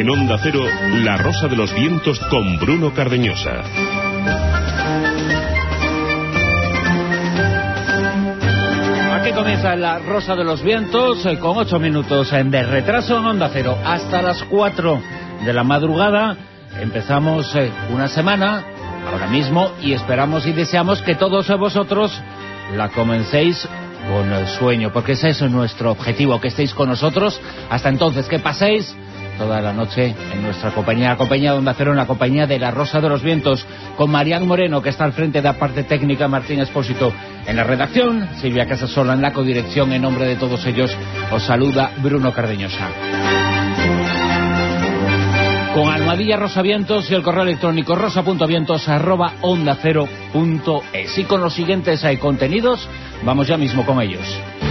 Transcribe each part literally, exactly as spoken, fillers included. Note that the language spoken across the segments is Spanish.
En Onda Cero, La Rosa de los Vientos con Bruno Cardeñosa. Aquí comienza La Rosa de los Vientos, eh, con ocho minutos de retraso en Onda Cero. Hasta las cuatro de la madrugada empezamos eh, una semana, ahora mismo, y esperamos y deseamos que todos vosotros la comencéis con el sueño, porque ese es nuestro objetivo, que estéis con nosotros. Hasta entonces, que paséis toda la noche en nuestra compañía, la compañía de Onda Cero, en la compañía de La Rosa de los Vientos, con Marián Moreno, que está al frente de la parte técnica, Martín Expósito en la redacción, Silvia Casasola en la codirección. En nombre de todos ellos os saluda Bruno Cardeñosa. Con almohadilla rosavientos y el correo electrónico rosa.vientos arroba onda cero punto es. Y con los siguientes hay contenidos, vamos ya mismo con ellos.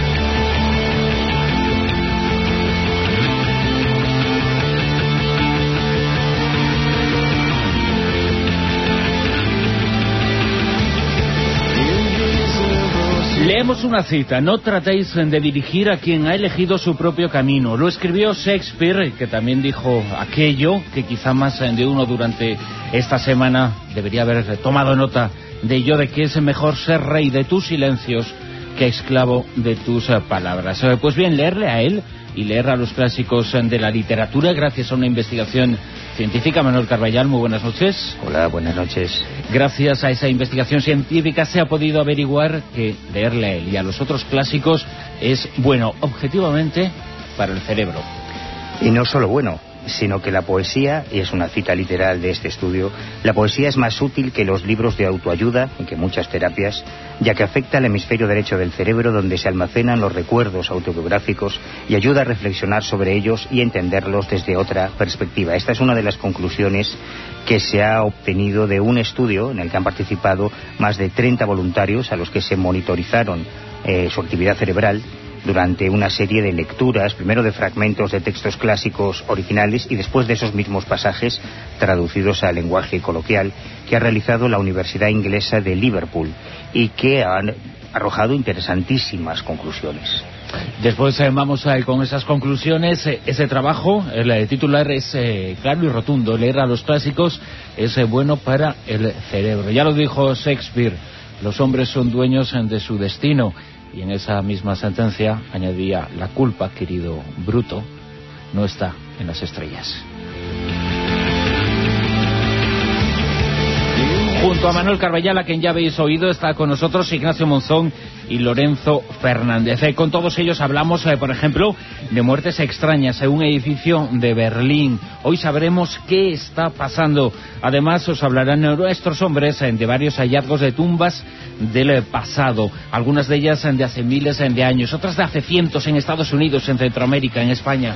Leemos una cita: no tratéis de dirigir a quien ha elegido su propio camino. Lo escribió Shakespeare, que también dijo aquello que quizá más de uno durante esta semana debería haber tomado nota de ello, de que es mejor ser rey de tus silencios que esclavo de tus palabras. Pues bien, leerle a él y leer a los clásicos de la literatura gracias a una investigación científica. Manuel Carballal, muy buenas noches. Hola, buenas noches. Gracias a esa investigación científica se ha podido averiguar que leerle a él y a los otros clásicos es bueno objetivamente para el cerebro. Y no solo bueno, sino que la poesía, y es una cita literal de este estudio, la poesía es más útil que los libros de autoayuda y que muchas terapias, ya que afecta al hemisferio derecho del cerebro, donde se almacenan los recuerdos autobiográficos, y ayuda a reflexionar sobre ellos y entenderlos desde otra perspectiva. Esta es una de las conclusiones que se ha obtenido de un estudio en el que han participado más de treinta voluntarios a los que se monitorizaron eh, su actividad cerebral durante una serie de lecturas, primero de fragmentos de textos clásicos originales y después de esos mismos pasajes traducidos al lenguaje coloquial, que ha realizado la Universidad Inglesa de Liverpool y que han arrojado interesantísimas conclusiones. Después eh, vamos a ir con esas conclusiones. Eh, ese trabajo, el eh, titular es eh, claro y rotundo: leer a los clásicos es eh, bueno para el cerebro. Ya lo dijo Shakespeare, los hombres son dueños de su destino. Y en esa misma sentencia añadía: la culpa, querido Bruto, no está en las estrellas. Junto a Manuel Carballal, a quien ya habéis oído, está con nosotros Ignacio Monzón y Lorenzo Fernández. Eh, con todos ellos hablamos, eh, por ejemplo, de muertes extrañas en un edificio de Berlín. Hoy sabremos qué está pasando. Además, os hablarán nuestros hombres eh, de varios hallazgos de tumbas del pasado. Algunas de ellas eh, de hace miles eh, de años, otras de hace cientos en Estados Unidos, en Centroamérica, en España.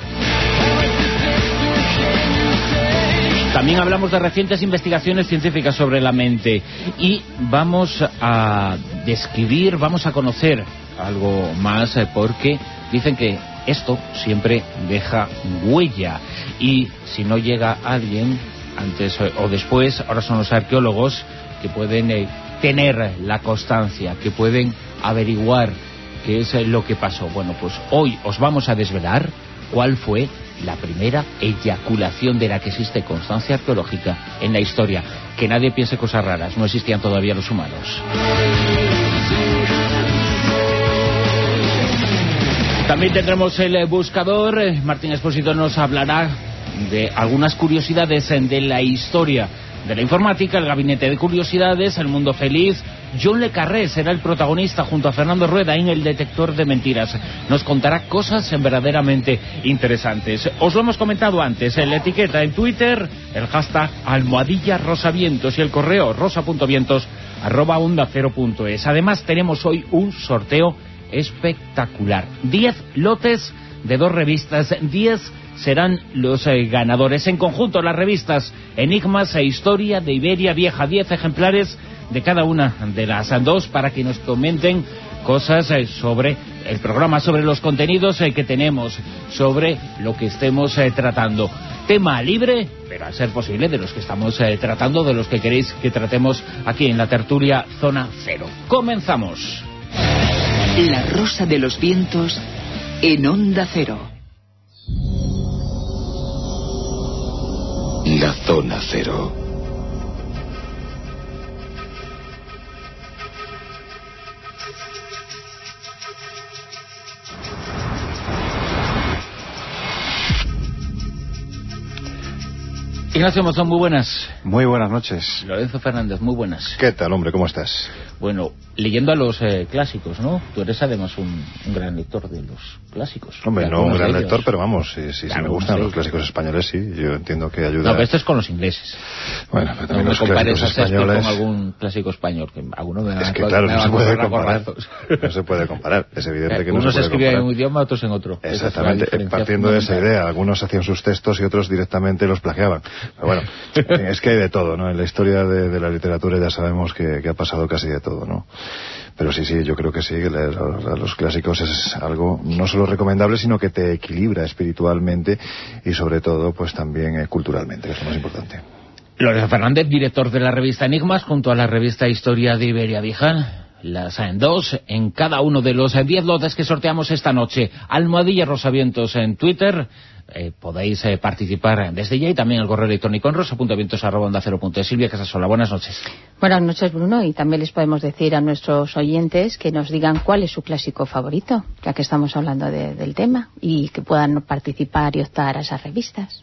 También hablamos de recientes investigaciones científicas sobre la mente y vamos a describir, vamos a conocer algo más, porque dicen que esto siempre deja huella y si no llega alguien antes o después, ahora son los arqueólogos que pueden eh, tener la constancia, que pueden averiguar qué es lo que pasó. Bueno, pues hoy os vamos a desvelar cuál fue la primera eyaculación de la que existe constancia arqueológica en la historia. Que nadie piense cosas raras, no existían todavía los humanos. También tendremos el buscador. Martín Expósito nos hablará de algunas curiosidades de la historia de la informática, el gabinete de curiosidades, el mundo feliz. John Le Carré será el protagonista junto a Fernando Rueda en El detector de mentiras. Nos contará cosas verdaderamente interesantes. Os lo hemos comentado antes, en la etiqueta en Twitter, el hashtag almohadilla rosavientos y el correo rosa.vientos arroba onda cero punto es. Además tenemos hoy un sorteo espectacular. Diez lotes de dos revistas, diez serán los eh, ganadores. En conjunto, las revistas Enigmas e Historia de Iberia Vieja, diez ejemplares de cada una de las dos, para que nos comenten cosas eh, sobre el programa, sobre los contenidos eh, que tenemos, sobre lo que estemos eh, tratando. Tema libre, pero a ser posible, de los que estamos eh, tratando, de los que queréis que tratemos aquí en la tertulia Zona Cero. Comenzamos. La Rosa de los Vientos en Onda Cero. La Zona Cero. Ignacio Mozón, muy buenas. Muy buenas noches. Lorenzo Fernández, muy buenas. ¿Qué tal, hombre? ¿Cómo estás? Bueno, leyendo a los eh, clásicos, ¿no? Tú eres además un, un gran lector de los clásicos. Hombre, no un gran lector, pero vamos, sí, sí, sí me gustan los clásicos españoles, sí. Yo entiendo que ayuda... No, pero esto es con los ingleses. Bueno, pero también no los clásicos españoles... con algún clásico español, que alguno me Es que claro, no se puede comparar. No se puede comparar. Es evidente que no se puede comparar. Unos escribían en un idioma, otros en otro. Exactamente, partiendo de esa idea. Algunos hacían sus textos y otros directamente los plagiaban. Pero bueno, es que hay de todo, ¿no? En la historia de, de la literatura ya sabemos que, que ha pasado casi de todo, ¿no? Pero sí, sí, yo creo que sí, que leer a los clásicos es algo no solo recomendable, sino que te equilibra espiritualmente y sobre todo, pues también eh, culturalmente, que es lo más importante. Lorenzo Fernández, director de la revista Enigmas, junto a la revista Historia de Iberia Dijan. Las en dos en cada uno de los diez lotes que sorteamos esta noche. Almohadilla Rosavientos en Twitter. Eh, podéis eh, participar desde ya, y también el correo electrónico en rosa.vientos arroba onda cero punto es. Silvia Casasola, buenas noches. Buenas noches, Bruno, y también les podemos decir a nuestros oyentes que nos digan cuál es su clásico favorito, ya que estamos hablando de, del tema, y que puedan participar y optar a esas revistas.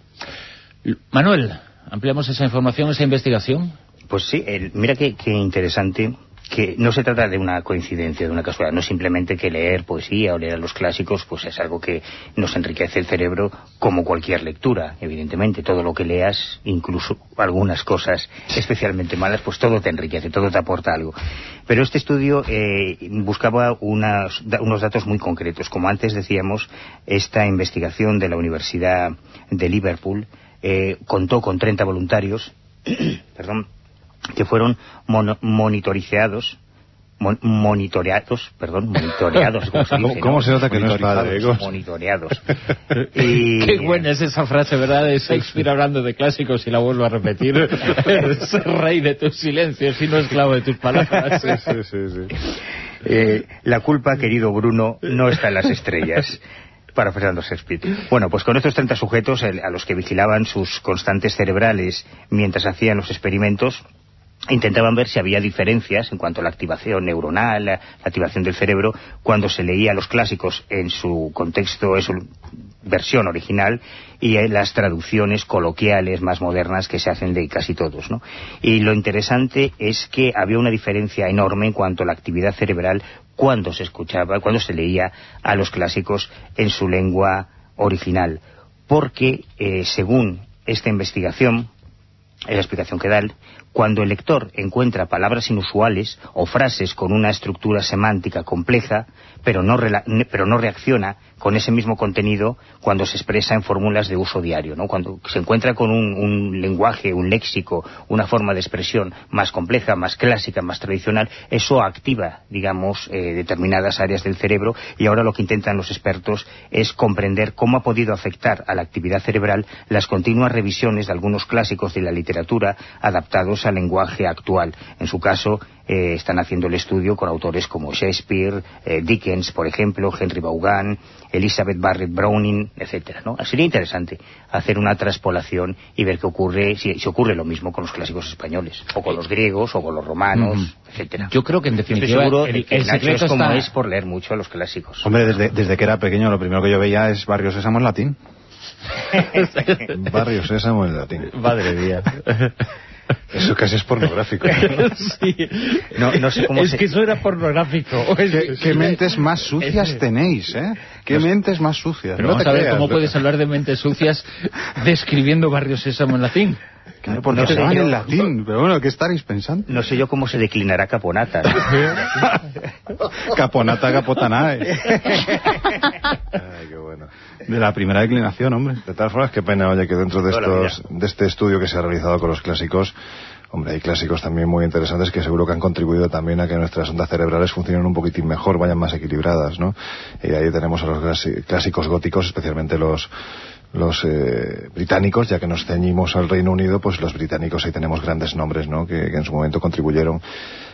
Manuel, ampliamos esa información, esa investigación. Pues sí, el, mira qué, qué interesante, que no se trata de una coincidencia, de una casualidad, no es simplemente que leer poesía o leer a los clásicos pues es algo que nos enriquece el cerebro como cualquier lectura, evidentemente. Todo lo que leas, incluso algunas cosas especialmente malas, pues todo te enriquece, todo te aporta algo. Pero este estudio eh, buscaba unas, unos datos muy concretos. Como antes decíamos, esta investigación de la Universidad de Liverpool eh, contó con treinta voluntarios, perdón, que fueron mon monitorizados, mon monitoreados, perdón, monitoreados, ¿cómo se dice? ¿Cómo, ¿cómo ¿no? se nota que no es padre? Monitoreados. Y... Qué buena es esa frase, ¿verdad? De Shakespeare hablando de clásicos, y la vuelvo a repetir. Es rey de tus silencios y no esclavo de tus palabras. Sí, sí, sí, sí. Eh, la culpa, querido Bruno, no está en las estrellas. Para Fernando Shakespeare. Bueno, pues con estos treinta sujetos a los que vigilaban sus constantes cerebrales mientras hacían los experimentos, intentaban ver si había diferencias en cuanto a la activación neuronal, la activación del cerebro, cuando se leía los clásicos en su contexto, en su versión original, y en las traducciones coloquiales más modernas que se hacen de casi todos, ¿no? Y lo interesante es que había una diferencia enorme en cuanto a la actividad cerebral cuando se escuchaba, cuando se leía a los clásicos en su lengua original, porque eh, según esta investigación, es la explicación que da, cuando el lector encuentra palabras inusuales o frases con una estructura semántica compleja, pero no, pero no reacciona con ese mismo contenido cuando se expresa en fórmulas de uso diario, ¿no? Cuando se encuentra con un, un lenguaje, un léxico, una forma de expresión más compleja, más clásica, más tradicional, eso activa, digamos, eh, determinadas áreas del cerebro, y ahora lo que intentan los expertos es comprender cómo ha podido afectar a la actividad cerebral las continuas revisiones de algunos clásicos de la literatura adaptados al lenguaje actual. En su caso, eh, están haciendo el estudio con autores como Shakespeare, eh, Dickens, por ejemplo, Henry Vaughan, Elizabeth Barrett Browning, etcétera, ¿no? Sería interesante hacer una traspolación y ver qué ocurre, si, si ocurre lo mismo con los clásicos españoles, o con los griegos, o con los romanos, mm. etcétera. Yo creo que en definitiva Estoy seguro el, de que el secreto es como está... es por leer mucho a los clásicos. Hombre, desde, desde que era pequeño lo primero que yo veía es Barrio Sésamo en latín. Barrio Sésamo en latín. Madre mía. Eso casi es pornográfico. Sí. No, no sé cómo es se... que eso era pornográfico. ¿Qué, qué mentes más sucias tenéis, ¿eh? ¿Qué pues, mentes más sucias? Pero no vamos a ver creas, cómo pero... puedes hablar de mentes sucias describiendo Barrio Sésamo en latín. Claro, porque no estaban en latín, pero bueno, ¿qué estaréis pensando? No sé yo cómo se declinará caponata, ¿no? Caponata capotanae. Ay, qué bueno. De la primera declinación, hombre. De todas formas, qué pena, oye, que dentro de estos de este estudio que se ha realizado con los clásicos, hombre, hay clásicos también muy interesantes que seguro que han contribuido también a que nuestras ondas cerebrales funcionen un poquitín mejor, vayan más equilibradas, ¿no? Y ahí tenemos a los clásicos góticos, especialmente los los eh, británicos, ya que nos ceñimos al Reino Unido, pues los británicos ahí tenemos grandes nombres, ¿no? Que, que en su momento contribuyeron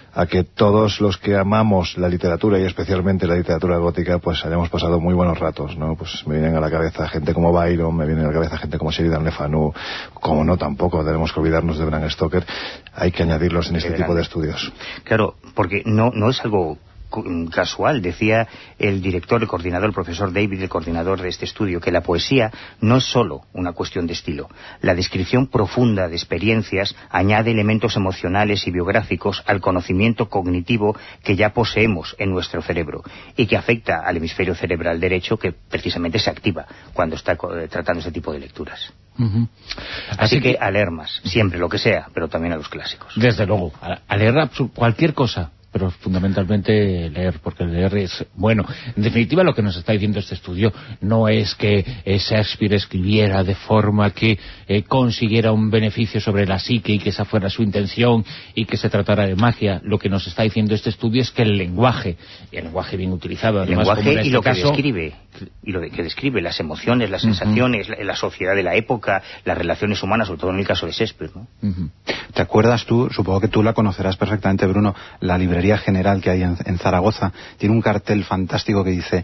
a que todos los que amamos la literatura y especialmente la literatura gótica pues hayamos pasado muy buenos ratos, ¿no? Pues me vienen a la cabeza gente como Byron, me vienen a la cabeza gente como Sheridan Le Fanu, como no tampoco tenemos que olvidarnos de Bram Stoker, hay que añadirlos en este tipo de estudios. Claro, porque no, no es algo casual. Decía el director, el coordinador, el profesor David, el coordinador de este estudio, que la poesía no es solo una cuestión de estilo. La descripción profunda de experiencias añade elementos emocionales y biográficos al conocimiento cognitivo que ya poseemos en nuestro cerebro y que afecta al hemisferio cerebral derecho, que precisamente se activa cuando está tratando este tipo de lecturas. Uh-huh. Así, Así que, que a leer más, siempre, lo que sea, pero también a los clásicos. Desde luego, a, a leer cualquier cosa, pero fundamentalmente leer, porque leer es bueno. En definitiva, lo que nos está diciendo este estudio no es que eh, Shakespeare escribiera de forma que eh, consiguiera un beneficio sobre la psique y que esa fuera su intención y que se tratara de magia. Lo que nos está diciendo este estudio es que el lenguaje, y el lenguaje bien utilizado, el además, lenguaje como en este y lo que caso, describe y lo que describe las emociones, las sensaciones, uh-huh. la, la sociedad de la época, las relaciones humanas, sobre todo en el caso de Shakespeare, ¿no? Uh-huh. ¿Te acuerdas tú, supongo que tú la conocerás perfectamente, Bruno, la librería general que hay en, en Zaragoza tiene un cartel fantástico que dice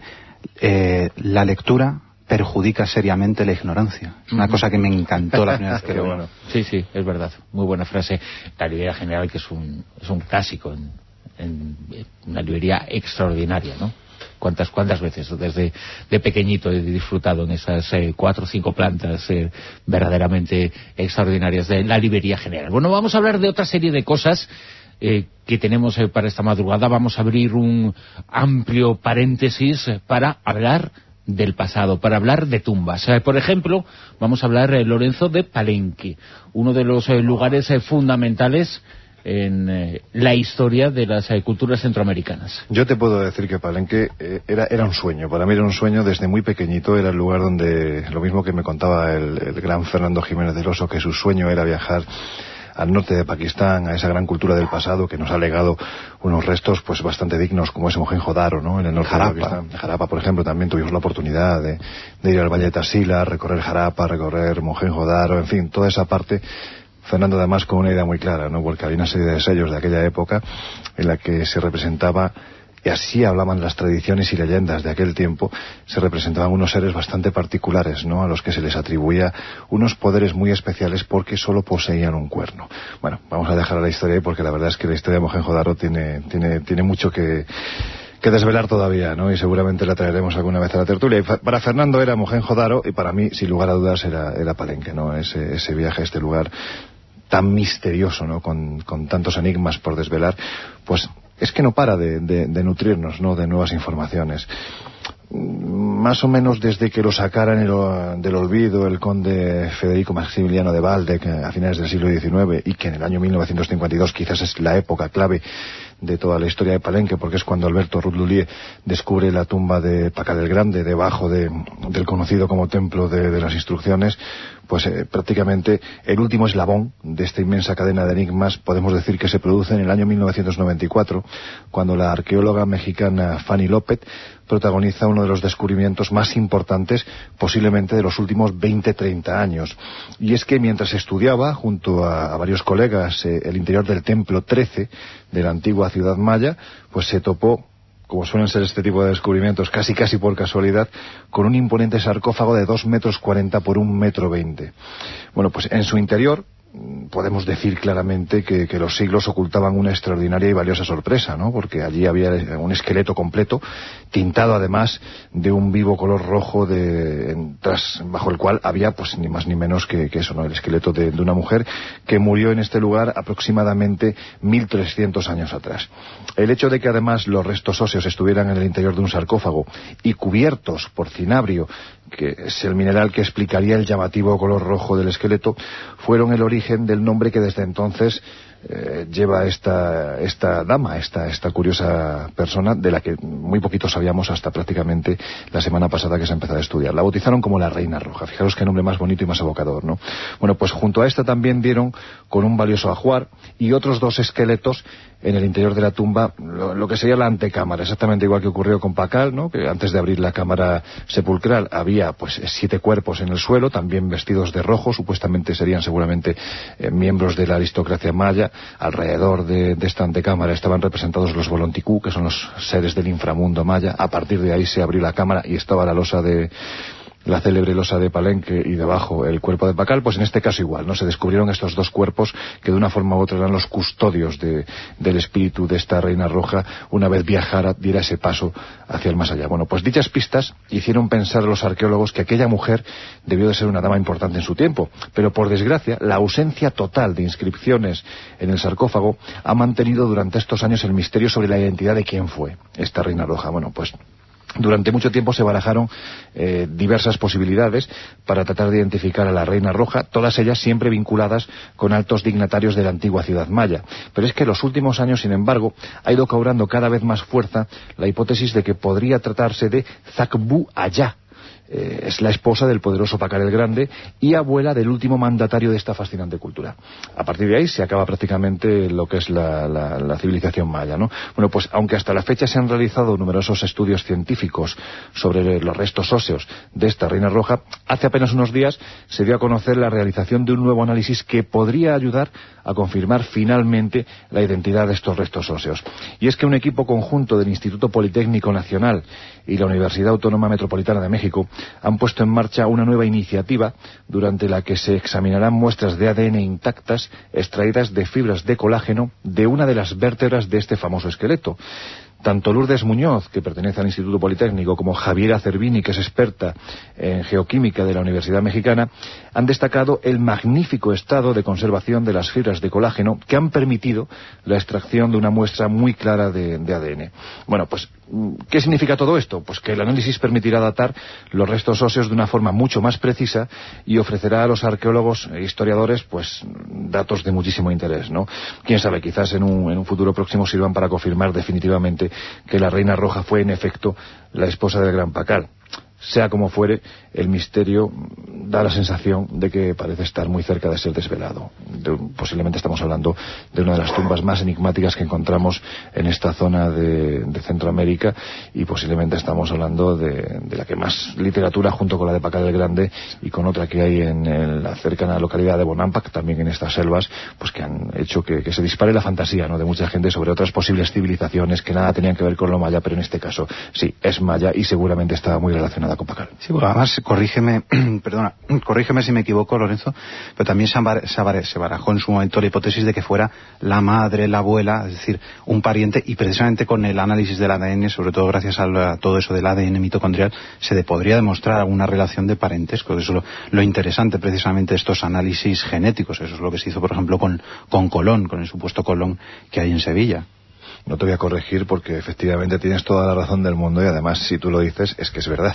eh, la lectura perjudica seriamente la ignorancia? Es una uh-huh. cosa que me encantó la primera vez que lo vi. Bueno. Sí, sí, es verdad, muy buena frase. La librería general, que es un, es un clásico, en, en una librería extraordinaria, ¿no? ¿Cuántas, cuántas veces desde de pequeñito he disfrutado en esas eh, cuatro o cinco plantas eh, verdaderamente extraordinarias de la librería general? Bueno, vamos a hablar de otra serie de cosas eh, que tenemos eh, para esta madrugada. Vamos a abrir un amplio paréntesis eh, para hablar del pasado, para hablar de tumbas. Eh, por ejemplo, vamos a hablar, eh, Lorenzo, de Palenque, uno de los eh, lugares eh, fundamentales en eh, la historia de las eh, culturas centroamericanas. Yo te puedo decir que Palenque eh, era, era un sueño. Para mí era un sueño desde muy pequeñito. Era el lugar donde, lo mismo que me contaba el, el gran Fernando Jiménez del Oso, que su sueño era viajar al norte de Pakistán, a esa gran cultura del pasado que nos ha legado unos restos pues bastante dignos, como ese Mohenjo-Daro, ¿no? En el norte Jarapa. de Pakistán. Jarapa, por ejemplo, también tuvimos la oportunidad de, de ir al Valle de Tarsila, recorrer Jarapa, recorrer Mohenjo-Daro, en fin, toda esa parte. Fernando además con una idea muy clara, ¿no? Porque había una serie de sellos de aquella época en la que se representaba, y así hablaban las tradiciones y leyendas de aquel tiempo, se representaban unos seres bastante particulares, ¿no? A los que se les atribuía unos poderes muy especiales porque solo poseían un cuerno. Bueno, vamos a dejar a la historia ahí porque la verdad es que la historia de Mohenjo-Daro tiene, tiene, tiene mucho que... que desvelar todavía, ¿no? Y seguramente la traeremos alguna vez a la tertulia. Y para Fernando era Mohenjo-Daro y para mí, sin lugar a dudas, era, era Palenque, ¿no? Ese, ese viaje a este lugar tan misterioso, ¿no? Con, con tantos enigmas por desvelar, pues es que no para de, de, de nutrirnos, ¿no? De nuevas informaciones. Más o menos desde que lo sacaran el, del olvido el conde Federico Maximiliano de Waldeck a finales del siglo diecinueve, y que en el año mil novecientos cincuenta y dos quizás es la época clave de toda la historia de Palenque, porque es cuando Alberto Rutlulier descubre la tumba de Pacal el Grande debajo de, del conocido como Templo de, de las Instrucciones. Pues eh, prácticamente el último eslabón de esta inmensa cadena de enigmas podemos decir que se produce en el año mil novecientos noventa y cuatro, cuando la arqueóloga mexicana Fanny López protagoniza uno de los descubrimientos más importantes posiblemente de los últimos veinte a treinta años. Y es que mientras estudiaba junto a, a varios colegas eh, el interior del Templo trece de la antigua ciudad maya, pues se topó, como suelen ser este tipo de descubrimientos, casi casi por casualidad, con un imponente sarcófago de dos metros cuarenta por un metro veinte. Bueno, pues en su interior podemos decir claramente que, que los siglos ocultaban una extraordinaria y valiosa sorpresa, ¿no? Porque allí había un esqueleto completo, tintado además de un vivo color rojo, de, en, tras, bajo el cual había pues ni más ni menos que, que eso, ¿no? El esqueleto de, de una mujer que murió en este lugar aproximadamente mil trescientos años atrás. El hecho de que además los restos óseos estuvieran en el interior de un sarcófago y cubiertos por cinabrio, que es el mineral que explicaría el llamativo color rojo del esqueleto, fueron el origen del nombre que desde entonces eh, lleva esta, esta dama, esta, esta curiosa persona, de la que muy poquito sabíamos hasta prácticamente la semana pasada que se empezó a estudiar. La bautizaron como la Reina Roja. Fijaros qué nombre más bonito y más evocador, ¿no? Bueno, pues junto a esta también dieron con un valioso ajuar y otros dos esqueletos en el interior de la tumba, lo, lo que sería la antecámara, exactamente igual que ocurrió con Pacal, ¿no? Que antes de abrir la cámara sepulcral había pues siete cuerpos en el suelo, también vestidos de rojo, supuestamente serían seguramente eh, miembros de la aristocracia maya, alrededor de, de esta antecámara estaban representados los Volonticú, que son los seres del inframundo maya. A partir de ahí se abrió la cámara y estaba la losa de... la célebre losa de Palenque y debajo el cuerpo de Pacal. Pues en este caso igual, ¿no? Se descubrieron estos dos cuerpos que de una forma u otra eran los custodios de, del espíritu de esta reina roja una vez viajara, diera ese paso hacia el más allá. Bueno, pues dichas pistas hicieron pensar a los arqueólogos que aquella mujer debió de ser una dama importante en su tiempo, pero por desgracia la ausencia total de inscripciones en el sarcófago ha mantenido durante estos años el misterio sobre la identidad de quién fue esta reina roja. Bueno, pues durante mucho tiempo se barajaron eh, diversas posibilidades para tratar de identificar a la reina roja, todas ellas siempre vinculadas con altos dignatarios de la antigua ciudad maya. Pero es que en los últimos años, sin embargo, ha ido cobrando cada vez más fuerza la hipótesis de que podría tratarse de Zacbú Ayá. Eh, es la esposa del poderoso Pacal el Grande y abuela del último mandatario de esta fascinante cultura. A partir de ahí se acaba prácticamente lo que es la, la, la civilización maya, ¿no? Bueno, pues aunque hasta la fecha se han realizado numerosos estudios científicos sobre los restos óseos de esta reina roja, hace apenas unos días se dio a conocer la realización de un nuevo análisis que podría ayudar a confirmar finalmente la identidad de estos restos óseos. Y es que un equipo conjunto del Instituto Politécnico Nacional y la Universidad Autónoma Metropolitana de México han puesto en marcha una nueva iniciativa durante la que se examinarán muestras de A D N intactas extraídas de fibras de colágeno de una de las vértebras de este famoso esqueleto. Tanto Lourdes Muñoz, que pertenece al Instituto Politécnico, como Javiera Cervini, que es experta en geoquímica de la Universidad Mexicana, han destacado el magnífico estado de conservación de las fibras de colágeno que han permitido la extracción de una muestra muy clara de, de A D N. Bueno, pues, ¿qué significa todo esto? Pues que el análisis permitirá datar los restos óseos de una forma mucho más precisa y ofrecerá a los arqueólogos e historiadores, pues, datos de muchísimo interés, ¿no? Quién sabe, quizás en un, en un futuro próximo sirvan para confirmar definitivamente que la reina roja fue en efecto la esposa del gran Pacal. Sea como fuere, el misterio da la sensación de que parece estar muy cerca de ser desvelado. De, posiblemente estamos hablando de una de las tumbas más enigmáticas que encontramos en esta zona de, de Centroamérica, y posiblemente estamos hablando de, de la que más literatura, junto con la de Pacal el Grande y con otra que hay en, en la cercana localidad de Bonampak, también en estas selvas, pues que han hecho que, que se dispare la fantasía, ¿no?, de mucha gente sobre otras posibles civilizaciones que nada tenían que ver con lo maya, pero en este caso sí, es maya y seguramente estaba muy relacionada con Pacal. Sí, bueno, además, corrígeme, perdona, corrígeme si me equivoco, Lorenzo, pero también se, bar, se, bar, se barajó en su momento la hipótesis de que fuera la madre, la abuela, es decir, un pariente, y precisamente con el análisis del A D N, sobre todo gracias a, a todo eso del A D N mitocondrial, se de, podría demostrar alguna relación de parentesco. Eso es lo, lo interesante precisamente de estos análisis genéticos. Eso es lo que se hizo, por ejemplo, con, con Colón, con el supuesto Colón que hay en Sevilla. No te voy a corregir porque efectivamente tienes toda la razón del mundo, y además si tú lo dices es que es verdad.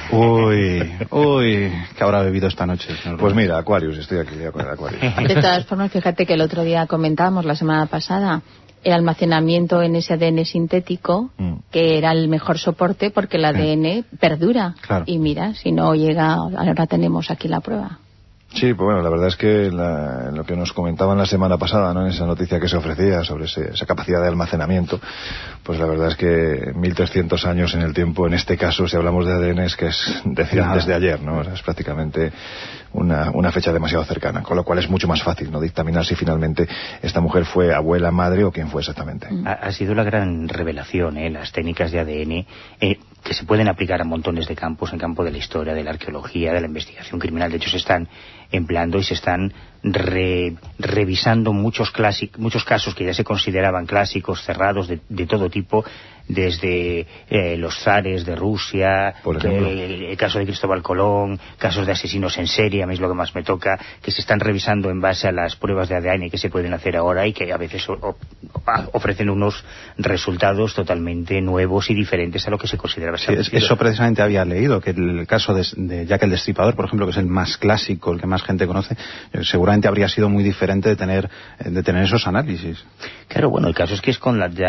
Uy, uy, ¿qué habrá bebido esta noche? Pues mira, Aquarius, estoy aquí ya con el Aquarius. De todas formas, fíjate que el otro día comentábamos, la semana pasada, el almacenamiento en ese A D N sintético, mm. que era el mejor soporte porque el A D N sí. perdura. Claro. Y mira, si no llega, ahora tenemos aquí la prueba. Sí, pues bueno, la verdad es que la, lo que nos comentaban la semana pasada, ¿no?, en esa noticia que se ofrecía sobre ese, esa capacidad de almacenamiento, pues la verdad es que mil trescientos años en el tiempo, en este caso, si hablamos de A D N, es que es decir, antes de ayer, ¿no? O sea, es prácticamente una, una fecha demasiado cercana, con lo cual es mucho más fácil, ¿no?, dictaminar si finalmente esta mujer fue abuela, madre o quién fue exactamente. Ha, ha sido la gran revelación, ¿eh?, las técnicas de A D N, eh, que se pueden aplicar a montones de campos, en el campo de la historia, de la arqueología, de la investigación criminal. De hecho, se están empleando y se están re, revisando muchos clásic, muchos casos que ya se consideraban clásicos, cerrados, de, de todo tipo, desde eh, los zares de Rusia, eh, el caso de Cristóbal Colón, casos de asesinos en serie, a mí es lo que más me toca, que se están revisando en base a las pruebas de A D N que se pueden hacer ahora y que a veces o, o, ofrecen unos resultados totalmente nuevos y diferentes a lo que se consideraba. Sí, eso precisamente había leído, que el caso de, de Jack el Destripador, por ejemplo, que es el más clásico, el que más gente conoce, seguramente habría sido muy diferente de tener de tener esos análisis. Claro, bueno, el caso es que es con la ya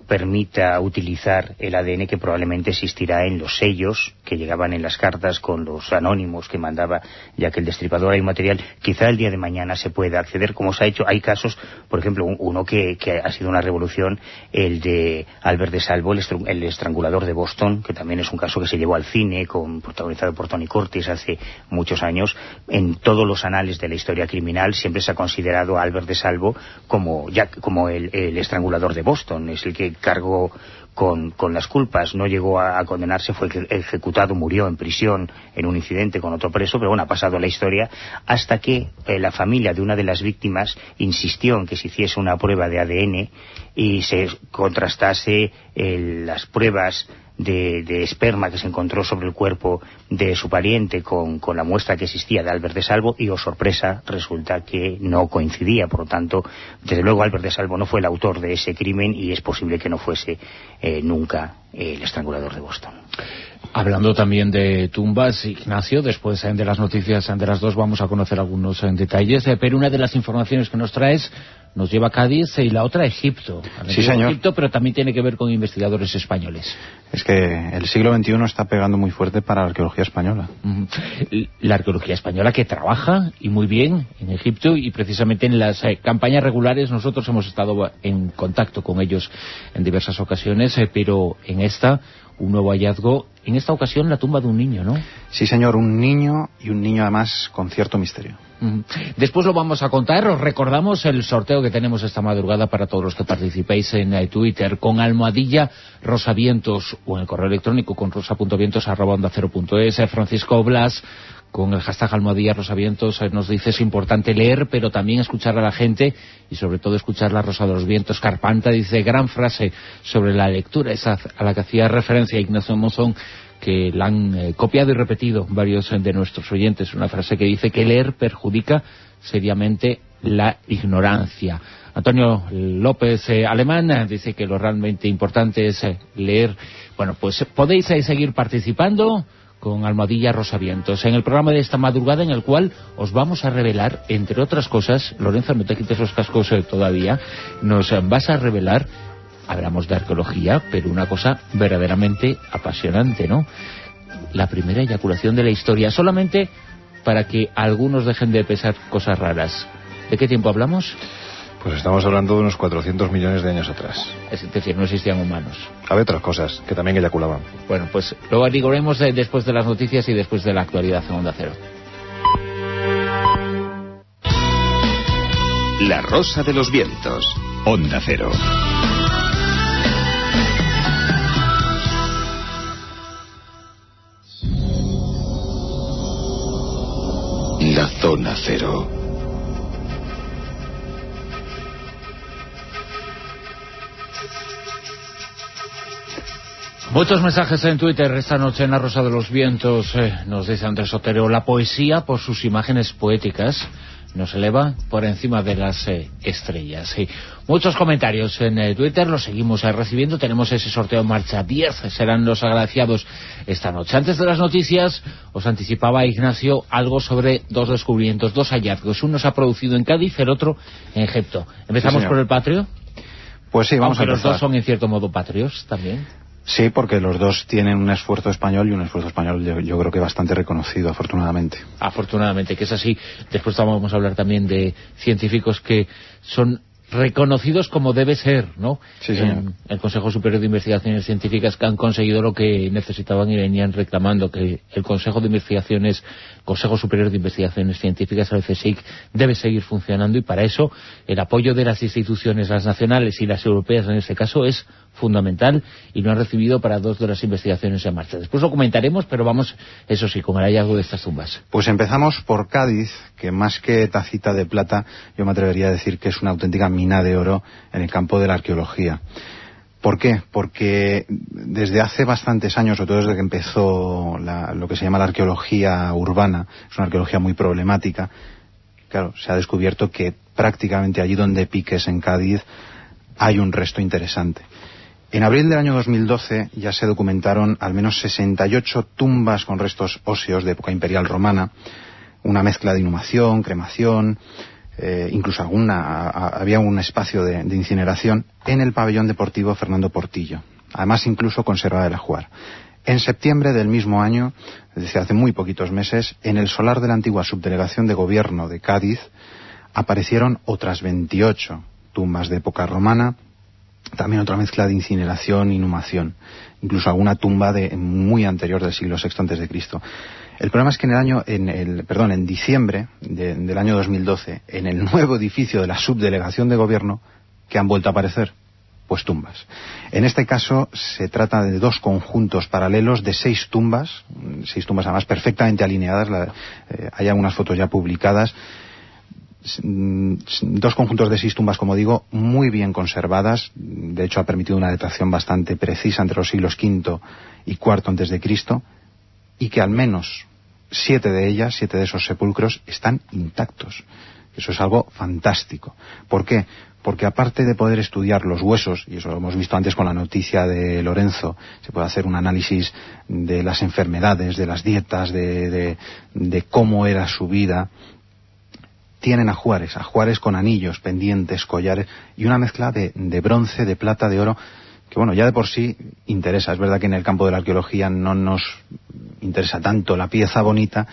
permita utilizar el A D N que probablemente existirá en los sellos que llegaban en las cartas con los anónimos que mandaba ya que el Destripador. Hay un material, quizá el día de mañana se pueda acceder, como se ha hecho. Hay casos, por ejemplo, uno que, que ha sido una revolución, el de Albert de Salvo, el, estru, el estrangulador de Boston, que también es un caso que se llevó al cine, con, protagonizado por Tony Curtis hace muchos años. En todos los anales de la historia criminal siempre se ha considerado a Albert de Salvo como, ya, como el, el estrangulador de Boston. Es el que cargó con, con las culpas, no llegó a, a condenarse, fue ejecutado, murió en prisión en un incidente con otro preso, pero bueno, ha pasado la historia, hasta que eh, la familia de una de las víctimas insistió en que se hiciese una prueba de A D N y se contrastase eh, las pruebas de, de esperma que se encontró sobre el cuerpo de su pariente con, con la muestra que existía de Albert de Salvo, y oh sorpresa, resulta que no coincidía. Por lo tanto, desde luego Albert de Salvo no fue el autor de ese crimen y es posible que no fuese eh, nunca eh, el estrangulador de Boston. Hablando también de tumbas, Ignacio, después de las noticias de las dos vamos a conocer algunos detalles, pero una de las informaciones que nos traes nos lleva a Cádiz y la otra a Egipto. Sí, señor. Egipto, pero también tiene que ver con investigadores españoles. Es que el siglo veintiuno está pegando muy fuerte para la arqueología española. La arqueología española que trabaja, y muy bien, en Egipto, y precisamente en las eh, campañas regulares nosotros hemos estado en contacto con ellos en diversas ocasiones, eh, pero en esta, un nuevo hallazgo, en esta ocasión la tumba de un niño, ¿no? Sí, señor, un niño, y un niño además con cierto misterio. Después lo vamos a contar. Os recordamos el sorteo que tenemos esta madrugada para todos los que participéis en eh, Twitter, con almohadilla rosavientos, o en el correo electrónico con rosa.vientos arroba onda cero punto es. Francisco Blas, con el hashtag almohadilla rosavientos, eh, nos dice: es importante leer, pero también escuchar a la gente, y sobre todo escuchar la Rosa de los Vientos. Carpanta dice: gran frase sobre la lectura, esa a la que hacía referencia Ignacio Monzón, que la han eh, copiado y repetido varios de nuestros oyentes, una frase que dice que leer perjudica seriamente la ignorancia. Antonio López eh, Alemán eh, dice que lo realmente importante es eh, leer. Bueno, pues podéis eh, seguir participando con almohadilla rosavientos en el programa de esta madrugada, en el cual os vamos a revelar, entre otras cosas, Lorenzo, no te quites los cascos eh, todavía, nos eh, vas a revelar. Hablamos de arqueología, pero una cosa verdaderamente apasionante, ¿no? La primera eyaculación de la historia, solamente para que algunos dejen de pensar cosas raras. ¿De qué tiempo hablamos? Pues estamos hablando de unos cuatrocientos millones de años atrás. Es decir, no existían humanos. Había otras cosas que también eyaculaban. Bueno, pues lo averiguaremos de, después de las noticias y después de la actualidad en Onda Cero. La Rosa de los Vientos, Onda Cero. La Zona Cero. Muchos mensajes en Twitter esta noche en La Rosa de los Vientos. Eh, nos dice Andrés Otero: la poesía, por sus imágenes poéticas, nos eleva por encima de las eh, estrellas. Sí. Muchos comentarios en eh, Twitter, los seguimos eh, recibiendo. Tenemos ese sorteo en marcha. diez serán los agraciados esta noche. Antes de las noticias, os anticipaba Ignacio algo sobre dos descubrimientos, dos hallazgos. Uno se ha producido en Cádiz, el otro en Egipto. ¿Empezamos sí, por el patrio? Pues sí, vamos Aunque a empezar. Los dos son en cierto modo patrios también. Sí, porque los dos tienen un esfuerzo español, y un esfuerzo español yo, yo creo que bastante reconocido, afortunadamente. Afortunadamente, que es así. Después vamos a hablar también de científicos que son reconocidos como debe ser, ¿no? Sí, señor. En el Consejo Superior de Investigaciones Científicas, que han conseguido lo que necesitaban y venían reclamando, que el Consejo de Investigaciones, Consejo Superior de Investigaciones Científicas, el C S I C, debe seguir funcionando, y para eso el apoyo de las instituciones, las nacionales y las europeas en este caso, es fundamental, y lo han recibido para dos de las investigaciones en marcha. Después lo comentaremos, pero vamos, eso sí, con el hallazgo de estas tumbas. Pues empezamos por Cádiz, que más que tacita de plata, yo me atrevería a decir que es una auténtica mina de oro en el campo de la arqueología. ¿Por qué? Porque desde hace bastantes años, sobre todo desde que empezó la, lo que se llama la arqueología urbana, es una arqueología muy problemática, claro, se ha descubierto que prácticamente allí donde piques en Cádiz hay un resto interesante. En abril del año dos mil doce ya se documentaron al menos sesenta y ocho tumbas con restos óseos de época imperial romana, una mezcla de inhumación, cremación, eh, incluso alguna, a, había un espacio de, de incineración en el pabellón deportivo Fernando Portillo, además incluso conservada el ajuar. En septiembre del mismo año, es decir, hace muy poquitos meses, en el solar de la antigua subdelegación de gobierno de Cádiz aparecieron otras veintiocho tumbas de época romana, también otra mezcla de incineración, inhumación, incluso alguna tumba de muy anterior del siglo sexto antes de Cristo. El problema es que en el año, en el, perdón, en diciembre de, del año dos mil doce, en el nuevo edificio de la subdelegación de gobierno, que han vuelto a aparecer, pues tumbas. En este caso se trata de dos conjuntos paralelos de seis tumbas, seis tumbas además perfectamente alineadas, la, eh, hay algunas fotos ya publicadas, dos conjuntos de seis tumbas, como digo, muy bien conservadas. De hecho ha permitido una datación bastante precisa entre los siglos quinto y cuarto antes de Cristo, y que al menos siete de ellas, siete de esos sepulcros están intactos. Eso es algo fantástico. ¿Por qué? Porque aparte de poder estudiar los huesos, y eso lo hemos visto antes con la noticia de Lorenzo, se puede hacer un análisis de las enfermedades, de las dietas, de, de, de cómo era su vida. Tienen ajuares, ajuares con anillos, pendientes, collares, y una mezcla de, de bronce, de plata, de oro, que bueno, ya de por sí interesa. Es verdad que en el campo de la arqueología no nos interesa tanto la pieza bonita,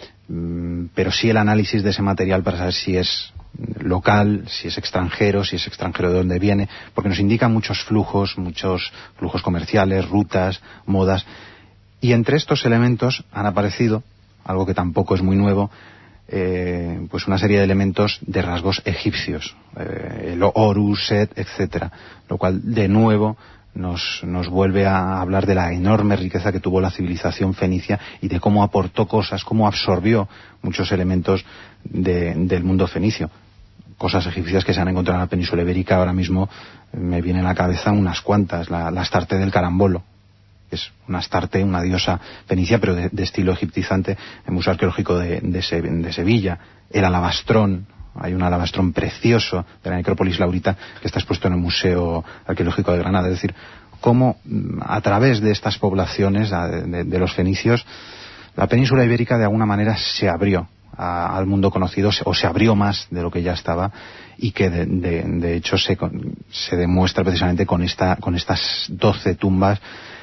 pero sí el análisis de ese material para saber si es local, si es extranjero, si es extranjero de dónde viene, porque nos indica muchos flujos, muchos flujos comerciales, rutas, modas, y entre estos elementos han aparecido, algo que tampoco es muy nuevo, eh, pues una serie de elementos de rasgos egipcios, eh, el Horus, Set, etcétera, lo cual de nuevo Nos, nos vuelve a hablar de la enorme riqueza que tuvo la civilización fenicia y de cómo aportó cosas, cómo absorbió muchos elementos de, del mundo fenicio. Cosas egipcias que se han encontrado en la península ibérica, ahora mismo me viene a la cabeza unas cuantas. La, la Astarte del Carambolo, es una Astarte, una diosa fenicia, pero de, de estilo egiptizante, el Museo Arqueológico de, de, Se, de Sevilla. El alabastrón, hay un alabastrón precioso de la necrópolis laurita que está expuesto en el Museo Arqueológico de Granada. Es decir, cómo a través de estas poblaciones de, de, de los fenicios, la península ibérica de alguna manera se abrió a, al mundo conocido, o se abrió más de lo que ya estaba, y que de, de, de hecho se, se demuestra precisamente con, esta, con estas doce tumbas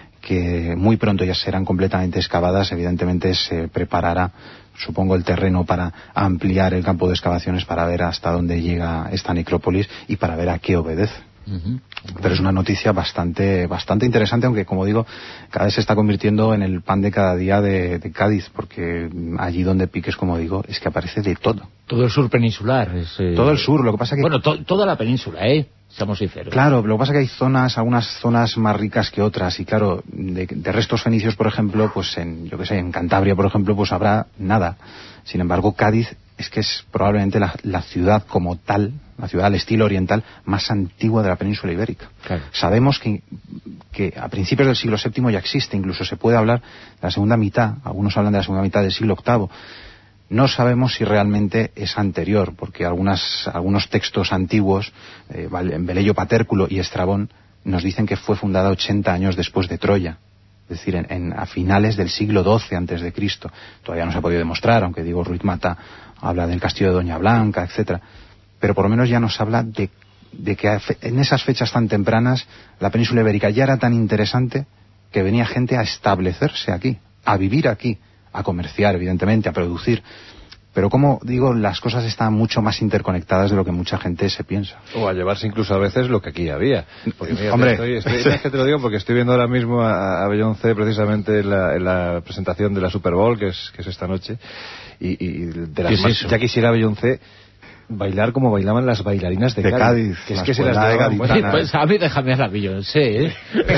que muy pronto ya serán completamente excavadas. Evidentemente se preparará, supongo, el terreno para ampliar el campo de excavaciones para ver hasta dónde llega esta necrópolis y para ver a qué obedece. Uh-huh. Pero es una noticia bastante bastante interesante, aunque, como digo, cada vez se está convirtiendo en el pan de cada día de, de Cádiz, porque allí donde piques, como digo, es que aparece de todo. Todo el sur peninsular. Es, eh... Todo el sur, lo que pasa que... Bueno, to- toda la península, ¿eh? Seamos sinceros. Claro, lo que pasa es que hay zonas, algunas zonas más ricas que otras, y claro, de, de restos fenicios, por ejemplo, pues en, yo que sé, en Cantabria, por ejemplo, pues habrá nada. Sin embargo, Cádiz es que es probablemente la, la ciudad como tal, la ciudad al estilo oriental más antigua de la península ibérica. Claro. Sabemos que, que a principios del siglo séptimo ya existe, incluso se puede hablar de la segunda mitad, algunos hablan de la segunda mitad del siglo octavo. No sabemos si realmente es anterior, porque algunas, algunos textos antiguos, eh, Velleio Patérculo y Estrabón, nos dicen que fue fundada ochenta años después de Troya, es decir, en, en, a finales del siglo doce antes de Cristo. Todavía no se ha podido demostrar, aunque Diego Ruiz Mata habla del castillo de Doña Blanca, etcétera. Pero por lo menos ya nos habla de, de que en esas fechas tan tempranas la península ibérica ya era tan interesante que venía gente a establecerse aquí, a vivir aquí, a comerciar, evidentemente, a producir. Pero, como digo, las cosas están mucho más interconectadas de lo que mucha gente se piensa. O a llevarse incluso a veces lo que aquí había. Porque, mira, Hombre, estoy, estoy, es que te lo digo porque estoy viendo ahora mismo a, a Beyoncé precisamente en la, en la presentación de la Super Bowl, que es, que es esta noche, y, y de las más, ya quisiera Beyoncé bailar como bailaban las bailarinas de, de Cádiz, Cádiz, que es que se las daban pues, pues a mí déjame a la Beyoncé, ¿eh?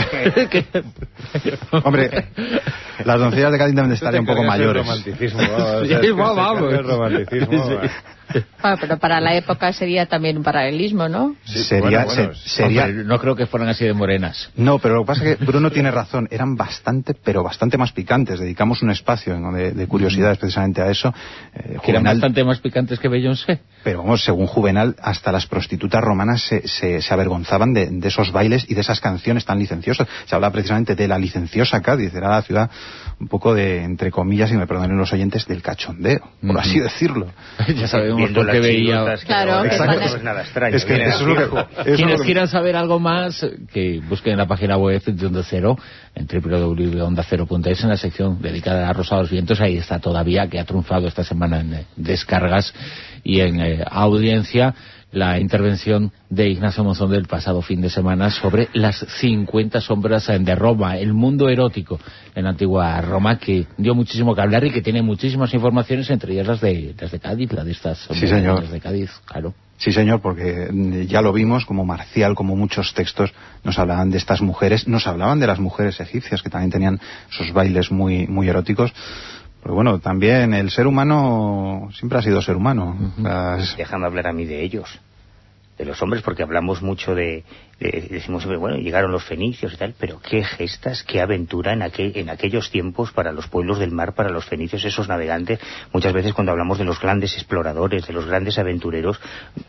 Hombre, las doncellas de Cádiz deben de estar ya un poco mayores. Romanticismo, vamos, sí, vamos. El romanticismo, sí. Bueno, pero para la época sería también un paralelismo, ¿no? Sí, sería, bueno, bueno, se, sería... Hombre, no creo que fueran así de morenas. No, pero lo que pasa es que Bruno tiene razón. Eran bastante, pero bastante más picantes. Dedicamos un espacio, ¿no?, de, de curiosidades precisamente a eso. Eh, que eran bastante más picantes que Beyoncé. Pero vamos, según Juvenal, hasta las prostitutas romanas se, se, se avergonzaban de, de esos bailes y de esas canciones tan licenciosas. Se hablaba precisamente de la licenciosa Cádiz. Era la ciudad un poco de, entre comillas, y me perdonen los oyentes, del cachondeo, por uh-huh. así decirlo. Ya sabemos sabemos por qué veía... Claro, que no, es nada extraño. Es que eso es lo que, Quienes que... quieran saber algo más, que busquen en la página web de Onda Cero, en doble u doble u doble u punto onda cero punto es, en la sección dedicada a la Rosa de los Vientos. Ahí está todavía, que ha triunfado esta semana en eh, descargas y en eh, audiencia, la intervención de Ignacio Monzón del pasado fin de semana sobre las cincuenta sombras de Roma, el mundo erótico en la antigua Roma, que dio muchísimo que hablar y que tiene muchísimas informaciones, entre ellas las de, las de Cádiz, la de estas sí, señor. de Cádiz, claro. Sí, señor, porque ya lo vimos, como Marcial, como muchos textos nos hablaban de estas mujeres, nos hablaban de las mujeres egipcias, que también tenían sus bailes muy, muy eróticos. Pero bueno, también el ser humano siempre ha sido ser humano. Uh-huh. O sea, es... Déjame hablar a mí de ellos, de los hombres, porque hablamos mucho de, de... Decimos siempre, bueno, llegaron los fenicios y tal, pero qué gestas, qué aventura en, aquel, en aquellos tiempos para los pueblos del mar, para los fenicios, esos navegantes. Muchas veces cuando hablamos de los grandes exploradores, de los grandes aventureros,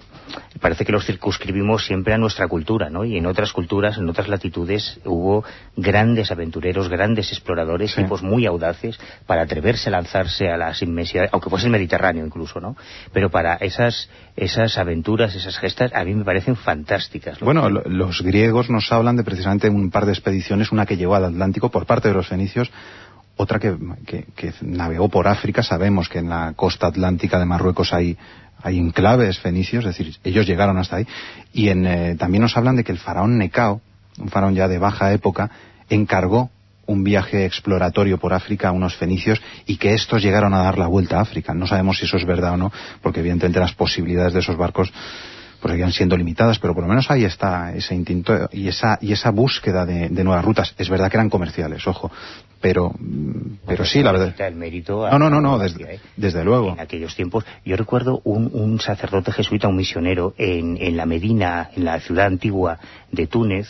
parece que los circunscribimos siempre a nuestra cultura, ¿no? Y en otras culturas, en otras latitudes, hubo grandes aventureros, grandes exploradores, sí. tipos muy audaces, para atreverse a lanzarse a las inmensidades, aunque fuese el Mediterráneo incluso, ¿no? Pero para esas esas aventuras, esas gestas, a mí me parecen fantásticas. Bueno, que... los griegos nos hablan de precisamente un par de expediciones, una que llegó al Atlántico por parte de los fenicios, otra que, que, que navegó por África. Sabemos que en la costa atlántica de Marruecos hay hay enclaves fenicios, es decir, ellos llegaron hasta ahí. Y en, eh, también nos hablan de que el faraón Necao, un faraón ya de baja época, encargó un viaje exploratorio por África a unos fenicios y que estos llegaron a dar la vuelta a África. No sabemos si eso es verdad o no, porque evidentemente las posibilidades de esos barcos pues seguían siendo limitadas, pero por lo menos ahí está ese instinto y esa y esa búsqueda de, de nuevas rutas. Es verdad que eran comerciales, ojo, pero pero sí, la verdad. El mérito no, no, no, no, desde, ¿eh? desde luego. En aquellos tiempos, yo recuerdo un, un sacerdote jesuita, un misionero en, en la Medina, en la ciudad antigua de Túnez,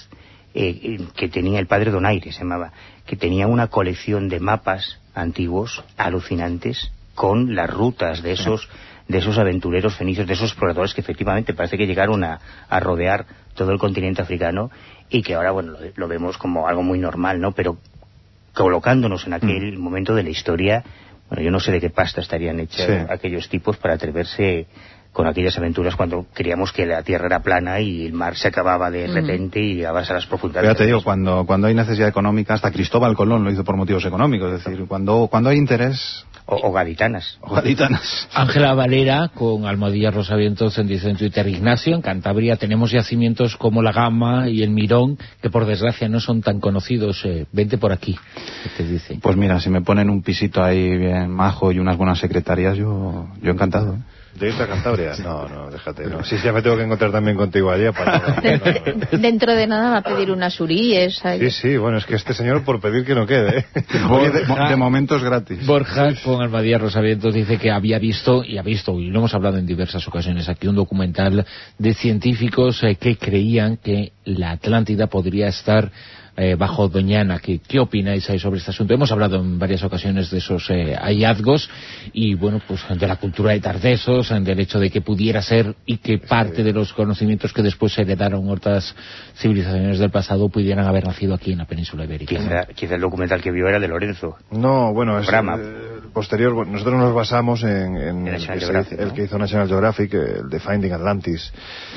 eh, que tenía, el padre Donaire se llamaba, que tenía una colección de mapas antiguos alucinantes con las rutas de esos sí. de esos aventureros fenicios, de esos exploradores que efectivamente parece que llegaron a, a rodear todo el continente africano y que ahora, bueno, lo, lo vemos como algo muy normal, ¿no? Pero colocándonos en aquel mm. momento de la historia, bueno, yo no sé de qué pasta estarían hechos sí. aquellos tipos para atreverse con aquellas aventuras cuando creíamos que la tierra era plana y el mar se acababa de repente mm. y llegabas a las profundidades. Ya te digo, cuando, cuando hay necesidad económica, hasta Cristóbal Colón lo hizo por motivos económicos, es decir, cuando, cuando hay interés... O, o gaditanas. O gaditanas. Ángela Valera, con Almohadilla Rosavientos, dice en Twitter: Ignacio, en Cantabria tenemos yacimientos como la Gama y el Mirón, que por desgracia no son tan conocidos. Eh, vente por aquí, ¿qué te dice? Pues mira, si me ponen un pisito ahí bien majo y unas buenas secretarias, yo, yo encantado, ¿eh? ¿De irte a Cantabria? No, no, déjate. No. Si ya me tengo que encontrar también contigo allí. Para... No, no. Dentro de nada va a pedir unas uríes. Sí, sí, bueno, es que este señor por pedir que no quede, ¿eh? Borja, de, de momento es gratis. Borja, con Almohadilla Rosavientos, dice que había visto, y ha visto, y lo hemos hablado en diversas ocasiones aquí, un documental de científicos eh, que creían que la Atlántida podría estar Eh, bajo Doñana. ¿Qué, ¿Qué opináis ahí sobre este asunto? Hemos hablado en varias ocasiones de esos eh, hallazgos y, bueno, pues de la cultura de Tartesos, del hecho de que pudiera ser y que parte de los conocimientos que después se heredaron otras civilizaciones del pasado pudieran haber nacido aquí en la península ibérica. Quizá, quizá el documental que vio era de Lorenzo. No, bueno, es eh, posterior. Bueno, nosotros nos basamos en, en el, que se, el ¿no? que hizo National Geographic, el de Finding Atlantis,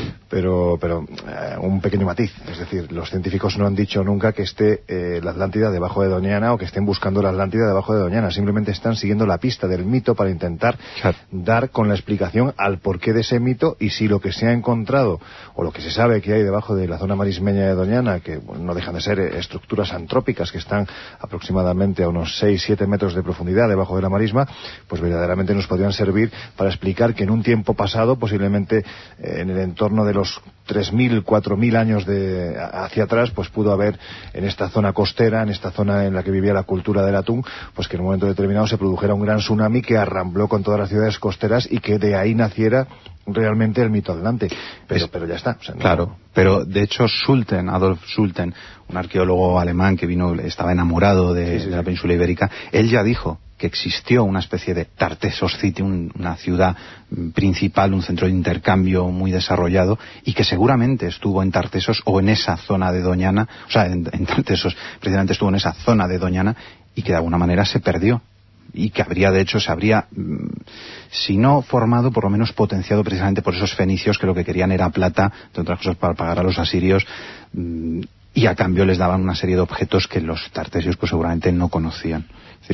pero, pero eh, un pequeño matiz. Es decir, los científicos no han dicho nunca que esté eh, la Atlántida debajo de Doñana o que estén buscando la Atlántida debajo de Doñana, simplemente están siguiendo la pista del mito para intentar claro. dar con la explicación al porqué de ese mito y si lo que se ha encontrado o lo que se sabe que hay debajo de la zona marismeña de Doñana, que bueno, no dejan de ser eh, estructuras antrópicas que están aproximadamente a unos seis siete metros de profundidad debajo de la marisma, pues verdaderamente nos podrían servir para explicar que en un tiempo pasado, posiblemente eh, en el entorno de los tres mil, cuatro mil años de hacia atrás, pues pudo haber en esta zona costera, en esta zona en la que vivía la cultura del atún, pues que en un momento determinado se produjera un gran tsunami que arrambló con todas las ciudades costeras y que de ahí naciera realmente el mito Atlante. Pero, pero ya está. O sea, no... Claro, pero de hecho Schulten, Adolf Schulten, un arqueólogo alemán que vino, estaba enamorado de, sí, sí, de la península ibérica, él ya dijo que existió una especie de Tartessos City, un, una ciudad principal, un centro de intercambio muy desarrollado, y que seguramente estuvo en Tartessos o en esa zona de Doñana, o sea, en, en Tartessos, precisamente estuvo en esa zona de Doñana, y que de alguna manera se perdió. y que habría, de hecho, se habría, si no formado, por lo menos potenciado precisamente por esos fenicios que lo que querían era plata, entre otras cosas para pagar a los asirios, y a cambio les daban una serie de objetos que los tartesios pues seguramente no conocían.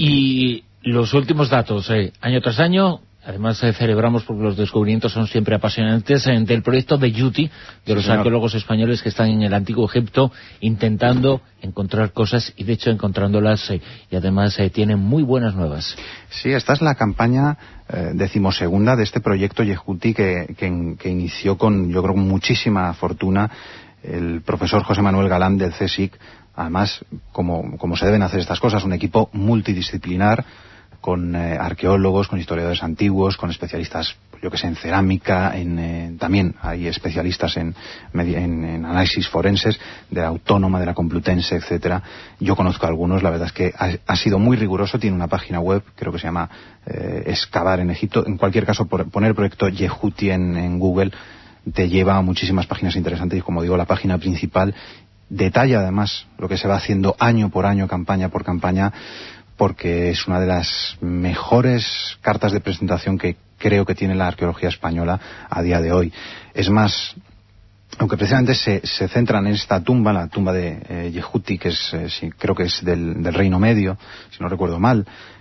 Y los últimos datos, eh, año tras año, además eh, celebramos porque los descubrimientos son siempre apasionantes, eh, del proyecto de Yuti, de los sí, arqueólogos españoles que están en el Antiguo Egipto intentando encontrar cosas y de hecho encontrándolas, eh, y además eh, tienen muy buenas nuevas. Sí, esta es la campaña eh, decimosegunda de este proyecto Yehuti que, que, que inició con, yo creo, muchísima fortuna el profesor José Manuel Galán del CSIC. Además, como, como se deben hacer estas cosas, un equipo multidisciplinar con eh, arqueólogos, con historiadores antiguos, con especialistas, yo que sé, en cerámica, en, eh, también hay especialistas en, en, en análisis forenses, de la Autónoma, de la Complutense, etcétera. Yo conozco a algunos, la verdad es que ha, ha sido muy riguroso, tiene una página web, creo que se llama eh, Excavar en Egipto. En cualquier caso, por, poner el proyecto Yehuti en, en Google te lleva a muchísimas páginas interesantes y, como digo, la página principal detalla además lo que se va haciendo año por año, campaña por campaña, porque es una de las mejores cartas de presentación que creo que tiene la arqueología española a día de hoy. Es más, aunque precisamente se, se centran en esta tumba, la tumba de eh, Yehuti, que es, eh, sí, creo que es del, del Reino Medio, si no recuerdo mal,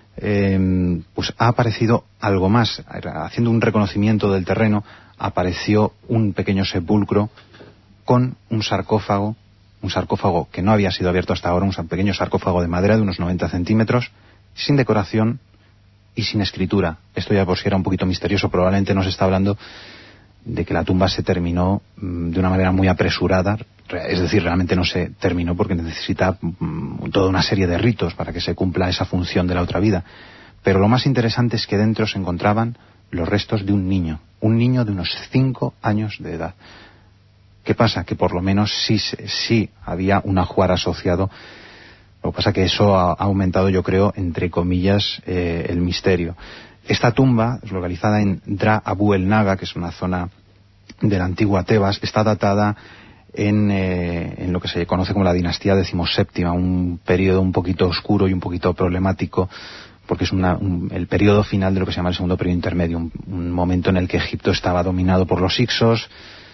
eh, pues ha aparecido algo más. Haciendo un reconocimiento del terreno, apareció un pequeño sepulcro con un sarcófago, un sarcófago que no había sido abierto hasta ahora, un pequeño sarcófago de madera de unos noventa centímetros, sin decoración y sin escritura. Esto ya por si era un poquito misterioso, probablemente nos está hablando de que la tumba se terminó mmm, de una manera muy apresurada, es decir, realmente no se terminó porque necesita mmm, toda una serie de ritos para que se cumpla esa función de la otra vida. Pero lo más interesante es que dentro se encontraban los restos de un niño, un niño de unos cinco años de edad. ¿Qué pasa? Que por lo menos sí, sí había un ajuar asociado. Lo que pasa que eso ha aumentado, yo creo, entre comillas, eh, el misterio. Esta tumba, localizada en Dra Abu el Naga, que es una zona de la antigua Tebas, está datada en, eh, en lo que se conoce como la dinastía decimoséptima, un periodo un poquito oscuro y un poquito problemático, porque es una, un, el periodo final de lo que se llama el segundo periodo intermedio, un, un momento en el que Egipto estaba dominado por los Hicsos.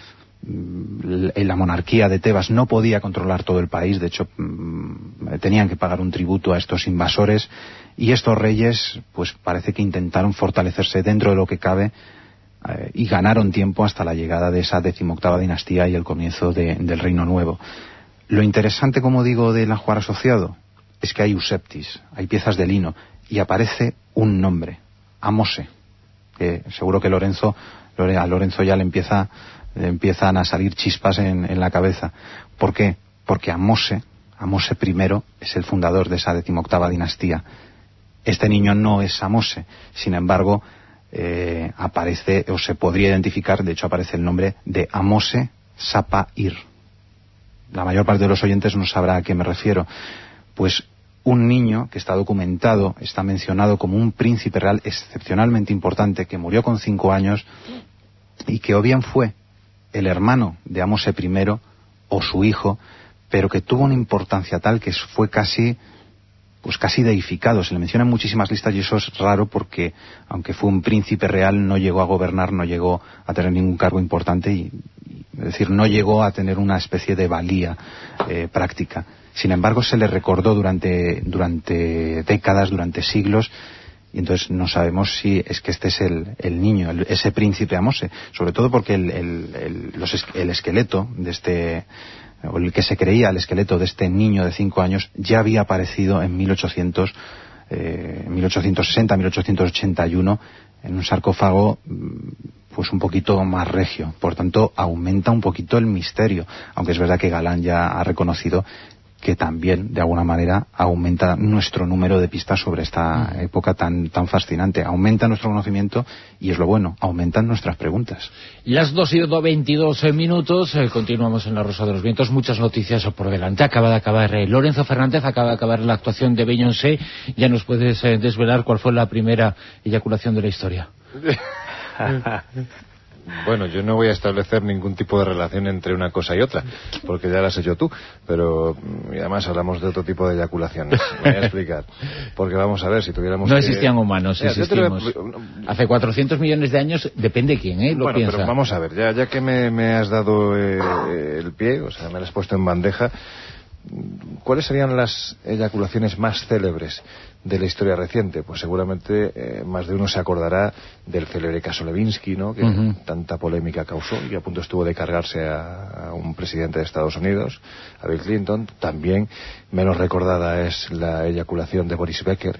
La monarquía de Tebas no podía controlar todo el país, de hecho tenían que pagar un tributo a estos invasores, y estos reyes pues parece que intentaron fortalecerse dentro de lo que cabe eh, y ganaron tiempo hasta la llegada de esa decimoctava dinastía y el comienzo de, del Reino Nuevo. Lo interesante, como digo, del ajuar asociado es que hay euseptis, hay piezas de lino, y aparece un nombre, Amose, que seguro que Lorenzo, a Lorenzo ya le empieza empiezan a salir chispas en, en la cabeza. ¿Por qué? Porque Amose, Amose primero, es el fundador de esa decimoctava dinastía. Este niño no es Amose, sin embargo, eh, aparece, o se podría identificar, de hecho aparece el nombre de Amose Sapair. La mayor parte de los oyentes no sabrá a qué me refiero. Pues un niño que está documentado, está mencionado como un príncipe real excepcionalmente importante, que murió con cinco años, y que o bien fue el hermano de Amose primero o su hijo, pero que tuvo una importancia tal que fue casi pues casi deificado. Se le menciona en muchísimas listas y eso es raro porque, aunque fue un príncipe real, no llegó a gobernar, no llegó a tener ningún cargo importante y, y es decir, no llegó a tener una especie de valía eh, práctica. Sin embargo, se le recordó durante el décadas, durante siglos. Y entonces no sabemos si es que este es el, el niño, el, ese príncipe Amose, sobre todo porque el, el, el, los, el esqueleto de este, o el que se creía el esqueleto de este niño de cinco años ya había aparecido en mil ochocientos, eh, mil ochocientos sesenta, mil ochocientos ochenta y uno en un sarcófago pues un poquito más regio. Por tanto, aumenta un poquito el misterio, aunque es verdad que Galán ya ha reconocido que también, de alguna manera, aumenta nuestro número de pistas sobre esta mm. época tan tan fascinante. Aumenta nuestro conocimiento y es lo bueno, aumentan nuestras preguntas. Las dos y veintidós minutos, eh, continuamos en La Rosa de los Vientos, muchas noticias por delante. Acaba de acabar eh, Lorenzo Fernández, acaba de acabar la actuación de Beyoncé. Ya nos puedes eh, desvelar cuál fue la primera eyaculación de la historia. Bueno, yo no voy a establecer ningún tipo de relación entre una cosa y otra, porque ya las he hecho tú, pero y además hablamos de otro tipo de eyaculaciones. Me voy a explicar. Porque vamos a ver, si tuviéramos No que... existían humanos, Mira, existimos. Te... Hace cuatrocientos millones de años, depende de quién, ¿eh? Lo bueno, piensa. Pero vamos a ver, ya, ya que me, me has dado eh, el pie, o sea, me lo has puesto en bandeja, ¿cuáles serían las eyaculaciones más célebres de la historia reciente? Pues seguramente eh, más de uno se acordará del célebre caso Levinsky, ¿no? Que uh-huh. tanta polémica causó y a punto estuvo de cargarse a, a un presidente de Estados Unidos, a Bill Clinton. También menos recordada es la eyaculación de Boris Becker.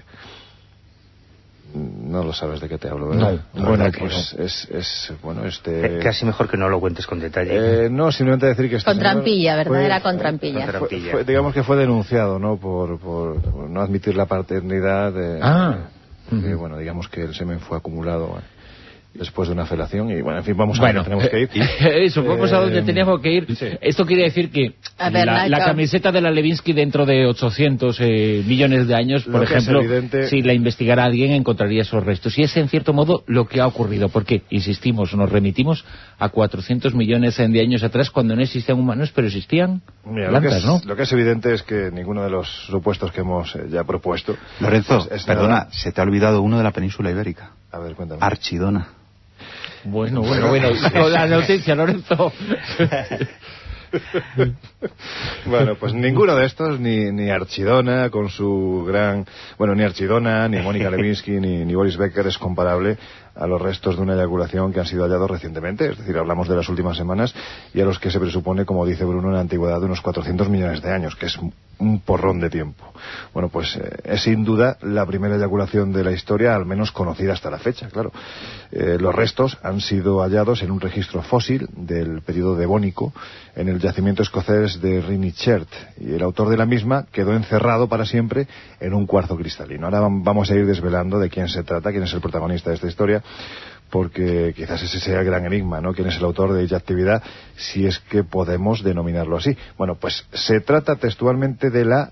No lo sabes de qué te hablo, ¿verdad? No, bueno, pues no. es, es, bueno, este... Casi mejor que no lo cuentes con detalle. Eh, no, simplemente decir que... Este con trampilla, ¿verdad? Fue, Era con trampilla. Fue, fue, fue, digamos que fue denunciado, ¿no? Por, por, por no admitir la paternidad de... Ah. De, uh-huh. Bueno, digamos que el semen fue acumulado... ¿eh? Después de una felación y bueno, en fin, vamos a bueno, ver, tenemos que ir. Eso, vamos eh, a donde teníamos que ir. Sí. Esto quiere decir que ver, la, la camiseta de la Levinsky dentro de ochocientos eh, millones de años, por ejemplo, evidente... si la investigara alguien encontraría esos restos. Y es en cierto modo lo que ha ocurrido, porque, insistimos, nos remitimos a cuatrocientos millones de años atrás cuando no existían humanos, pero existían Mira, plantas, lo que es, ¿no? Lo que es evidente es que ninguno de los supuestos que hemos eh, ya propuesto... Lorenzo, es, es perdona, nada... se te ha olvidado uno de la península ibérica. A ver, cuéntame. Archidona. Bueno, bueno, bueno, con la noticia, Lorenzo. Bueno, pues ninguno de estos, ni, ni Archidona con su gran... Bueno, ni Archidona, ni Mónica Lewinsky, ni, ni Boris Becker es comparable a los restos de una eyaculación que han sido hallados recientemente, es decir, hablamos de las últimas semanas, y a los que se presupone, como dice Bruno, en la antigüedad de unos cuatrocientos millones de años, que es un porrón de tiempo. Bueno, pues eh, es sin duda la primera eyaculación de la historia, al menos conocida hasta la fecha, claro. Eh, los restos han sido hallados en un registro fósil del periodo devónico en el yacimiento escocés de Rinnichert, y el autor de la misma quedó encerrado para siempre en un cuarzo cristalino. Ahora vamos a ir desvelando de quién se trata, quién es el protagonista de esta historia, porque quizás ese sea el gran enigma, ¿no? ¿Quién es el autor de dicha actividad, si es que podemos denominarlo así? Bueno, pues se trata textualmente de la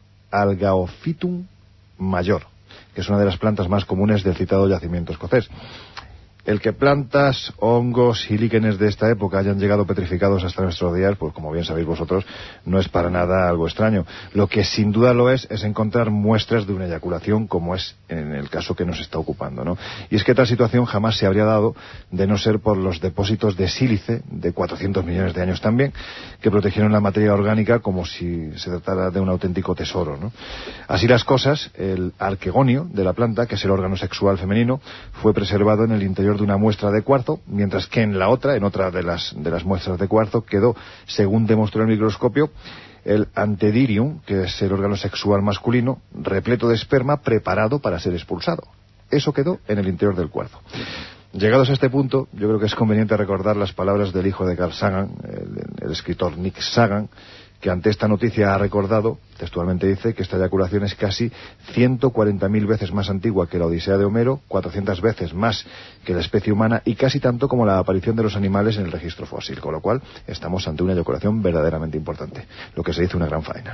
Algaophytum major, que es una de las plantas más comunes del citado yacimiento escocés. El que plantas, hongos y líquenes de esta época hayan llegado petrificados hasta nuestros días, pues como bien sabéis vosotros, no es para nada algo extraño. Lo que sin duda lo es, es encontrar muestras de una eyaculación, como es en el caso que nos está ocupando, ¿no? Y es que tal situación jamás se habría dado de no ser por los depósitos de sílice, de cuatrocientos millones de años también, que protegieron la materia orgánica como si se tratara de un auténtico tesoro, ¿no? Así las cosas, el arquegonio de la planta, que es el órgano sexual femenino, fue preservado en el interior de una muestra de cuarzo, mientras que en la otra, en otra de las, de las muestras de cuarzo, quedó, según demostró el microscopio, el antedirium, que es el órgano sexual masculino, repleto de esperma preparado para ser expulsado. Eso quedó en el interior del cuarzo. Llegados a este punto, yo creo que es conveniente recordar las palabras del hijo de Carl Sagan, el, el escritor Nick Sagan, que ante esta noticia ha recordado, textualmente dice, que esta eyaculación es casi ciento cuarenta mil veces más antigua que la Odisea de Homero, cuatrocientas veces más que la especie humana y casi tanto como la aparición de los animales en el registro fósil, con lo cual estamos ante una eyaculación verdaderamente importante, lo que se dice una gran faena.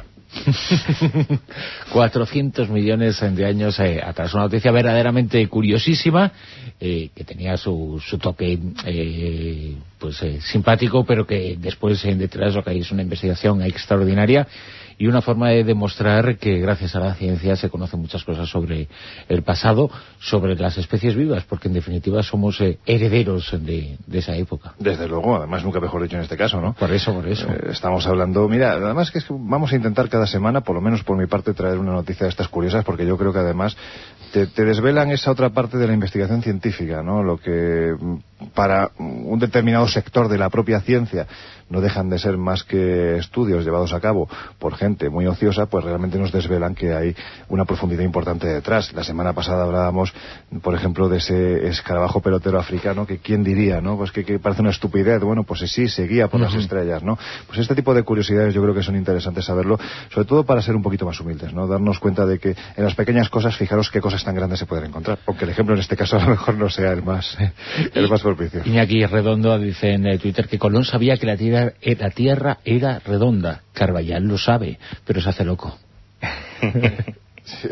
cuatrocientos millones de años eh, atrás, una noticia verdaderamente curiosísima, eh, que tenía su, su toque eh, pues eh, simpático, pero que después eh, detrás lo que hay es una investigación extraordinaria y una forma de demostrar que gracias a la ciencia se conocen muchas cosas sobre el pasado, sobre las especies vivas, porque en definitiva somos eh, herederos de, de esa época. Desde luego, además nunca mejor dicho en este caso, ¿no? Por eso, por eso. Eh, estamos hablando, mira, además que, es que vamos a intentar cada semana, por lo menos por mi parte, traer una noticia de estas curiosas, porque yo creo que además te, te desvelan esa otra parte de la investigación científica, ¿no? Lo que para un determinado sector de la propia ciencia no dejan de ser más que estudios llevados a cabo por gente muy ociosa, pues realmente nos desvelan que hay una profundidad importante detrás. La semana pasada hablábamos, por ejemplo, de ese escarabajo pelotero africano, que quién diría, ¿no? Pues que, que parece una estupidez. Bueno, pues sí, se guía por uh-huh. las estrellas, ¿no? Pues este tipo de curiosidades yo creo que son interesantes saberlo, sobre todo para ser un poquito más humildes, ¿no? Darnos cuenta de que en las pequeñas cosas, fijaros qué cosas tan grandes se pueden encontrar, aunque el ejemplo en este caso a lo mejor no sea el más, el más propicio. Iñaki Redondo dice en Twitter que Colón sabía que la tierra, la tierra era redonda. Carballal lo sabe, pero se hace loco. Sí.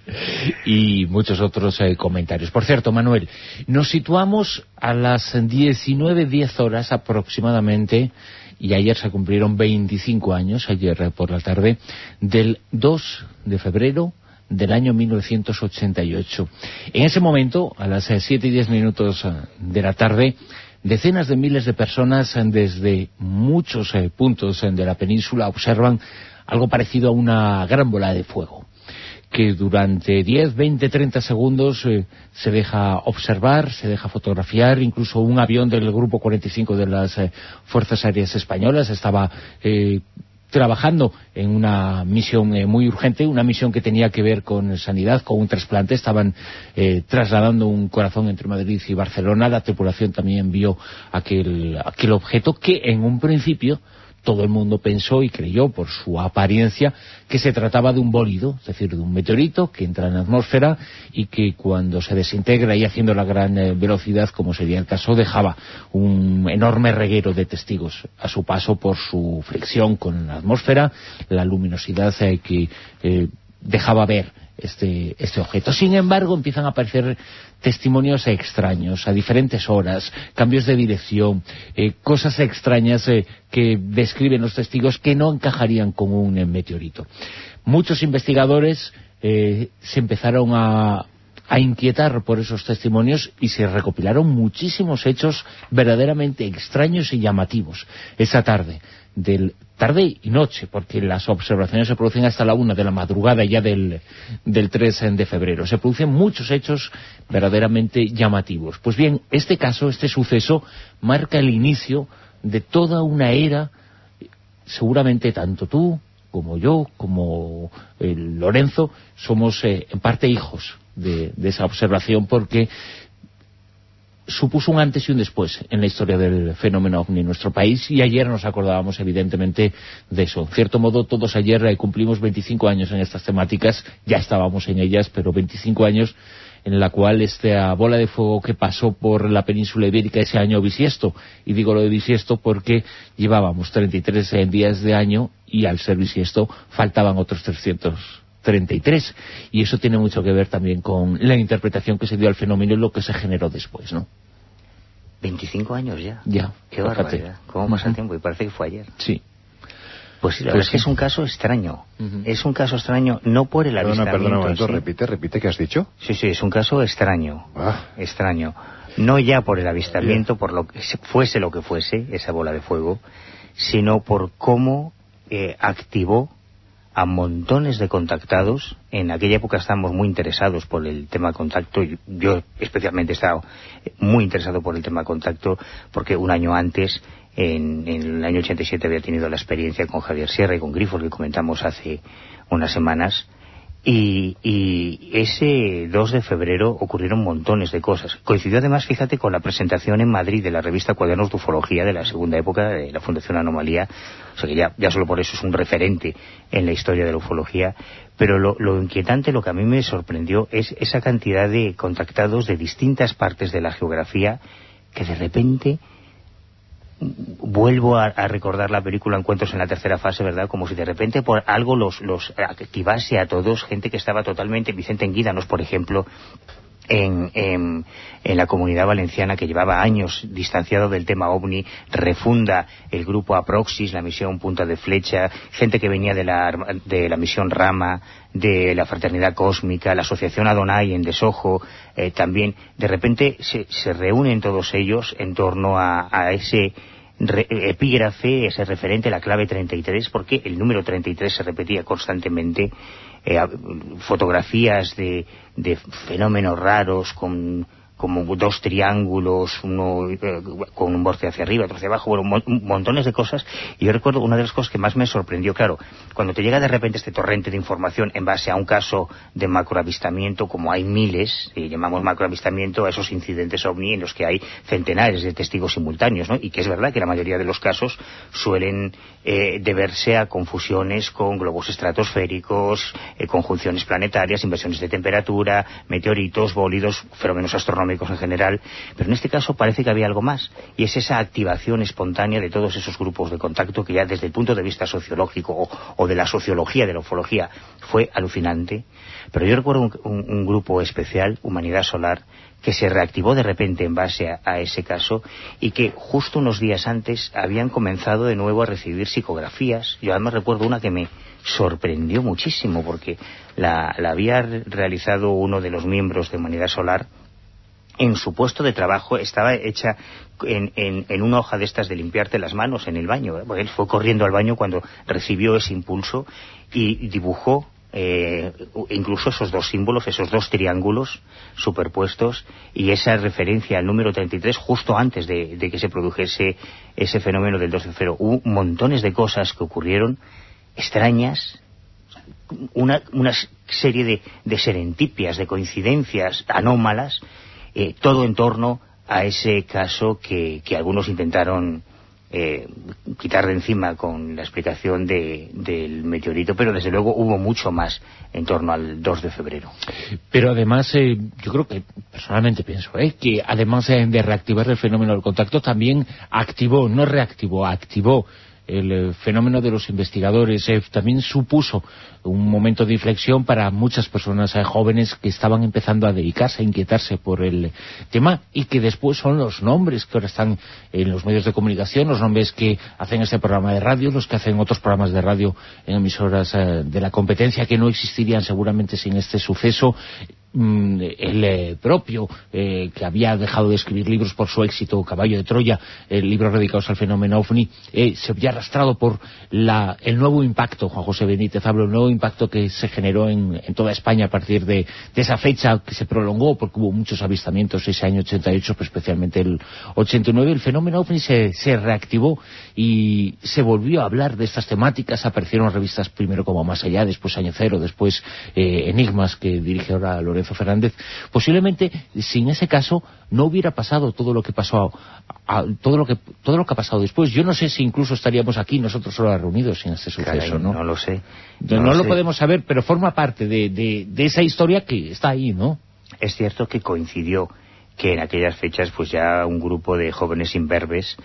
y muchos otros eh, comentarios. Por cierto, Manuel, nos situamos a las diecinueve diez horas aproximadamente, y ayer se cumplieron veinticinco años, ayer eh, por la tarde, del dos de febrero del año mil novecientos ochenta y ocho. En ese momento, a las siete y diez minutos de la tarde, decenas de miles de personas desde muchos eh, puntos de la península observan algo parecido a una gran bola de fuego, que durante diez, veinte, treinta segundos eh, se deja observar, se deja fotografiar. Incluso un avión del Grupo cuarenta y cinco de las eh, Fuerzas Aéreas Españolas estaba eh, trabajando en una misión eh, muy urgente, una misión que tenía que ver con sanidad, con un trasplante. Estaban eh, trasladando un corazón entre Madrid y Barcelona. La tripulación también vio aquel, aquel objeto que en un principio todo el mundo pensó y creyó, por su apariencia, que se trataba de un bólido, es decir, de un meteorito que entra en la atmósfera y que cuando se desintegra y haciendo la gran eh, velocidad, como sería el caso, dejaba un enorme reguero de testigos a su paso por su fricción con la atmósfera, la luminosidad eh, que eh, dejaba ver este, este objeto. Sin embargo, empiezan a aparecer testimonios extraños a diferentes horas, cambios de dirección, eh, cosas extrañas eh, que describen los testigos que no encajarían con un eh, meteorito. Muchos investigadores eh, se empezaron a, a inquietar por esos testimonios y se recopilaron muchísimos hechos verdaderamente extraños y llamativos esa tarde, del tarde y noche, porque las observaciones se producen hasta la una de la madrugada ya del, del tres de febrero. Se producen muchos hechos verdaderamente llamativos. Pues bien, este caso, este suceso, marca el inicio de toda una era. Seguramente tanto tú, como yo, como eh, Lorenzo, somos eh, en parte hijos de, de esa observación, porque supuso un antes y un después en la historia del fenómeno ovni en nuestro país, y ayer nos acordábamos evidentemente de eso. En cierto modo, todos ayer eh, cumplimos veinticinco años en estas temáticas, ya estábamos en ellas, pero veinticinco años en la cual esta bola de fuego que pasó por la península ibérica ese año bisiesto, y digo lo de bisiesto porque llevábamos treinta y tres días de año y al ser bisiesto faltaban otros trescientos treinta y tres, y eso tiene mucho que ver también con la interpretación que se dio al fenómeno y lo que se generó después, ¿no? veinticinco años ya. Ya. Qué barbaridad. ¿Cómo pasa el tiempo? Y parece que fue ayer. Sí. Pues sí, la verdad es que es un caso extraño. Uh-huh. Es un caso extraño, no por el avistamiento. Perdona, perdona un momento, ¿sí? repite, repite, ¿qué has dicho? Sí, sí, es un caso extraño. Ah. Extraño. No ya por el avistamiento, por lo que fuese lo que fuese, esa bola de fuego, sino por cómo eh, activó a montones de contactados. En aquella época estábamos muy interesados por el tema contacto. Yo especialmente he estado muy interesado por el tema contacto porque un año antes, en, en el año ochenta y siete, había tenido la experiencia con Javier Sierra y con Grifos, que comentamos hace unas semanas. Y, y ese dos de febrero ocurrieron montones de cosas. Coincidió además, fíjate, con la presentación en Madrid de la revista Cuadernos de Ufología de la segunda época de la Fundación Anomalía. O sea que ya, ya solo por eso es un referente en la historia de la ufología. Pero lo, lo inquietante, lo que a mí me sorprendió, es esa cantidad de contactados de distintas partes de la geografía que de repente... Vuelvo a, a recordar la película Encuentros en la tercera fase, ¿verdad? Como si de repente por algo los, los activase a todos, gente que estaba totalmente... Vicente Enguídanos, por ejemplo, en, en, en la Comunidad Valenciana, que llevaba años distanciado del tema OVNI, refunda el grupo Aproxis, la misión Punta de Flecha, gente que venía de la, de la misión Rama, de la Fraternidad Cósmica, la Asociación Adonai en Desojo, eh, también, de repente se, se reúnen todos ellos en torno a, a ese... Re, epígrafe, ese referente, la clave treinta y tres, porque el número treinta y tres se repetía constantemente, eh, fotografías de, de fenómenos raros con como dos triángulos, uno eh, con un borde hacia arriba, otro hacia abajo, bueno, mon montones de cosas. Y yo recuerdo una de las cosas que más me sorprendió, claro, cuando te llega de repente este torrente de información en base a un caso de macroavistamiento, como hay miles, y llamamos macroavistamiento a esos incidentes ovni en los que hay centenares de testigos simultáneos, ¿no? Y que es verdad que la mayoría de los casos suelen eh, deberse a confusiones con globos estratosféricos, eh, conjunciones planetarias, inversiones de temperatura, meteoritos, bólidos, fenómenos astronómicos médicos en general, pero en este caso parece que había algo más, y es esa activación espontánea de todos esos grupos de contacto que ya desde el punto de vista sociológico o, o de la sociología, de la ufología, fue alucinante. Pero yo recuerdo un, un, un grupo especial, Humanidad Solar, que se reactivó de repente en base a, a ese caso y que justo unos días antes habían comenzado de nuevo a recibir psicografías. Yo además recuerdo una que me sorprendió muchísimo porque la, la había realizado uno de los miembros de Humanidad Solar. En su puesto de trabajo estaba hecha en, en, en una hoja de estas de limpiarte las manos en el baño. ¿eh? Él fue corriendo al baño cuando recibió ese impulso y dibujó Eh, incluso esos dos símbolos, esos dos triángulos superpuestos y esa referencia al número treinta y tres justo antes de, de que se produjese ese fenómeno del dos de febrero. Hubo montones de cosas que ocurrieron extrañas, una, una serie de, de serentipias, de coincidencias anómalas, eh, todo en torno a ese caso que, que algunos intentaron Eh, quitar de encima con la explicación de, del meteorito, pero desde luego hubo mucho más en torno al dos de febrero. Pero además, eh, yo creo que, personalmente pienso, eh, que además eh, de reactivar el fenómeno del contacto, también activó, no reactivó, activó el eh, fenómeno de los investigadores, eh, también supuso un momento de inflexión para muchas personas eh, jóvenes que estaban empezando a dedicarse, a inquietarse por el tema y que después son los nombres que ahora están en los medios de comunicación, los nombres que hacen este programa de radio, los que hacen otros programas de radio en emisoras eh, de la competencia que no existirían seguramente sin este suceso. El eh, propio, eh, que había dejado de escribir libros por su éxito, Caballo de Troya, eh, libros dedicados al fenómeno OVNI, eh, se había arrastrado por la, el nuevo impacto, Juan José Benítez habla, el nuevo impacto que se generó en, en toda España a partir de, de esa fecha, que se prolongó porque hubo muchos avistamientos ese año ochenta y ocho, pero especialmente el ochenta y nueve. El fenómeno OVNI se, se reactivó y se volvió a hablar de estas temáticas. Aparecieron revistas primero como Más Allá, después Año Cero, después eh, Enigmas, que dirige ahora Lorenzo Fernández. Posiblemente sin ese caso no hubiera pasado todo lo que pasó a, a, todo lo que todo lo que ha pasado después. Yo no sé si incluso estaríamos aquí nosotros ahora reunidos sin este suceso. Caray, no no lo sé no, no lo, lo sé. Podemos saber, pero forma parte de, de, de esa historia que está ahí, ¿no? Es cierto que coincidió que en aquellas fechas pues ya un grupo de jóvenes imberbes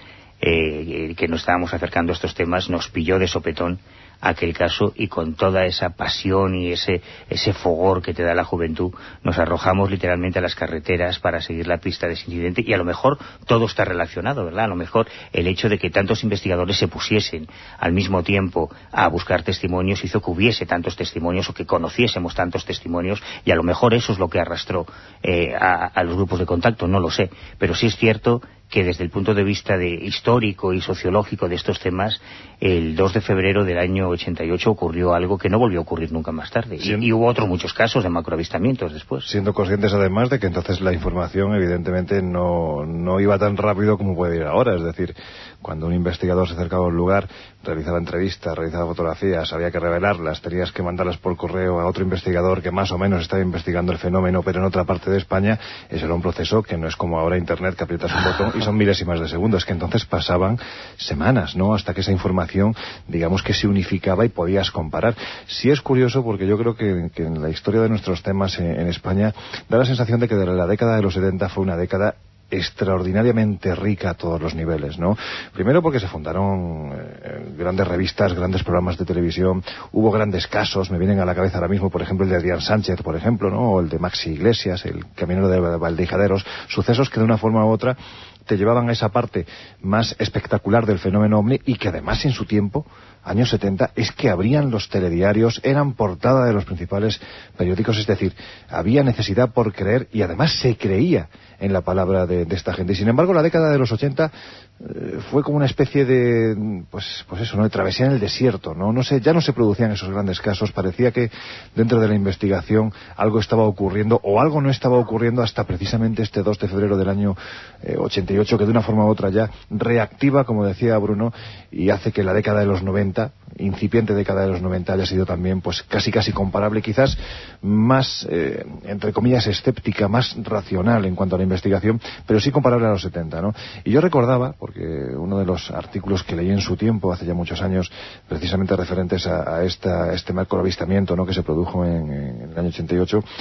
eh, que nos estábamos acercando a estos temas nos pilló de sopetón aquel caso y con toda esa pasión y ese ese fogor que te da la juventud nos arrojamos literalmente a las carreteras para seguir la pista de ese incidente y a lo mejor todo está relacionado, ¿verdad? A lo mejor el hecho de que tantos investigadores se pusiesen al mismo tiempo a buscar testimonios hizo que hubiese tantos testimonios o que conociésemos tantos testimonios y a lo mejor eso es lo que arrastró eh, a, a los grupos de contacto, no lo sé, pero sí es cierto que desde el punto de vista de histórico y sociológico de estos temas, el dos de febrero del año ochenta y ocho ocurrió algo que no volvió a ocurrir nunca más tarde. Y, y hubo otros muchos casos de macroavistamientos después. Siendo conscientes además de que entonces la información evidentemente no, no iba tan rápido como puede ir ahora. Es decir, cuando un investigador se acercaba a un lugar, realizaba entrevistas, realizaba fotografías, había que revelarlas, tenías que mandarlas por correo a otro investigador que más o menos estaba investigando el fenómeno, pero en otra parte de España. Ese era un proceso que no es como ahora Internet, que aprietas un botón y son milésimas de segundos, que entonces pasaban semanas, ¿no?, hasta que esa información, digamos, que se unificaba y podías comparar. Sí es curioso porque yo creo que, que en la historia de nuestros temas en, en España da la sensación de que de la década de los setenta fue una década extraordinariamente rica a todos los niveles, ¿no? Primero porque se fundaron eh, grandes revistas, grandes programas de televisión, hubo grandes casos, me vienen a la cabeza ahora mismo, por ejemplo, el de Adrián Sánchez, por ejemplo, ¿no?, o el de Maxi Iglesias, el camionero de Valdehijaderos, sucesos que de una forma u otra te llevaban a esa parte más espectacular del fenómeno OVNI y que además en su tiempo, años setenta, es que abrían los telediarios, eran portada de los principales periódicos, es decir, había necesidad por creer y además se creía en la palabra de, de esta gente. Y sin embargo, la década de los ochenta eh, fue como una especie de, pues, pues eso, ¿no?, de travesía en el desierto, ¿no? No sé, ya no se producían esos grandes casos, parecía que dentro de la investigación algo estaba ocurriendo o algo no estaba ocurriendo hasta precisamente este dos de febrero del año eh, ochenta y ocho, que de una forma u otra ya reactiva, como decía Bruno, y hace que la década de los noventa, incipiente década de los noventa, haya sido también pues casi casi comparable, quizás más, eh, entre comillas, escéptica, más racional en cuanto a la investigación, pero sí comparable a los setenta, ¿no? Y yo recordaba, porque uno de los artículos que leí en su tiempo, hace ya muchos años, precisamente referentes a, a esta, este macroavistamiento, ¿no?, que se produjo en, en el año ochenta y ocho,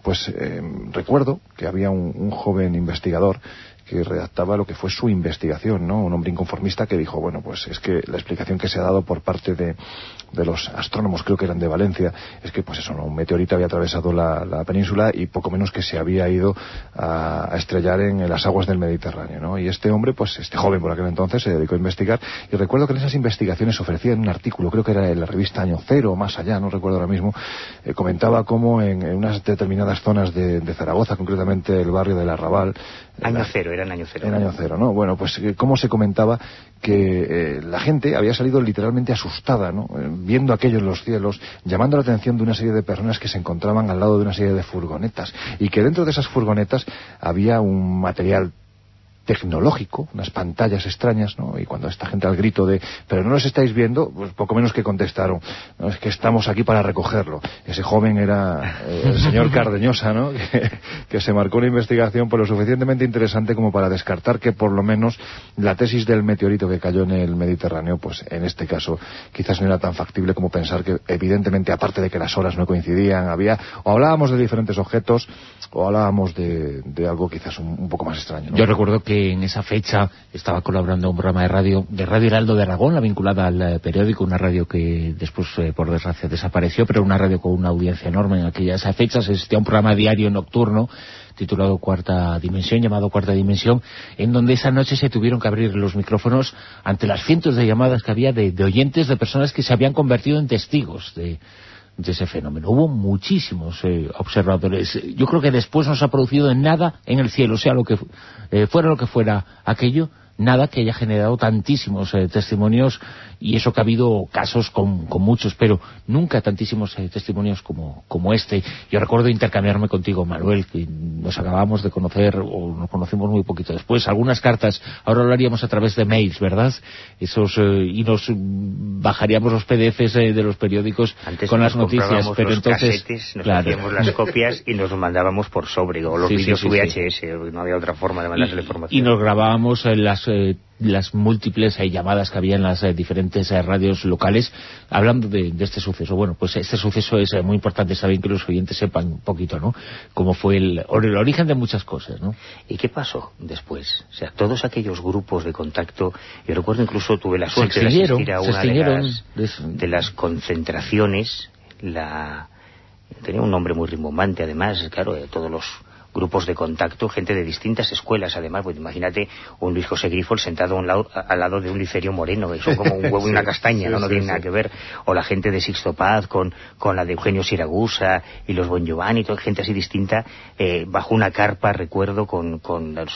pues eh, recuerdo que había un, un joven investigador que redactaba lo que fue su investigación, ¿no? Un hombre inconformista que dijo, bueno, pues es que la explicación que se ha dado por parte de, de los astrónomos, creo que eran de Valencia, es que pues eso, ¿no? Un meteorito había atravesado la, la península y poco menos que se había ido a, a estrellar en las aguas del Mediterráneo, ¿no? Y este hombre, pues este joven por aquel entonces, se dedicó a investigar, y recuerdo que en esas investigaciones ofrecía en un artículo, creo que era en la revista Año Cero o más allá, no recuerdo ahora mismo, eh, comentaba cómo en, en unas determinadas zonas de, de Zaragoza, concretamente el barrio del Arrabal, Año Cero, era en Año Cero. En Año Cero, ¿no? Bueno, pues cómo se comentaba que eh, la gente había salido literalmente asustada, ¿no? Eh, viendo aquello en los cielos, llamando la atención de una serie de personas que se encontraban al lado de una serie de furgonetas, y que dentro de esas furgonetas había un material tecnológico, unas pantallas extrañas, ¿no? Y cuando esta gente al grito de pero no los estáis viendo, pues poco menos que contestaron, no, es que estamos aquí para recogerlo. Ese joven era eh, el señor Cardeñosa, ¿no? Que, que se marcó una investigación por lo suficientemente interesante como para descartar que por lo menos la tesis del meteorito que cayó en el Mediterráneo, pues en este caso quizás no era tan factible como pensar que evidentemente, aparte de que las horas no coincidían, había, o hablábamos de diferentes objetos o hablábamos de, de algo quizás un, un poco más extraño, ¿no? Yo recuerdo que en esa fecha estaba colaborando en un programa de radio, de Radio Heraldo de Aragón, la vinculada al eh, periódico, una radio que después, eh, por desgracia, desapareció, pero una radio con una audiencia enorme en aquellas fechas. Existía un programa diario nocturno titulado Cuarta Dimensión, llamado Cuarta Dimensión, en donde esa noche se tuvieron que abrir los micrófonos ante las cientos de llamadas que había de, de oyentes, de personas que se habían convertido en testigos de... de ese fenómeno. Hubo muchísimos eh, observadores. Yo creo que después no se ha producido nada en el cielo, sea lo que eh, fuera lo que fuera aquello, nada que haya generado tantísimos eh, testimonios, y eso que ha habido casos con, con muchos, pero nunca tantísimos eh, testimonios como, como este. Yo recuerdo intercambiarme contigo, Manuel, que nos acabamos de conocer, o nos conocimos muy poquito después, algunas cartas, ahora lo haríamos a través de mails, ¿verdad? Esos eh, y nos bajaríamos los P D Efes eh, de los periódicos antes con las noticias, pero los entonces casetes, nos claro. hacíamos las copias y nos mandábamos por sobre, o los sí, vídeos sí, sí, V H S, sí. No había otra forma de mandar la información. Y nos grabábamos eh, las eh, las múltiples eh, llamadas que había en las eh, diferentes eh, radios locales hablando de, de este suceso. Bueno, pues este suceso es eh, muy importante, saben que los oyentes sepan un poquito, ¿no? Cómo fue el, el origen de muchas cosas, ¿no? ¿Y qué pasó después? O sea, todos aquellos grupos de contacto, yo recuerdo incluso tuve la suerte de asistir a una de las, de las concentraciones, la tenía un nombre muy rimbombante además, claro, de todos los grupos de contacto, gente de distintas escuelas, además, pues imagínate un Luis José Grifol sentado a un lado, al lado de un Licerio Moreno, que son como un huevo y una castaña, sí, ¿no? No sí, tienen sí. nada que ver. O la gente de Sixto Paz con, con la de Eugenio Siragusa y los Bon Giovanni, toda gente así distinta, eh, bajo una carpa, recuerdo, con, con los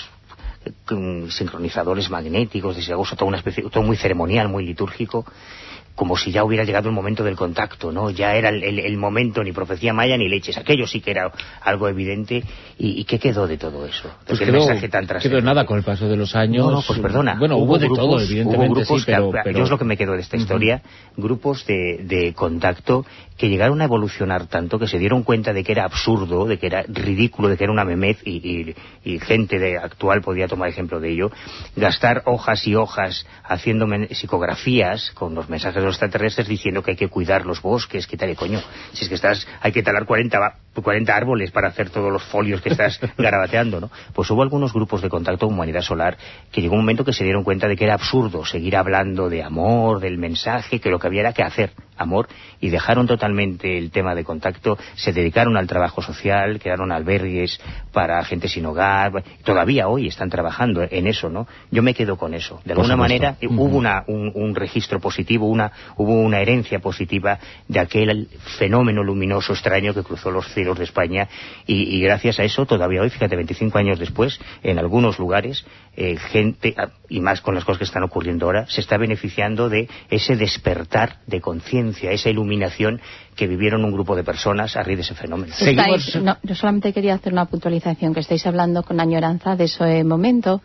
con sincronizadores magnéticos de Siragusa, toda una especie, todo muy ceremonial, muy litúrgico, como si ya hubiera llegado el momento del contacto, ¿no? Ya era el, el, el momento, ni profecía maya ni leches, aquello sí que era algo evidente. ¿Y, y qué quedó de todo eso? Pues quedó, mensaje tan trascendente. Quedó nada con el paso de los años. No, no, pues perdona. Bueno, hubo, hubo de grupos, todo, evidentemente, hubo grupos sí, pero, que, pero... Yo es lo que me quedo de esta historia, uh-huh. Grupos de, de contacto que llegaron a evolucionar tanto que se dieron cuenta de que era absurdo, de que era ridículo, de que era una memez, y, y, y gente de actual podía tomar ejemplo de ello, gastar hojas y hojas haciendo psicografías con los mensajes de los extraterrestres diciendo que hay que cuidar los bosques, que tal y coño, si es que estás, hay que talar cuarenta, cuarenta árboles para hacer todos los folios que estás garabateando, ¿no? Pues hubo algunos grupos de contacto con Humanidad Solar que llegó un momento que se dieron cuenta de que era absurdo seguir hablando de amor, del mensaje, que lo que había era que hacer amor, y dejaron totalmente el tema de contacto, se dedicaron al trabajo social, crearon albergues para gente sin hogar, todavía hoy están trabajando en eso, ¿no? Yo me quedo con eso. De alguna manera uh-huh. hubo una, un, un registro positivo, una, hubo una herencia positiva de aquel fenómeno luminoso extraño que cruzó los cielos de España, y, y gracias a eso todavía hoy, fíjate, veinticinco años después, en algunos lugares, eh, gente, y más con las cosas que están ocurriendo ahora, se está beneficiando de ese despertar de conciencia, esa iluminación que vivieron un grupo de personas a raíz de ese fenómeno. Estáis, no, yo solamente quería hacer una puntualización, que estáis hablando con añoranza de ese momento,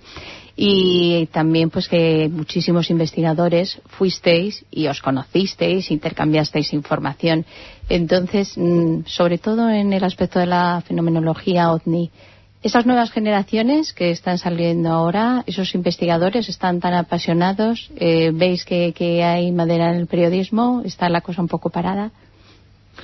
y también pues que muchísimos investigadores fuisteis y os conocisteis, intercambiasteis información. Entonces, sobre todo en el aspecto de la fenomenología ovni, esas nuevas generaciones que están saliendo ahora, esos investigadores están tan apasionados, eh, veis que, que hay madera en el periodismo, está la cosa un poco parada.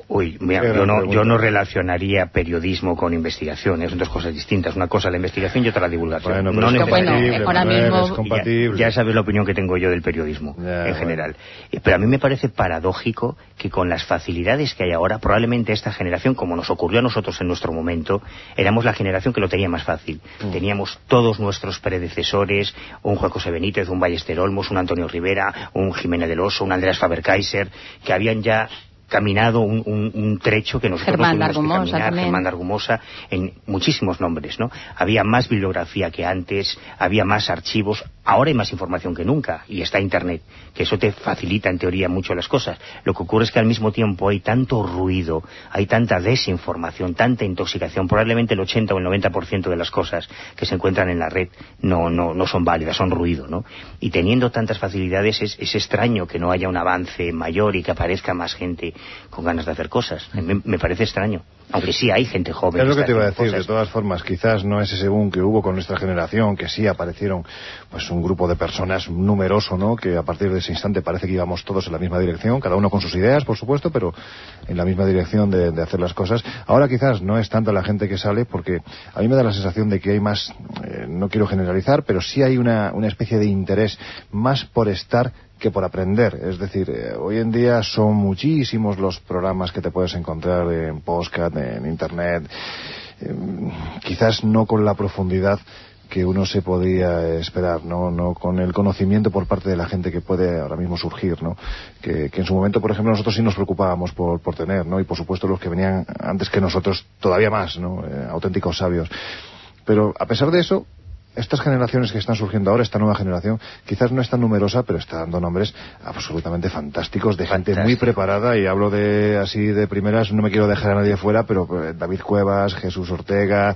Uy, mira, yo no, yo no relacionaría periodismo con investigación, son dos cosas distintas. Una cosa la investigación y otra la divulgación. Bueno, no es bueno, ahora mismo es compatible. Ya, ya sabes la opinión que tengo yo del periodismo, ya, en general. Bueno. Pero a mí me parece paradójico que con las facilidades que hay ahora, probablemente esta generación, como nos ocurrió a nosotros en nuestro momento, éramos la generación que lo tenía más fácil. Mm. Teníamos todos nuestros predecesores, un Juan José Benítez, un Ballester Olmos, un Antonio Rivera, un Jiménez del Oso, un Andreas Faber-Kaiser, que habían ya caminado un, un, un trecho que nosotros Germán no tuvimos Argumosa, que caminar, también. Germán Argumosa, en muchísimos nombres, ¿no? Había más bibliografía que antes, había más archivos, ahora hay más información que nunca, y está Internet, que eso te facilita en teoría mucho las cosas. Lo que ocurre es que al mismo tiempo hay tanto ruido, hay tanta desinformación, tanta intoxicación, probablemente el ochenta o el noventa por ciento de las cosas que se encuentran en la red no, no, no son válidas, son ruido, ¿no? Y teniendo tantas facilidades es, es extraño que no haya un avance mayor y que aparezca más gente con ganas de hacer cosas. Me, me parece extraño. Aunque sí hay gente joven. Es lo que te iba a decir, cosas. De todas formas, quizás no es ese boom que hubo con nuestra generación, que sí aparecieron pues un grupo de personas numeroso, ¿no? Que a partir de ese instante parece que íbamos todos en la misma dirección, cada uno con sus ideas, por supuesto, pero en la misma dirección de, de hacer las cosas. Ahora quizás no es tanta la gente que sale, porque a mí me da la sensación de que hay más, eh, no quiero generalizar, pero sí hay una, una especie de interés más por estar que por aprender. Es decir, eh, hoy en día son muchísimos los programas que te puedes encontrar en podcast, en internet, eh, quizás no con la profundidad que uno se podía esperar, no no con el conocimiento por parte de la gente que puede ahora mismo surgir, ¿no? Que, que en su momento, por ejemplo, nosotros sí nos preocupábamos por, por tener, ¿no? Y por supuesto los que venían antes que nosotros todavía más, ¿no? Eh, auténticos sabios. Pero a pesar de eso, estas generaciones que están surgiendo ahora, esta nueva generación, quizás no es tan numerosa, pero está dando nombres absolutamente fantásticos, de gente Fantástico. muy preparada, y hablo de así de primeras, no me quiero dejar a nadie fuera, pero David Cuevas, Jesús Ortega,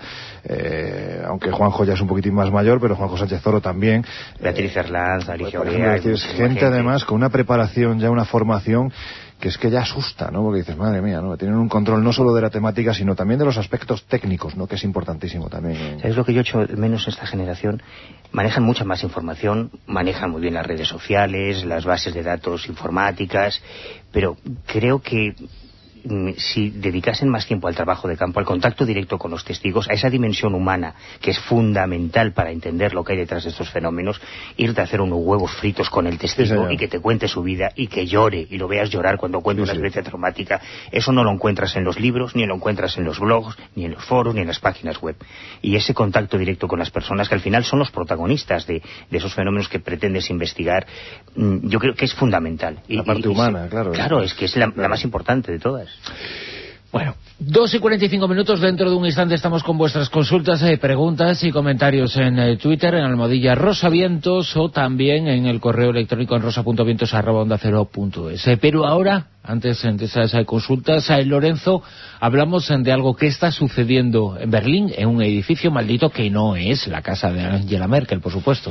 eh, aunque Juanjo ya es un poquitín más mayor, pero Juanjo Sánchez Zoro también. Beatriz Herlanz, Alicia pues, Orea, gente, gente además con una preparación, ya una formación que es que ya asusta, ¿no? Porque dices, madre mía, ¿no? Tienen un control no solo de la temática, sino también de los aspectos técnicos, ¿no? Que es importantísimo también. Es lo que yo echo menos en esta generación. Manejan mucha más información, manejan muy bien las redes sociales, las bases de datos informáticas, pero creo que si dedicasen más tiempo al trabajo de campo, al contacto directo con los testigos, a esa dimensión humana que es fundamental para entender lo que hay detrás de estos fenómenos, irte a hacer unos huevos fritos con el testigo sí, y que te cuente su vida y que llore y lo veas llorar cuando cuenta sí, una experiencia sí. traumática, eso no lo encuentras en los libros, ni lo encuentras en los blogs, ni en los foros, ni en las páginas web. Y ese contacto directo con las personas, que al final son los protagonistas de, de esos fenómenos que pretendes investigar, yo creo que es fundamental. La y, parte y, humana, y, claro. Claro, es que es la, la más importante de todas. Bueno, dos y cuarenta y cinco minutos, dentro de un instante estamos con vuestras consultas, eh, preguntas y comentarios en eh, Twitter, en almohadilla rosavientos, o también en el correo electrónico en rosa.vientos arroba onda cero punto es. Eh, pero ahora, antes de esas eh, consultas, eh, Lorenzo, hablamos eh, de algo que está sucediendo en Berlín, en un edificio maldito que no es la casa de Angela Merkel, por supuesto.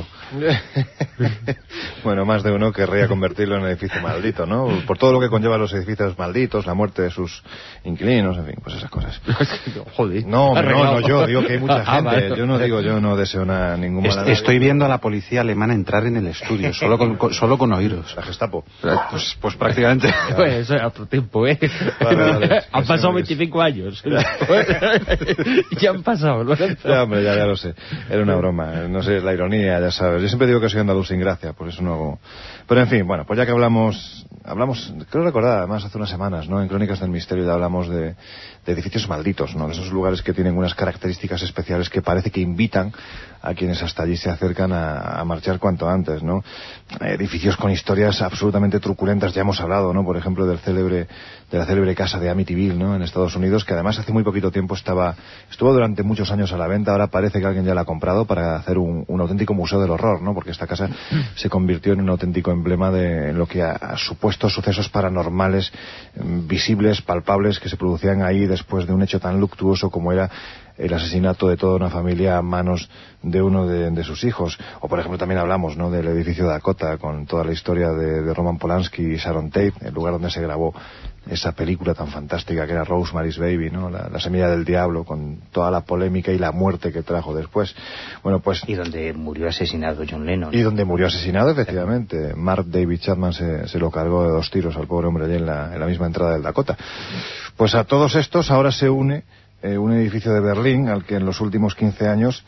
Bueno, más de uno querría convertirlo en un edificio maldito, ¿no? Por todo lo que conlleva los edificios malditos, la muerte de sus inquilinos, en fin, pues esas cosas. Joder. No, no, no, yo digo que hay mucha gente. Ah, vale. Yo no digo, yo no deseo nada, ningún mal. Estoy viendo a la policía alemana entrar en el estudio, solo con, con, solo con oíros. La Gestapo. Pues, pues prácticamente. Pues eso era otro tiempo, ¿eh? Vale, vale. Han pasado veinticinco años. Ya han pasado, ¿no? Ya, hombre, ya, ya lo sé. Era una broma. No sé, la ironía, ya sabes. Yo siempre digo que soy andaluz sin gracia, por eso no hago... Pero en fin, bueno, pues ya que hablamos... Hablamos, creo recordar, además, hace unas semanas, ¿no? En Crónicas del Misterio ya hablamos de, de edificios malditos, ¿no? De esos lugares que tienen unas características especiales que parece que invitan a quienes hasta allí se acercan a, a marchar cuanto antes, ¿no? Edificios con historias absolutamente truculentas, ya hemos hablado, ¿no? Por ejemplo, del célebre, de la célebre casa de Amityville, ¿no? En Estados Unidos, que además hace muy poquito tiempo estaba, estuvo durante muchos años a la venta, ahora parece que alguien ya la ha comprado para hacer un, un auténtico museo del horror, ¿no? Porque esta casa se convirtió en un auténtico emblema de lo que a, a supuestos sucesos paranormales, visibles, palpables, que se producían ahí después de un hecho tan luctuoso como era el asesinato de toda una familia a manos de uno de, de sus hijos. O por ejemplo también hablamos, ¿no?, del edificio Dakota, con toda la historia de, de Roman Polanski y Sharon Tate, el lugar donde se grabó esa película tan fantástica que era Rosemary's Baby, ¿no?, la, la semilla del diablo, con toda la polémica y la muerte que trajo después. Bueno, pues... Y donde murió asesinado John Lennon. Y donde murió asesinado, efectivamente. Mark David Chapman se, se lo cargó de dos tiros al pobre hombre allí en la, en la misma entrada del Dakota. Pues a todos estos ahora se une eh, un edificio de Berlín al que en los últimos quince años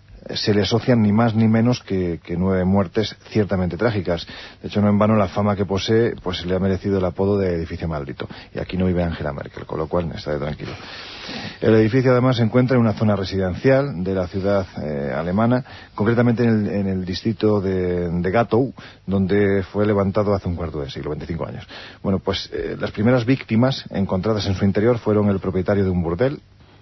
se le asocian ni más ni menos que, que nueve muertes ciertamente trágicas. De hecho, no en vano la fama que posee pues le ha merecido el apodo de edificio maldito. Y aquí no vive Angela Merkel, con lo cual está de tranquilo. El edificio además se encuentra en una zona residencial de la ciudad eh, alemana, concretamente en el, en el distrito de, de Gatow, donde fue levantado hace un cuarto de siglo, veinticinco años. Bueno, pues eh, las primeras víctimas encontradas en su interior fueron el propietario de un burdel.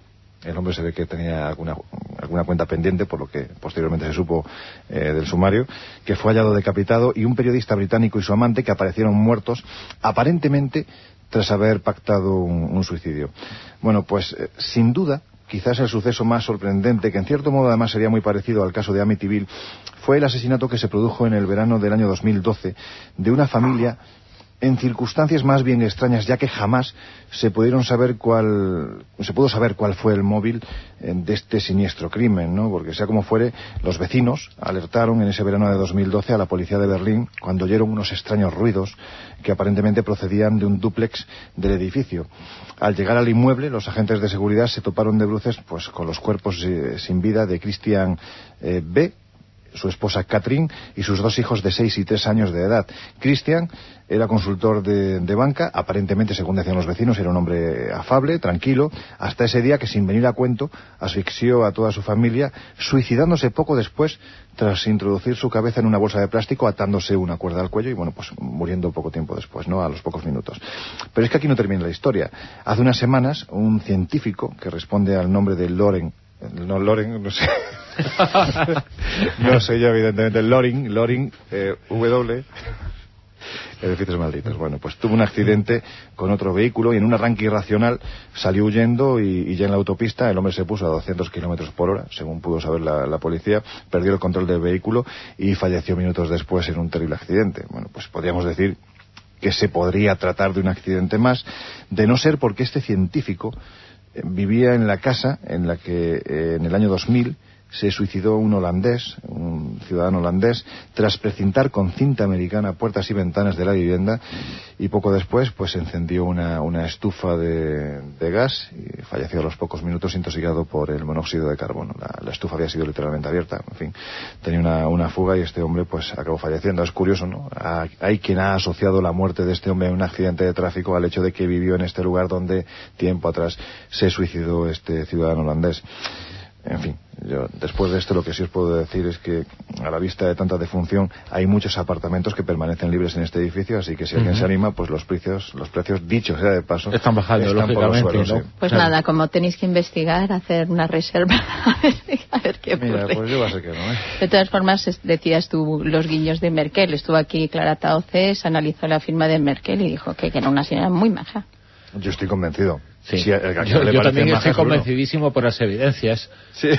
El hombre se ve que tenía alguna, alguna cuenta pendiente, por lo que posteriormente se supo eh, del sumario, que fue hallado decapitado, y un periodista británico y su amante que aparecieron muertos, aparentemente tras haber pactado un, un suicidio. Bueno, pues eh, sin duda, quizás el suceso más sorprendente, que en cierto modo además sería muy parecido al caso de Amityville, fue el asesinato que se produjo en el verano del año dos mil doce de una familia en circunstancias más bien extrañas, ya que jamás se pudieron saber cuál, se pudo saber cuál fue el móvil de este siniestro crimen, ¿no? Porque sea como fuere, los vecinos alertaron en ese verano de dos mil doce a la policía de Berlín cuando oyeron unos extraños ruidos que aparentemente procedían de un dúplex del edificio. Al llegar al inmueble, los agentes de seguridad se toparon de bruces pues con los cuerpos eh, sin vida de Christian eh, B., su esposa Katrin y sus dos hijos de seis y tres años de edad. Christian era consultor de, de banca, aparentemente, según decían los vecinos, era un hombre afable, tranquilo, hasta ese día que, sin venir a cuento, asfixió a toda su familia, suicidándose poco después tras introducir su cabeza en una bolsa de plástico, atándose una cuerda al cuello y, bueno, pues muriendo poco tiempo después, ¿no?, a los pocos minutos. Pero es que aquí no termina la historia. Hace unas semanas, un científico que responde al nombre de Loren, no Loren, no sé... no sé yo, evidentemente, Loring, Loring, eh, W, edificios malditos. Bueno, pues tuvo un accidente con otro vehículo y en un arranque irracional salió huyendo y, y ya en la autopista el hombre se puso a doscientos kilómetros por hora, según pudo saber la, la policía, perdió el control del vehículo y falleció minutos después en un terrible accidente. Bueno, pues podríamos decir que se podría tratar de un accidente más, de no ser porque este científico eh, vivía en la casa en la que eh, en el año dos mil se suicidó un holandés, un ciudadano holandés, tras precintar con cinta americana puertas y ventanas de la vivienda, y poco después pues encendió una, una estufa de, de gas y falleció a los pocos minutos intoxicado por el monóxido de carbono. La, la estufa había sido literalmente abierta, en fin, tenía una, una fuga y este hombre pues acabó falleciendo. Es curioso, ¿no? Hay quien ha asociado la muerte de este hombre en un accidente de tráfico al hecho de que vivió en este lugar donde tiempo atrás se suicidó este ciudadano holandés. En fin, yo después de esto lo que sí os puedo decir es que a la vista de tanta defunción hay muchos apartamentos que permanecen libres en este edificio, así que si alguien uh-huh. se anima, pues los precios, los precios dichos sea de paso, están bajando, están lógicamente, por los suelos, ¿no? Pues claro. Nada, como tenéis que investigar, hacer una reserva a ver, a ver qué ocurre. Mira, pues yo va a ser que no, ¿eh? De todas formas, decías tú los guiños de Merkel. Estuvo aquí Clara Taoces, analizó la firma de Merkel y dijo que, que era una señora muy maja. Yo estoy convencido. Sí. Sí, el, el yo, yo también estoy convencidísimo Bruno. Por las evidencias. Sí.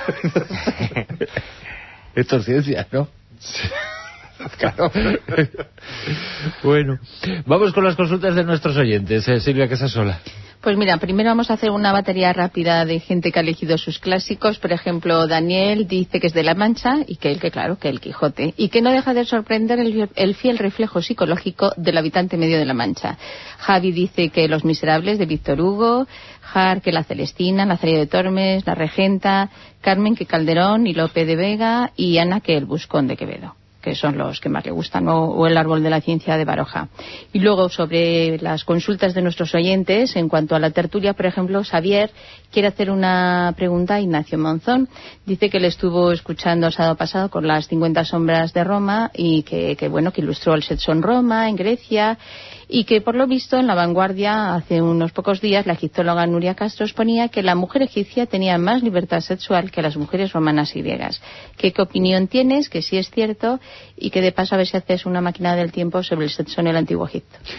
Esto es ciencia, ¿no? Sí. Claro. Bueno, vamos con las consultas de nuestros oyentes. Eh, Silvia Casasola. Pues mira, primero vamos a hacer una batería rápida de gente que ha elegido sus clásicos. Por ejemplo, Daniel dice que es de La Mancha y que él, que claro, que el Quijote. Y que no deja de sorprender el, el fiel reflejo psicológico del habitante medio de La Mancha. Javi dice que Los Miserables de Víctor Hugo. Jar que La Celestina, Nazario de Tormes, La Regenta. Carmen que Calderón y Lope de Vega. Y Ana que El Buscón de Quevedo, que son los que más le gustan, o, o El Árbol de la Ciencia de Baroja. Y luego, sobre las consultas de nuestros oyentes, en cuanto a la tertulia, por ejemplo, Xavier quiere hacer una pregunta a Ignacio Monzón. Dice que le estuvo escuchando el sábado pasado con las cincuenta sombras de Roma y que, que bueno, que ilustró el sexo en Roma, en Grecia, y que por lo visto en La Vanguardia hace unos pocos días la egiptóloga Nuria Castro exponía que la mujer egipcia tenía más libertad sexual que las mujeres romanas y griegas. ¿Qué, qué opinión tienes? Que sí es cierto, y que de paso a ver si haces una máquina del tiempo sobre el sexo en el Antiguo Egipto.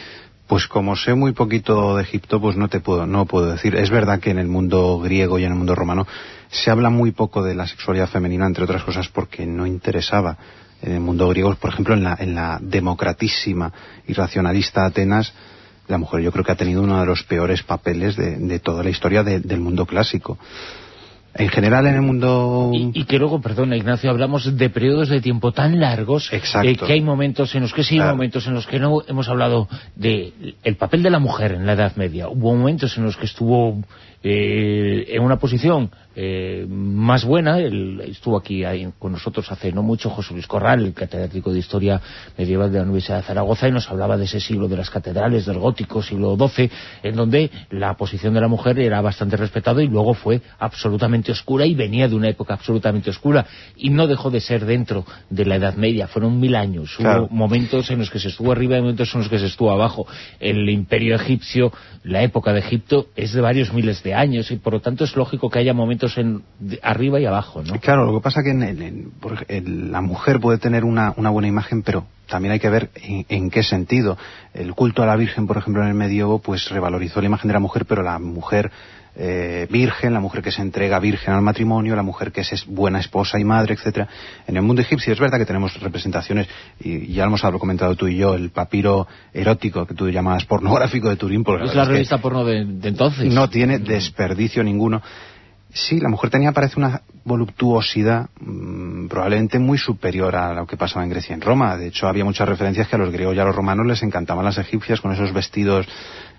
Pues como sé muy poquito de Egipto, pues no te puedo, no puedo decir. Es verdad que en el mundo griego y en el mundo romano se habla muy poco de la sexualidad femenina, entre otras cosas porque no interesaba. En el mundo griego, por ejemplo, en la, en la democratísima y racionalista Atenas, la mujer yo creo que ha tenido uno de los peores papeles de, de toda la historia de, del mundo clásico. En general en el mundo... Y, y que luego, perdona Ignacio, hablamos de periodos de tiempo tan largos eh, que hay momentos en los que sí, claro. momentos en los que no. Hemos hablado de el papel de la mujer en la Edad Media. Hubo momentos en los que estuvo eh, en una posición eh, más buena. Él estuvo aquí ahí, con nosotros hace no mucho José Luis Corral, el catedrático de Historia Medieval de la Universidad de Zaragoza, y nos hablaba de ese siglo de las catedrales, del gótico, siglo doce, en donde la posición de la mujer era bastante respetada y luego fue absolutamente oscura, y venía de una época absolutamente oscura y no dejó de ser dentro de la Edad Media. Fueron mil años, claro. Hubo momentos en los que se estuvo arriba y momentos en los que se estuvo abajo. El imperio egipcio, la época de Egipto es de varios miles de años y por lo tanto es lógico que haya momentos en de, arriba y abajo, ¿no? Claro, lo que pasa que en, en, en, la mujer puede tener una, una buena imagen, pero también hay que ver en, en qué sentido. El culto a la Virgen, por ejemplo, en el medievo, pues revalorizó la imagen de la mujer, pero la mujer Eh, virgen, la mujer que se entrega virgen al matrimonio, la mujer que es buena esposa y madre, etcétera. En el mundo egipcio es verdad que tenemos representaciones, y ya hemos comentado tú y yo, el papiro erótico que tú llamabas pornográfico de Turín, porque es la revista porno de, de entonces. No tiene desperdicio ninguno. Sí, la mujer tenía, parece, una voluptuosidad mmm, probablemente muy superior a lo que pasaba en Grecia y en Roma. De hecho, había muchas referencias que a los griegos y a los romanos les encantaban las egipcias con esos vestidos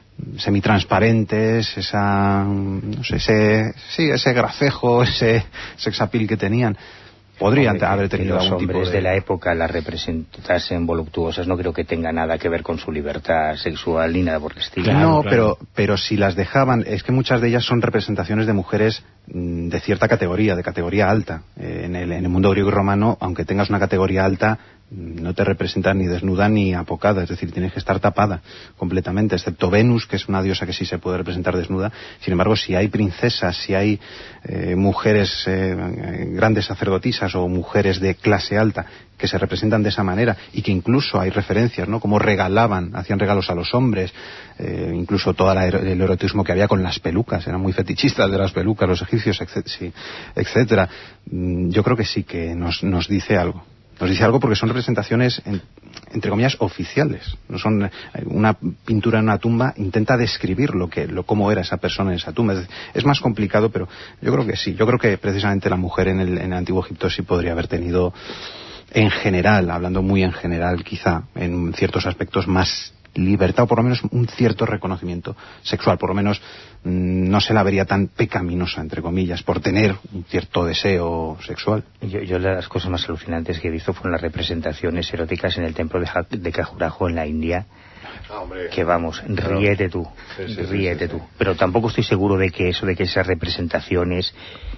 semitransparentes, esa, no sé, ese, sí, ese gracejo, ese sex appeal que tenían. Podrían Hombre, haber tenido los algún hombres tipo de... de la época las representasen voluptuosas, no creo que tenga nada que ver con su libertad sexual ni nada por el estilo. Claro, no, claro. pero pero si las dejaban, es que muchas de ellas son representaciones de mujeres mmm, de cierta categoría, de categoría alta. Eh, en, el, en el mundo griego y romano, aunque tengas una categoría alta, no te representan ni desnuda ni apocada, es decir, tienes que estar tapada completamente, excepto Venus, que es una diosa que sí se puede representar desnuda. Sin embargo, si hay princesas, si hay eh, mujeres eh, grandes sacerdotisas o mujeres de clase alta que se representan de esa manera, y que incluso hay referencias, ¿no?, como regalaban, hacían regalos a los hombres, eh, incluso todo el erotismo que había con las pelucas, eran muy fetichistas de las pelucas los egipcios, etcétera. Yo creo que sí que nos, nos dice algo. Nos dice algo porque son representaciones, en, entre comillas, oficiales. No son una pintura en una tumba, intenta describir lo que, lo, cómo era esa persona en esa tumba. Es, es más complicado, pero yo creo que sí. Yo creo que precisamente la mujer en el, en el Antiguo Egipto sí podría haber tenido, en general, hablando muy en general, quizá, en ciertos aspectos más libertad, o por lo menos un cierto reconocimiento sexual, por lo menos mmm, no se la vería tan pecaminosa, entre comillas, por tener un cierto deseo sexual. Yo, yo las cosas más alucinantes que he visto fueron las representaciones eróticas en el templo de, de Khajuraho en la India. Ah, hombre, que vamos, claro. ríete tú, sí, sí, ríete sí, sí, tú. Sí. Pero tampoco estoy seguro de que eso, de que esas representaciones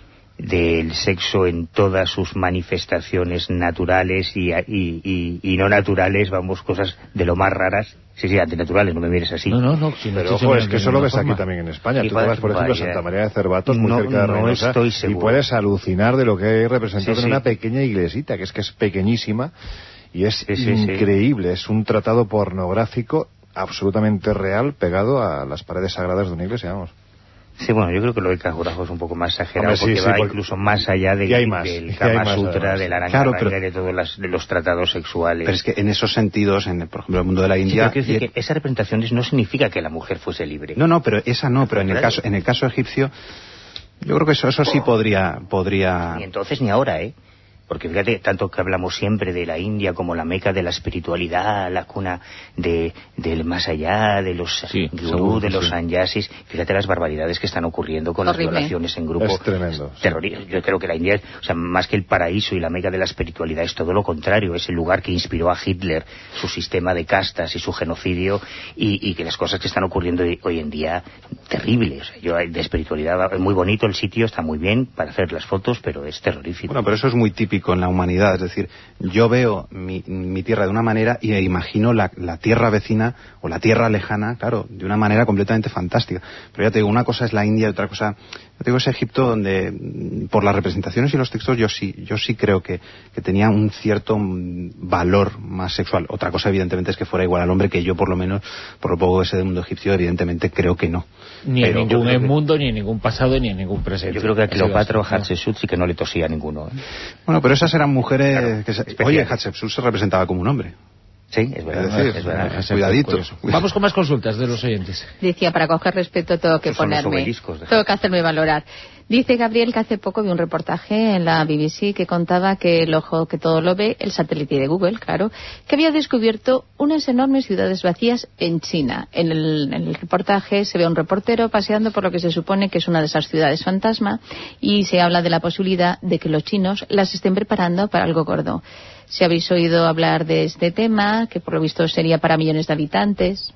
del sexo en todas sus manifestaciones naturales y, y, y, y no naturales, vamos, cosas de lo más raras. Sí, sí, antinaturales, no me mires así. No, no, no. Si pero ojo, es que eso lo ves forma. Aquí también en España. Y Tú te vas, por ejemplo, a Santa María de Cervatos, muy no, cerca de no Reynosa, estoy seguro. y puedes alucinar de lo que hay representado sí, en sí. una pequeña iglesita, que es que es pequeñísima, y es sí, sí, increíble. Sí. Es un tratado pornográfico absolutamente real pegado a las paredes sagradas de una iglesia, vamos. Sí, bueno, yo creo que lo de Khajuraho es un poco más exagerado, Hombre, sí, porque sí, va porque... incluso más allá del, del Kama Sutra, del Arangaranga, claro, pero... de todos las, de los tratados sexuales. Pero es que en esos sentidos, en por ejemplo, el mundo de la India... Sí, pero quiero decir que esas representaciones no significa que la mujer fuese libre. No, no, pero esa no, pero en el caso en el caso egipcio, yo creo que eso eso sí podría... podría... Ni entonces ni ahora, ¿eh? Porque fíjate, tanto que hablamos siempre de la India como la meca de la espiritualidad, la cuna de del más allá, de los sí, gurú, de los sí. sannyasis. Fíjate las barbaridades que están ocurriendo con Horrible. Las violaciones en grupo. Es tremendo. Terrorismo. Yo creo que la India, o sea, más que el paraíso y la meca de la espiritualidad, es todo lo contrario. Es el lugar que inspiró a Hitler, su sistema de castas y su genocidio, y, y que las cosas que están ocurriendo hoy en día, terribles. O sea, yo de espiritualidad, es muy bonito el sitio, está muy bien para hacer las fotos, pero es terrorífico. Bueno, pero eso es muy típico en la humanidad, es decir, yo veo mi, mi tierra de una manera y imagino la, la tierra vecina o la tierra lejana, claro, de una manera completamente fantástica. Pero ya te digo, una cosa es la India y otra cosa Digo, es Egipto donde, por las representaciones y los textos, yo sí yo sí creo que, que tenía un cierto valor más sexual. Otra cosa, evidentemente, es que fuera igual al hombre, que yo, por lo menos, por lo poco que sé del mundo egipcio, evidentemente creo que no. Ni Pero en ningún que... mundo, ni en ningún pasado, ni en ningún presente. Yo creo que a Cleopatra o Hatshepsut sí que no le tosía a ninguno, ¿eh? Bueno, pero esas eran mujeres... Claro, que se... Oye, Hatshepsut se representaba como un hombre. Sí, es verdad. Es decir, es verdad. Cuidadito. Vamos con más consultas de los oyentes. Decía, para coger respeto tengo que ponerme, tengo que hacerme valorar. Dice Gabriel que hace poco vi un reportaje en la B B C que contaba que el ojo que todo lo ve, el satélite de Google, claro, que había descubierto unas enormes ciudades vacías en China. En el, en el reportaje se ve a un reportero paseando por lo que se supone que es una de esas ciudades fantasma y se habla de la posibilidad de que los chinos las estén preparando para algo gordo. Si habéis oído hablar de este tema, que por lo visto sería para millones de habitantes.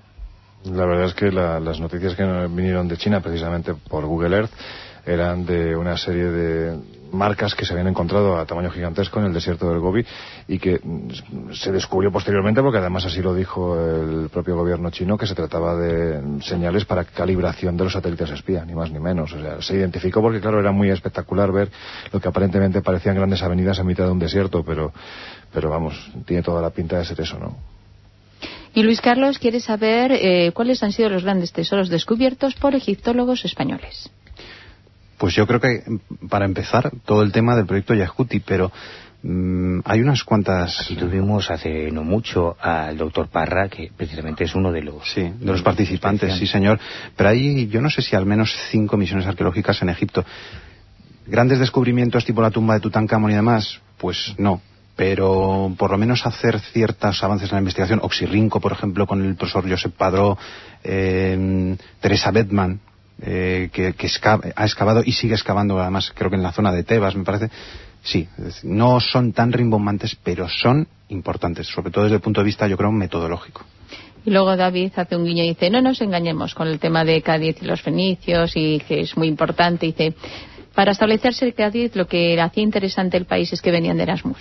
La verdad es que la, las noticias que vinieron de China, precisamente por Google Earth, eran de una serie de marcas que se habían encontrado a tamaño gigantesco en el desierto del Gobi y que se descubrió posteriormente, porque además así lo dijo el propio gobierno chino, que se trataba de señales para calibración de los satélites espía, ni más ni menos. O sea, se identificó porque, claro, era muy espectacular ver lo que aparentemente parecían grandes avenidas en mitad de un desierto, pero, pero vamos, tiene toda la pinta de ser eso, ¿no? Y Luis Carlos quiere saber eh, cuáles han sido los grandes tesoros descubiertos por egiptólogos españoles. Pues yo creo que, para empezar, todo el tema del proyecto Yakuti, pero mmm, hay unas cuantas... Aquí tuvimos hace no mucho al doctor Parra, que precisamente es uno de los... Sí, de los participantes, sí señor. Pero hay, yo no sé si al menos cinco misiones arqueológicas en Egipto. ¿Grandes descubrimientos tipo la tumba de Tutankamón y demás? Pues no. Pero por lo menos hacer ciertos avances en la investigación. Oxirrinco, por ejemplo, con el profesor Josep Padró, eh, Teresa Bedman, eh, que, que escava, ha excavado y sigue excavando, además creo que en la zona de Tebas, me parece. Sí, no son tan rimbombantes, pero son importantes, sobre todo desde el punto de vista, yo creo, metodológico. Y luego David hace un guiño y dice, no nos engañemos con el tema de Cádiz y los fenicios, y que es muy importante. Dice, para establecerse el Cádiz, lo que hacía interesante el país es que venían de Erasmus.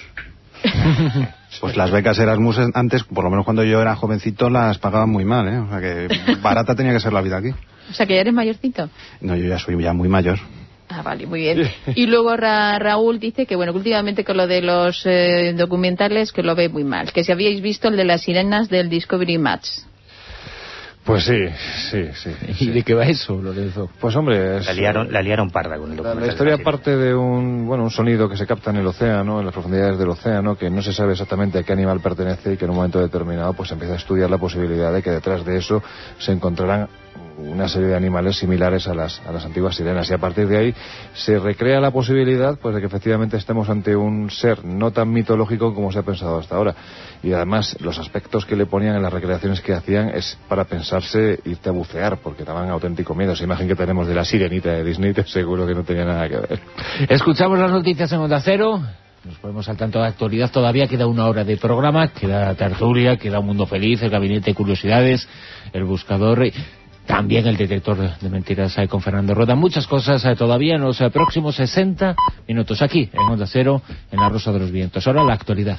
Pues las becas Erasmus antes, por lo menos cuando yo era jovencito, las pagaban muy mal, ¿eh? O sea que barata tenía que ser la vida aquí. O sea que ya eres mayorcito. No, yo ya soy ya muy mayor. Ah, vale, muy bien. Y luego Ra Raúl dice que, bueno, que últimamente con lo de los eh, documentales que lo ve muy mal. Que si habíais visto el de las sirenas del Discovery Match. Pues sí, sí, sí. ¿Y sí. de qué va eso, Lorenzo? Pues hombre, es, la liaron, la liaron parda con el documental. La, la historia parte de un, bueno, un sonido que se capta en el océano, en las profundidades del océano, que no se sabe exactamente a qué animal pertenece y que en un momento determinado pues empieza a estudiar la posibilidad de que detrás de eso se encontrarán una serie de animales similares a las, a las antiguas sirenas, y a partir de ahí se recrea la posibilidad pues de que efectivamente estemos ante un ser no tan mitológico como se ha pensado hasta ahora, y además los aspectos que le ponían en las recreaciones que hacían es para pensarse irte a bucear, porque daban auténtico miedo. Esa imagen que tenemos de la sirenita de Disney seguro que no tenía nada que ver. Escuchamos las noticias en Onda Cero. Nos ponemos al tanto de la actualidad. Todavía queda una hora de programa, queda tertulia, queda Un Mundo Feliz, el Gabinete de Curiosidades, el Buscador, también el Detector de Mentiras con Fernando Rueda. Muchas cosas todavía en los próximos sesenta minutos aquí en Onda Cero, en La Rosa de los Vientos. Ahora la actualidad.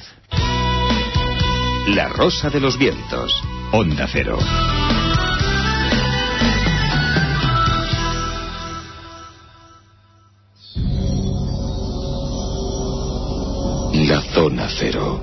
La Rosa de los Vientos, Onda Cero. La Zona Cero.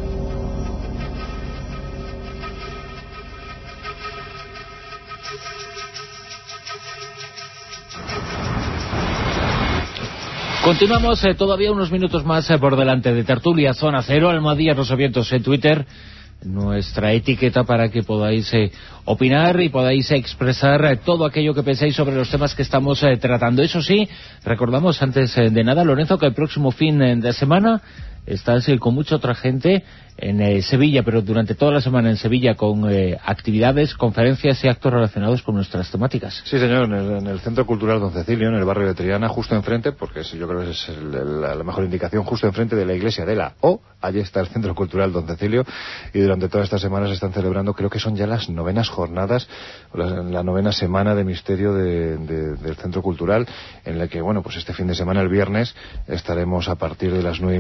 Continuamos eh, todavía unos minutos más eh, por delante de Tertulia Zona Cero, Almohadilla Rosavientos en Twitter, nuestra etiqueta para que podáis eh, opinar y podáis expresar eh, todo aquello que pensáis sobre los temas que estamos eh, tratando. Eso sí, recordamos antes eh, de nada, Lorenzo, que el próximo fin eh, de semana estás eh, con mucha otra gente en eh, Sevilla, pero durante toda la semana en Sevilla con eh, actividades, conferencias y actos relacionados con nuestras temáticas. Sí, señor, en el, en el Centro Cultural Don Cecilio, en el barrio de Triana, justo enfrente, porque es, yo creo que es el, el, la mejor indicación, justo enfrente de la iglesia de la O, allí está el Centro Cultural Don Cecilio, y durante todas estas semanas se están celebrando, creo que son ya las novenas jornadas, la, la novena semana de misterio de, de, del Centro Cultural, en la que, bueno, pues este fin de semana, el viernes, estaremos a partir de las nueve y media de la noche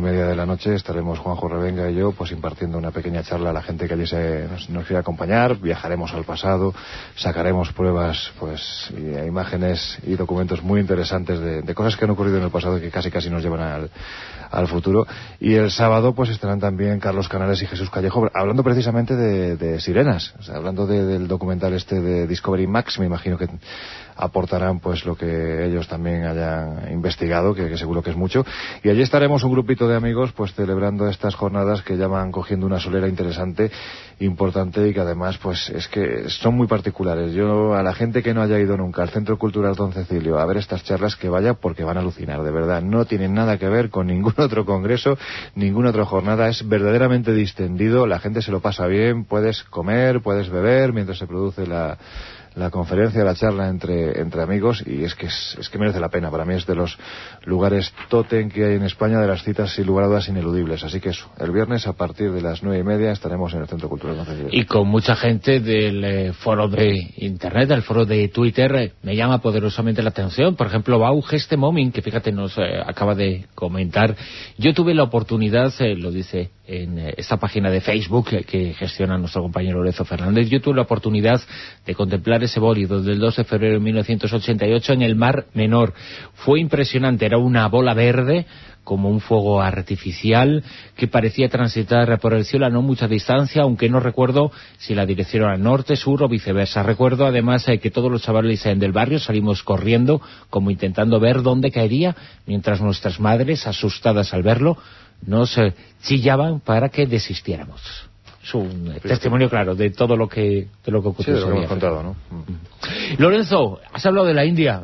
noche estaremos Juanjo Revenga y yo pues impartiendo una pequeña charla a la gente que allí se, nos, nos quiera acompañar. Viajaremos al pasado, sacaremos pruebas, pues y, imágenes y documentos muy interesantes de, de cosas que han ocurrido en el pasado y que casi casi nos llevan al, al futuro. Y el sábado pues estarán también Carlos Canales y Jesús Callejo hablando precisamente de, de sirenas, o sea, hablando de, del documental este de Discovery Max. Me imagino que aportarán pues lo que ellos también hayan investigado, que, que seguro que es mucho. Y allí estaremos un grupito de amigos pues celebrando estas jornadas que ya van cogiendo una solera interesante, importante, y que además pues es que son muy particulares. Yo a la gente que no haya ido nunca al Centro Cultural Don Cecilio a ver estas charlas, que vaya, porque van a alucinar, de verdad. No tienen nada que ver con ningún otro congreso, ninguna otra jornada. Es verdaderamente distendido, la gente se lo pasa bien, puedes comer, puedes beber mientras se produce la la conferencia, la charla entre entre amigos, y es que es, es que merece la pena. Para mí es de los lugares tótem que hay en España, de las citas sin lugar a dudas ineludibles. Así que eso, el viernes a partir de las nueve y media estaremos en el Centro Cultural Don Cecilio. Y con mucha gente del eh, foro de internet, del foro de Twitter, eh, me llama poderosamente la atención. Por ejemplo, Bau Geste Momin, que fíjate nos eh, acaba de comentar. Yo tuve la oportunidad, eh, lo dice en eh, esta página de Facebook eh, que gestiona nuestro compañero Lorenzo Fernández, yo tuve la oportunidad de contemplar ese bólido del dos de febrero de mil novecientos ochenta y ocho en el Mar Menor. Fue impresionante, era una bola verde como un fuego artificial que parecía transitar por el cielo a no mucha distancia, aunque no recuerdo si la dirección era norte, sur o viceversa. Recuerdo además eh, que todos los chavales eh, del barrio salimos corriendo como intentando ver dónde caería, mientras nuestras madres, asustadas al verlo, nos eh, chillaban para que desistiéramos. Es un sí, testimonio sí. claro de todo lo que de lo que ocurrió. Sí, de lo que hemos contado, ¿no? Lorenzo, has hablado de la India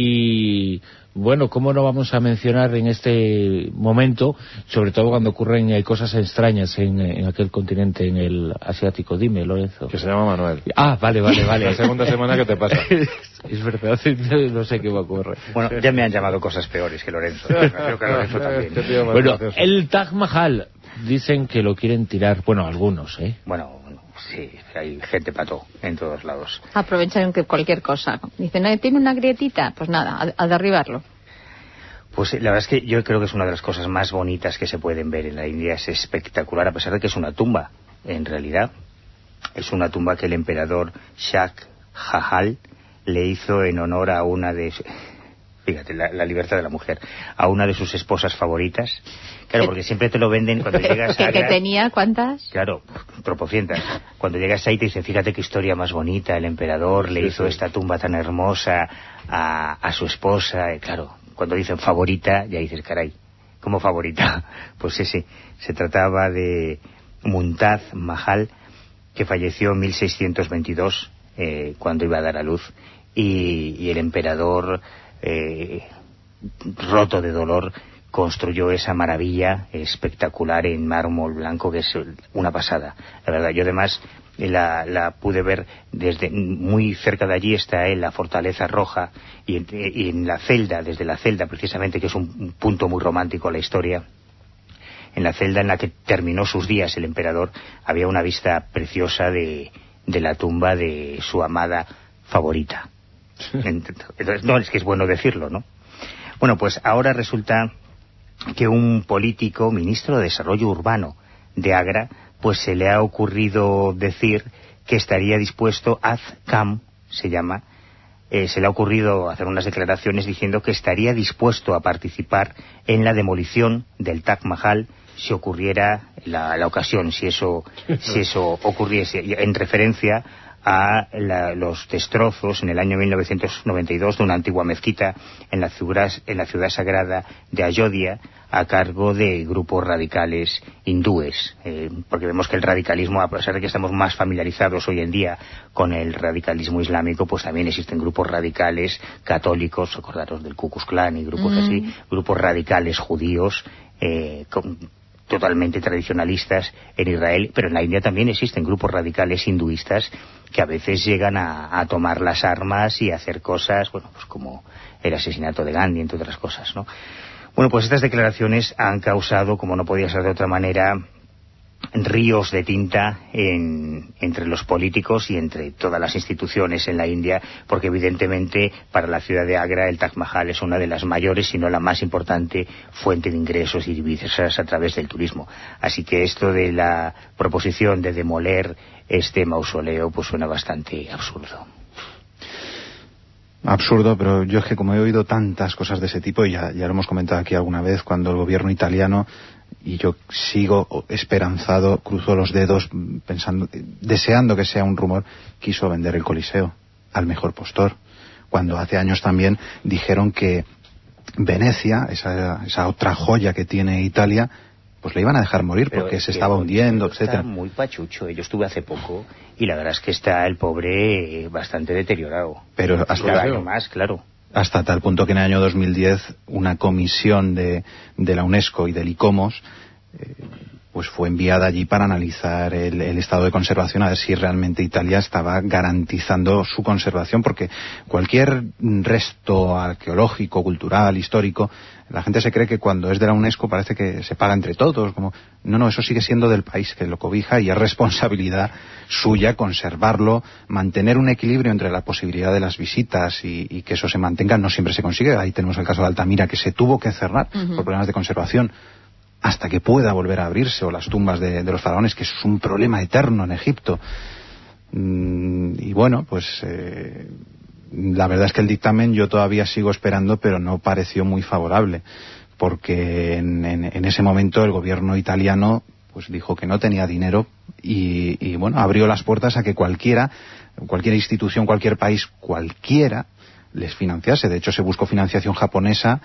y bueno, ¿cómo no vamos a mencionar en este momento, sobre todo cuando ocurren eh, cosas extrañas en, en aquel continente, en el asiático? Dime, Lorenzo. Que se llama Manuel. Ah, vale, vale, vale. La segunda semana que te pasa. Es verdad, no sé qué va a ocurrir. Bueno, ya me han llamado cosas peores que Lorenzo. Creo que Lorenzo también. Bueno, el Taj Mahal, dicen que lo quieren tirar, bueno, algunos, ¿eh? Bueno, sí, hay gente pato en todos lados. Aprovechan que cualquier cosa. Dicen, ¿no tiene una grietita? Pues nada, a, a derribarlo. Pues la verdad es que yo creo que es una de las cosas más bonitas que se pueden ver en la India. Es espectacular, a pesar de que es una tumba. En realidad, es una tumba que el emperador Shah Jahan le hizo en honor a una de... Fíjate, la, la libertad de la mujer. A una de sus esposas favoritas. Claro, porque siempre te lo venden cuando llegas a... ¿Que tenía cuántas? Claro, tropocientas. Cuando llegas ahí te dicen, fíjate qué historia más bonita, el emperador le hizo esta tumba tan hermosa a, a su esposa. Y claro, cuando dicen favorita, ya dices, caray, ¿cómo favorita? Pues sí, sí, se trataba de Mumtaz Mahal, que falleció en mil seiscientos veintidós, eh, cuando iba a dar a luz, y, y el emperador... Eh, roto de dolor, construyó esa maravilla espectacular en mármol blanco, que es una pasada. La verdad, yo además la, la pude ver desde muy cerca de allí. Está en la Fortaleza Roja, y en, y en la celda, desde la celda precisamente, que es un punto muy romántico a la historia, en la celda en la que terminó sus días el emperador, había una vista preciosa de, de la tumba de su amada favorita. Entonces, no, es que es bueno decirlo, ¿no? Bueno, pues ahora resulta que un político, ministro de Desarrollo Urbano de Agra, pues se le ha ocurrido decir que estaría dispuesto, Azcam se llama, eh, se le ha ocurrido hacer unas declaraciones diciendo que estaría dispuesto a participar en la demolición del Taj Mahal si ocurriera la, la ocasión, si eso, si eso ocurriese, en referencia a la, los destrozos en el año mil novecientos noventa y dos de una antigua mezquita en la ciudad, en la ciudad sagrada de Ayodhya, a cargo de grupos radicales hindúes, eh, porque vemos que el radicalismo, a pesar de que estamos más familiarizados hoy en día con el radicalismo islámico, pues también existen grupos radicales católicos, acordaros del Ku Klux Klan y grupos mm. así, grupos radicales judíos, eh, con, totalmente tradicionalistas en Israel, pero en la India también existen grupos radicales hinduistas que a veces llegan a, a tomar las armas y a hacer cosas, bueno, pues como el asesinato de Gandhi, entre otras cosas, ¿no? Bueno, pues estas declaraciones han causado, como no podía ser de otra manera, ríos de tinta en, entre los políticos y entre todas las instituciones en la India, porque evidentemente para la ciudad de Agra el Taj Mahal es una de las mayores, si no la más importante fuente de ingresos y divisas a través del turismo. Así que esto de la proposición de demoler este mausoleo pues suena bastante absurdo. Absurdo, pero yo es que como he oído tantas cosas de ese tipo, y ya, ya lo hemos comentado aquí alguna vez, cuando el gobierno italiano, y yo sigo esperanzado, cruzo los dedos pensando, deseando que sea un rumor, quiso vender el Coliseo al mejor postor, cuando hace años también dijeron que Venecia, esa, esa otra joya que tiene Italia, pues le iban a dejar morir porque Pero se estaba hundiendo, etcétera. Está muy pachucho. Yo estuve hace poco y la verdad es que está el pobre bastante deteriorado. Pero hasta cada año más, claro. Hasta tal punto que en el año dos mil diez una comisión de, de la UNESCO y del ICOMOS eh, pues fue enviada allí para analizar el, el estado de conservación, a ver si realmente Italia estaba garantizando su conservación, porque cualquier resto arqueológico, cultural, histórico, la gente se cree que cuando es de la UNESCO parece que se paga entre todos, como no, no, eso sigue siendo del país que lo cobija y es responsabilidad suya conservarlo, mantener un equilibrio entre la posibilidad de las visitas y, y que eso se mantenga. No siempre se consigue. Ahí tenemos el caso de Altamira, que se tuvo que cerrar uh-huh. por problemas de conservación hasta que pueda volver a abrirse, o las tumbas de, de los faraones, que eso es un problema eterno en Egipto. Mm, y bueno, pues eh, la verdad es que el dictamen yo todavía sigo esperando, pero no pareció muy favorable, porque en, en, en ese momento el gobierno italiano pues dijo que no tenía dinero y, y bueno, abrió las puertas a que cualquiera, cualquier institución, cualquier país, cualquiera les financiase. De hecho, se buscó financiación japonesa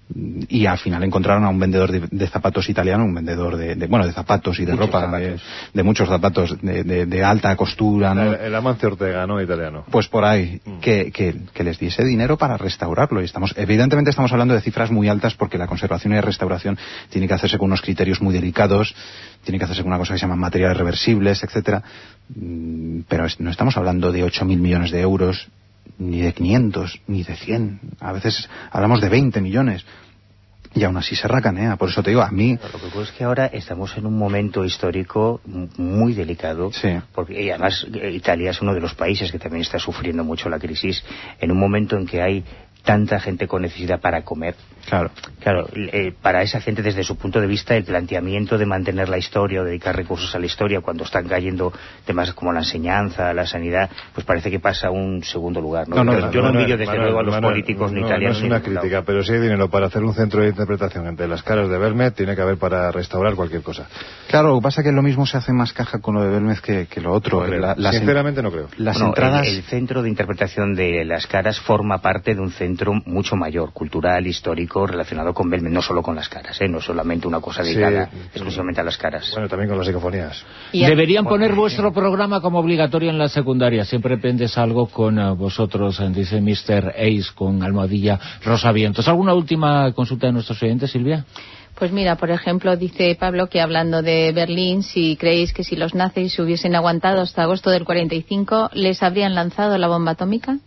y al final encontraron a un vendedor de, de zapatos italiano, un vendedor de, de bueno de zapatos y de muchos ropa de, de muchos zapatos de, de, de alta costura, ¿no? El, el Amancio Ortega, ¿no? Italiano. Pues por ahí, mm. que, que, que les diese dinero para restaurarlo. Y estamos, evidentemente estamos hablando de cifras muy altas, porque la conservación y la restauración tiene que hacerse con unos criterios muy delicados, tiene que hacerse con una cosa que se llama materiales reversibles, etcétera. Pero no estamos hablando de ocho mil millones de euros, ni de quinientos, ni de cien. A veces hablamos de veinte millones. Y aún así se racanea. Por eso te digo, a mí... Lo que ocurre es que ahora estamos en un momento histórico muy delicado. Sí. Porque, y además, Italia es uno de los países que también está sufriendo mucho la crisis. En un momento en que hay tanta gente con necesidad para comer. Claro. Claro, eh, para esa gente, desde su punto de vista, el planteamiento de mantener la historia o dedicar recursos a la historia cuando están cayendo temas como la enseñanza, la sanidad, pues parece que pasa a un segundo lugar, ¿no? No, no, Yo, no, yo no no, envidio desde Manuel, luego a los Manuel, políticos no, ni italianos. No es una crítica, lado. Pero si hay dinero para hacer un centro de interpretación entre las caras de Belmez, tiene que haber para restaurar cualquier cosa. Claro, lo que pasa es que lo mismo se hace más caja con lo de Belmez que, que lo otro. No la, las Sinceramente no creo. Las bueno, entradas... el, el centro de interpretación de las caras forma parte de un centro mucho mayor, cultural, histórico, relacionado con Belmez, no solo con las caras, ¿eh? No solamente una cosa dedicada sí, exclusivamente a las caras. Bueno, también con las psicofonías. Deberían poner vuestro programa como obligatorio en la secundaria. Siempre aprendes algo con uh, vosotros, dice mister Ace, con almohadilla Rosavientos. ¿Alguna última consulta de nuestros oyentes, Silvia? Pues mira, por ejemplo, dice Pablo que hablando de Berlín, si creéis que si los nazis hubiesen aguantado hasta agosto del cuarenta y cinco, ¿les habrían lanzado la bomba atómica?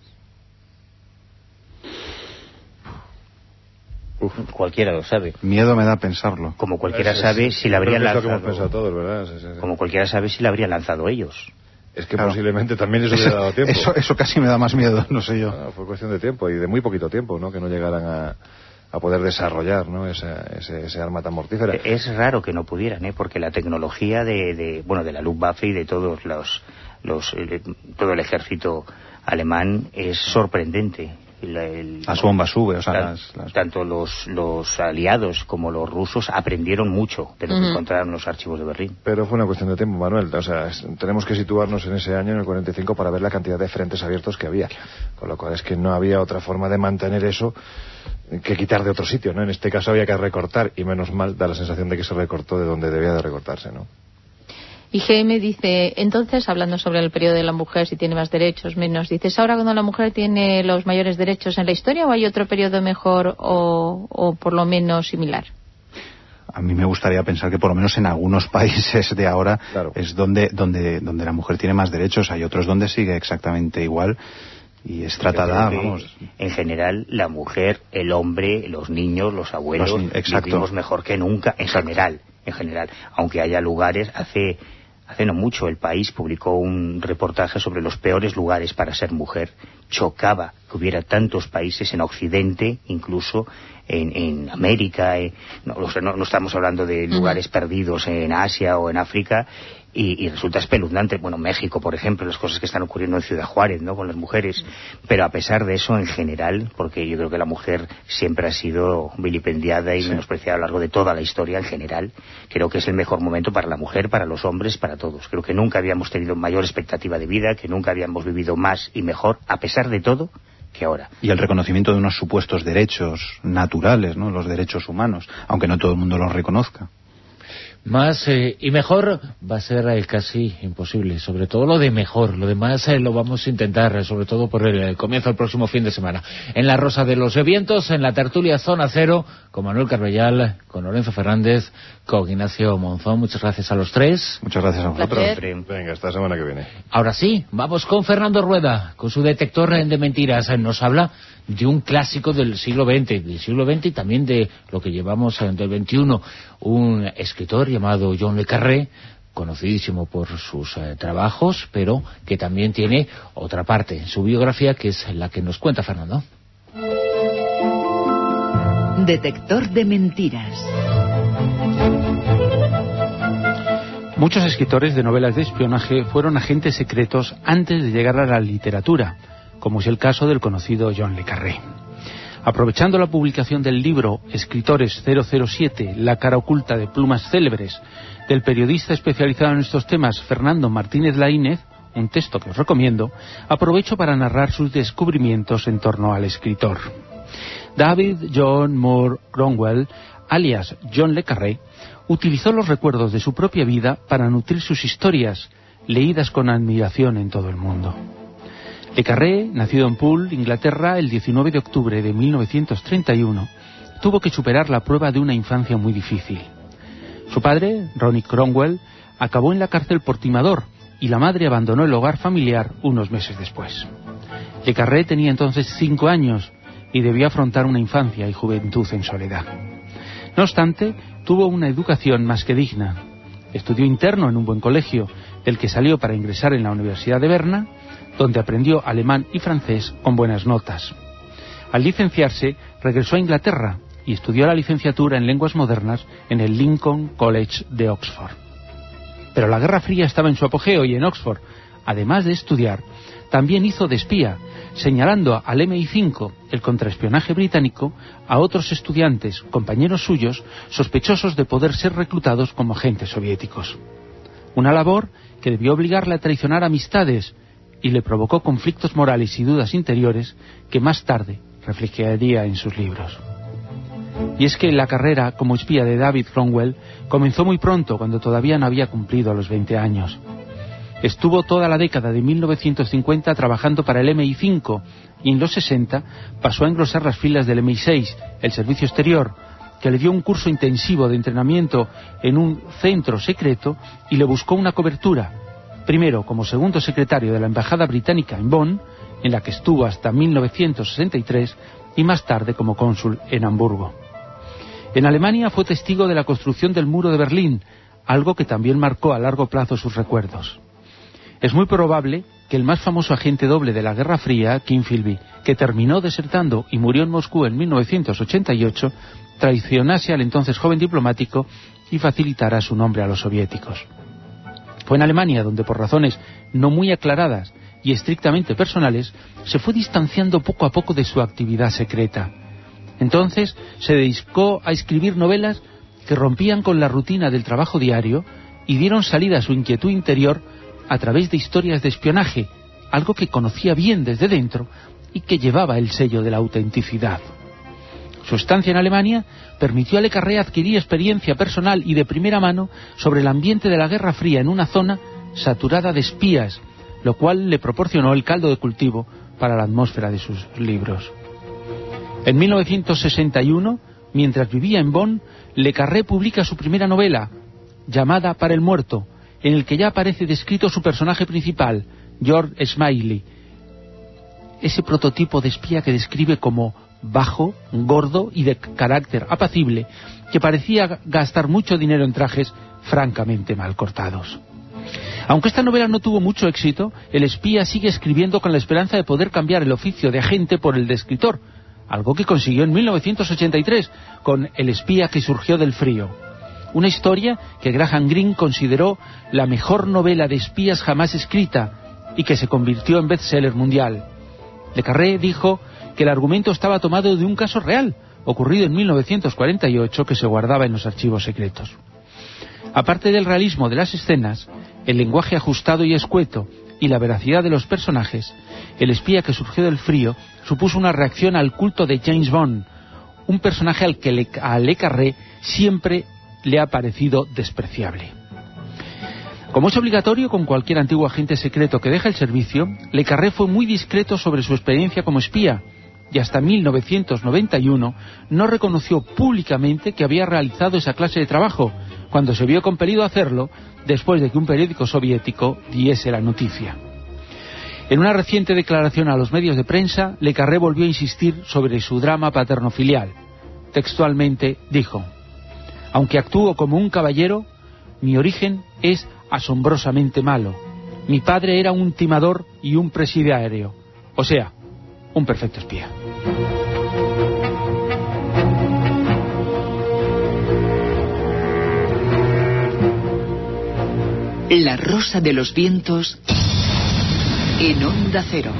Uf, cualquiera lo sabe. Miedo me da pensarlo. Como cualquiera es, sabe es, si la habrían lanzado. Que todos, ¿verdad? Sí, sí, sí. Como cualquiera sabe si la habrían lanzado ellos. Es que claro, posiblemente también eso hubiera dado tiempo. Eso, eso casi me da más miedo, no sé yo. No, fue cuestión de tiempo y de muy poquito tiempo, ¿no? Que no llegaran a, a poder desarrollar, ¿no? Ese, ese, ese arma tan mortífera. Es raro que no pudieran, ¿eh? Porque la tecnología de, de bueno, de la Luftwaffe y de todos los, los eh, todo el ejército alemán es sorprendente. La, el, las bombas sube, o sea, tan, las, las... tanto los, los aliados como los rusos aprendieron mucho de lo que uh-huh. encontraron en los archivos de Berlín. Pero fue una cuestión de tiempo, Manuel. O sea, es, tenemos que situarnos en ese año, en el cuarenta y cinco, para ver la cantidad de frentes abiertos que había. Con lo cual es que no había otra forma de mantener eso que quitar de otro sitio, ¿no? En este caso había que recortar, y menos mal da la sensación de que se recortó de donde debía de recortarse, ¿no? Y G M dice, entonces, hablando sobre el periodo de la mujer, si tiene más derechos, menos, dices, ¿ahora cuando la mujer tiene los mayores derechos en la historia o hay otro periodo mejor o, o por lo menos similar? A mí me gustaría pensar que por lo menos en algunos países de ahora claro. es donde, donde, donde la mujer tiene más derechos. Hay otros donde sigue exactamente igual. y es tratada, vamos... En general, la mujer, el hombre, los niños, los abuelos, los, vivimos mejor que nunca, en exacto. general, en general. Aunque haya lugares, hace... Hace no mucho El País publicó un reportaje sobre los peores lugares para ser mujer. Chocaba que hubiera tantos países en Occidente, incluso en, en América. Eh, no, o sea, no, no estamos hablando de lugares uh-huh. perdidos en Asia o en África. Y, y resulta espeluznante, bueno, México, por ejemplo, las cosas que están ocurriendo en Ciudad Juárez, ¿no?, con las mujeres, pero a pesar de eso, en general, porque yo creo que la mujer siempre ha sido vilipendiada y sí. menospreciada a lo largo de toda la historia en general, creo que es el mejor momento para la mujer, para los hombres, para todos. Creo que nunca habíamos tenido mayor expectativa de vida, que nunca habíamos vivido más y mejor, a pesar de todo, que ahora. Y el reconocimiento de unos supuestos derechos naturales, ¿no?, los derechos humanos, aunque no todo el mundo los reconozca. Más eh, y mejor va a ser eh, casi imposible, sobre todo lo de mejor. Lo demás eh, lo vamos a intentar, eh, sobre todo por el, el comienzo del próximo fin de semana. En La Rosa de los Vientos, en la tertulia Zona Cero, con Manuel Carbellal, con Lorenzo Fernández, con Ignacio Monzón. Muchas gracias a los tres. Muchas gracias a vosotros. Venga, hasta la semana que viene. Ahora sí, vamos con Fernando Rueda, con su detector de mentiras. Nos habla de un clásico del siglo veinte, del siglo veinte y también de lo que llevamos del veintiuno. Un escritor llamado John le Carré, conocidísimo por sus eh, trabajos, pero que también tiene otra parte en su biografía, que es la que nos cuenta Fernando. Detector de mentiras. Muchos escritores de novelas de espionaje fueron agentes secretos antes de llegar a la literatura, como es el caso del conocido John le Carré. Aprovechando la publicación del libro Escritores cero cero siete, la cara oculta de plumas célebres, del periodista especializado en estos temas Fernando Martínez Laínez, un texto que os recomiendo, aprovecho para narrar sus descubrimientos en torno al escritor. David John Moore Cromwell, alias John le Carré, utilizó los recuerdos de su propia vida para nutrir sus historias, leídas con admiración en todo el mundo. Le Carré, nacido en Poole, Inglaterra, el diecinueve de octubre de mil novecientos treinta y uno, tuvo que superar la prueba de una infancia muy difícil. Su padre, Ronnie Cromwell, acabó en la cárcel por timador y la madre abandonó el hogar familiar unos meses después. Le Carré tenía entonces cinco años y debía afrontar una infancia y juventud en soledad. No obstante, tuvo una educación más que digna. Estudió interno en un buen colegio, del que salió para ingresar en la Universidad de Berna, donde aprendió alemán y francés con buenas notas. Al licenciarse, regresó a Inglaterra y estudió la licenciatura en lenguas modernas en el Lincoln College de Oxford. Pero la Guerra Fría estaba en su apogeo y en Oxford, además de estudiar, también hizo de espía, señalando al eme i cinco, el contraespionaje británico, a otros estudiantes, compañeros suyos, sospechosos de poder ser reclutados como agentes soviéticos. Una labor que debió obligarle a traicionar amistades y le provocó conflictos morales y dudas interiores que más tarde reflejaría en sus libros. Y es que la carrera como espía de David Cromwell comenzó muy pronto, cuando todavía no había cumplido los veinte años. Estuvo toda la década de mil novecientos cincuenta trabajando para el eme i cinco y en los sesenta pasó a engrosar las filas del eme i seis, el servicio exterior, que le dio un curso intensivo de entrenamiento en un centro secreto y le buscó una cobertura, primero como segundo secretario de la Embajada Británica en Bonn, en la que estuvo hasta mil novecientos sesenta y tres, y más tarde como cónsul en Hamburgo. En Alemania fue testigo de la construcción del muro de Berlín, algo que también marcó a largo plazo sus recuerdos. Es muy probable que el más famoso agente doble de la Guerra Fría, Kim Philby, que terminó desertando y murió en Moscú en mil novecientos ochenta y ocho, traicionase al entonces joven diplomático y facilitara su nombre a los soviéticos. Fue en Alemania donde, por razones no muy aclaradas y estrictamente personales, se fue distanciando poco a poco de su actividad secreta. Entonces se dedicó a escribir novelas que rompían con la rutina del trabajo diario y dieron salida a su inquietud interior a través de historias de espionaje, algo que conocía bien desde dentro y que llevaba el sello de la autenticidad. Su estancia en Alemania permitió a Le Carré adquirir experiencia personal y de primera mano sobre el ambiente de la Guerra Fría en una zona saturada de espías, lo cual le proporcionó el caldo de cultivo para la atmósfera de sus libros. En mil novecientos sesenta y uno, mientras vivía en Bonn, Le Carré publica su primera novela, llamada Para el muerto, en el que ya aparece descrito su personaje principal, George Smiley. ese prototipo de espía que describe como bajo, gordo y de carácter apacible, que parecía gastar mucho dinero en trajes francamente mal cortados. Aunque esta novela no tuvo mucho éxito, el espía sigue escribiendo con la esperanza de poder cambiar el oficio de agente por el de escritor, algo que consiguió en mil novecientos ochenta y tres con El espía que surgió del frío. Una historia que Graham Greene consideró la mejor novela de espías jamás escrita y que se convirtió en bestseller mundial. Le Carré dijo que el argumento estaba tomado de un caso real, ocurrido en mil novecientos cuarenta y ocho, que se guardaba en los archivos secretos. Aparte del realismo de las escenas, el lenguaje ajustado y escueto y la veracidad de los personajes, El espía que surgió del frío supuso una reacción al culto de James Bond, un personaje al que le, a Le Carré siempre le ha parecido despreciable. Como es obligatorio con cualquier antiguo agente secreto que deja el servicio, Le Carré fue muy discreto sobre su experiencia como espía, y hasta mil novecientos noventa y uno no reconoció públicamente que había realizado esa clase de trabajo, cuando se vio compelido a hacerlo después de que un periódico soviético diese la noticia. En una reciente declaración a los medios de prensa, Le Carré volvió a insistir sobre su drama paterno-filial. Textualmente dijo: «Aunque actúo como un caballero, mi origen es asombrosamente malo. Mi padre era un timador y un presidiario, o sea, un perfecto espía». La rosa de los vientos en Onda Cero.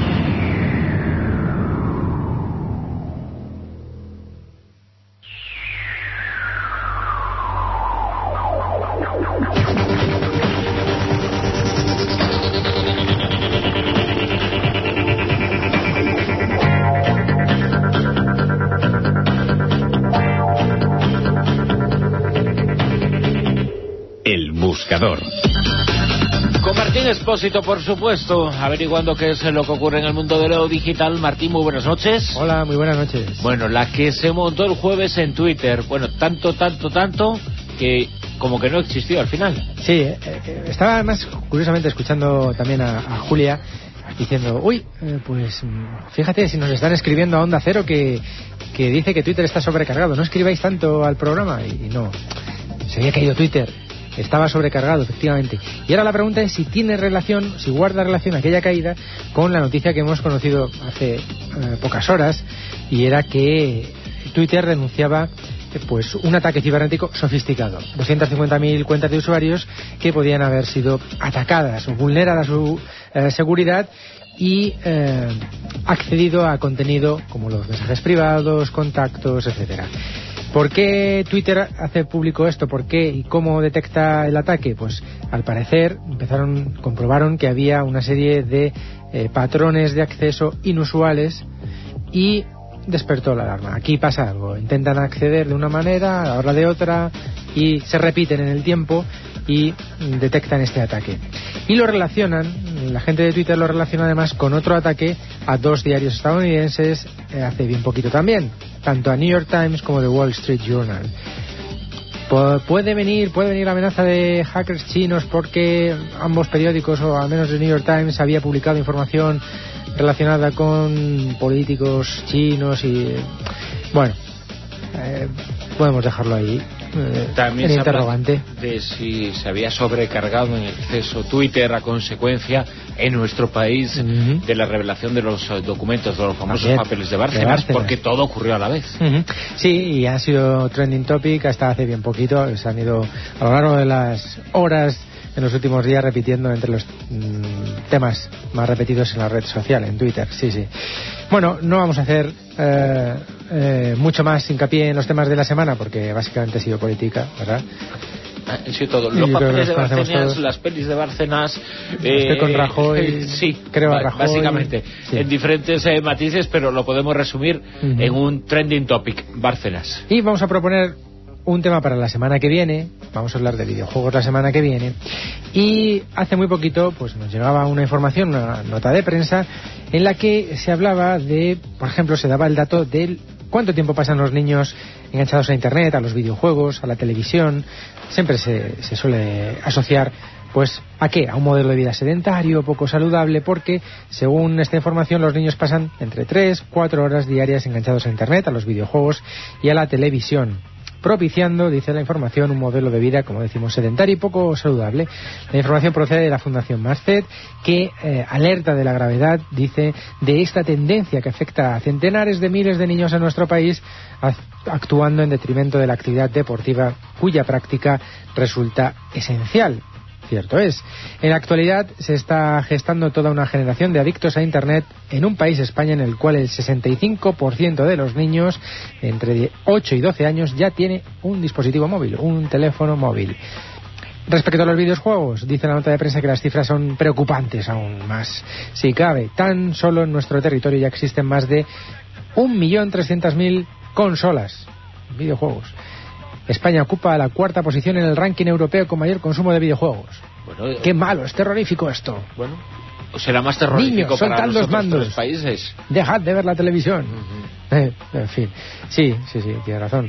El buscador. Con Martín Expósito, por supuesto, averiguando qué es lo que ocurre en el mundo de lo digital. Martín, muy buenas noches. Hola, muy buenas noches. Bueno, la que se montó el jueves en Twitter. Bueno, tanto, tanto, tanto, que como que no existió al final. Sí, eh, eh, estaba además, curiosamente, escuchando también a, a Julia, diciendo, uy, eh, pues fíjate, si nos están escribiendo a Onda Cero que, que dice que Twitter está sobrecargado, no escribáis tanto al programa. Y, y no, se había caído Twitter. Estaba sobrecargado, efectivamente. Y ahora la pregunta es si tiene relación, si guarda relación aquella caída con la noticia que hemos conocido hace eh, pocas horas, y era que Twitter denunciaba eh, pues un ataque cibernético sofisticado. doscientas cincuenta mil cuentas de usuarios que podían haber sido atacadas o vulnerada su eh, seguridad y eh, accedido a contenido como los mensajes privados, contactos, etcétera. ¿Por qué Twitter hace público esto? ¿Por qué y cómo detecta el ataque? Pues al parecer empezaron, comprobaron que había una serie de eh, patrones de acceso inusuales y despertó la alarma. Aquí pasa algo, intentan acceder de una manera, ahora de otra, y se repiten en el tiempo y detectan este ataque. Y lo relacionan, la gente de Twitter lo relaciona además con otro ataque a dos diarios estadounidenses eh, hace bien poquito también, tanto a New York Times como The Wall Street Journal. Pu- puede venir puede venir la amenaza de hackers chinos porque ambos periódicos, o al menos The New York Times, había publicado información relacionada con políticos chinos y bueno, eh, podemos dejarlo ahí. Eh, También en se interrogante de si se había sobrecargado en exceso Twitter a consecuencia en nuestro país uh-huh. de la revelación de los documentos, de los famosos También, papeles de Bárcenas, de Bárcenas, porque todo ocurrió a la vez. Uh-huh. Sí, y ha sido trending topic hasta hace bien poquito. Se han ido a lo largo de las horas en los últimos días repitiendo entre los mmm, temas más repetidos en la red social, en Twitter. Sí, sí. Bueno, no vamos a hacer eh, eh, mucho más hincapié en los temas de la semana porque básicamente ha sido política, ¿verdad? Sí, todo. Los papeles de Bárcenas, las pelis de Bárcenas. Estoy eh, con Rajoy. Eh, sí, creo a Rajoy. Básicamente, sí. En diferentes eh, matices, pero lo podemos resumir uh-huh. en un trending topic: Bárcenas. Y vamos a proponer un tema para la semana que viene. Vamos a hablar de videojuegos la semana que viene. Y hace muy poquito pues nos llegaba una información, una nota de prensa en la que se hablaba de, por ejemplo, se daba el dato del ¿Cuánto tiempo pasan los niños enganchados a Internet, a los videojuegos, a la televisión? Siempre se, se suele asociar, pues, ¿a qué? A un modelo de vida sedentario, poco saludable, porque, según esta información, los niños pasan entre tres, cuatro horas diarias enganchados a Internet, a los videojuegos y a la televisión, propiciando, dice la información, un modelo de vida, como decimos, sedentario y poco saludable. La información procede de la Fundación Marcet, que eh, alerta de la gravedad, dice, de esta tendencia que afecta a centenares de miles de niños en nuestro país, actuando en detrimento de la actividad deportiva, cuya práctica resulta esencial. Cierto es. En la actualidad se está gestando toda una generación de adictos a Internet en un país, España, en el cual el sesenta y cinco por ciento de los niños entre ocho y doce años ya tiene un dispositivo móvil, un teléfono móvil. Respecto a los videojuegos, dice la nota de prensa que las cifras son preocupantes aún más. Si cabe, tan solo en nuestro territorio ya existen más de un millón trescientas mil consolas, videojuegos. España ocupa la cuarta posición en el ranking europeo con mayor consumo de videojuegos. Bueno, qué malo, es terrorífico esto. Bueno, será más terrorífico. Niños, para los mandos. Los países. Dejad de ver la televisión. Uh-huh. eh, en fin, sí, sí, sí, tiene razón.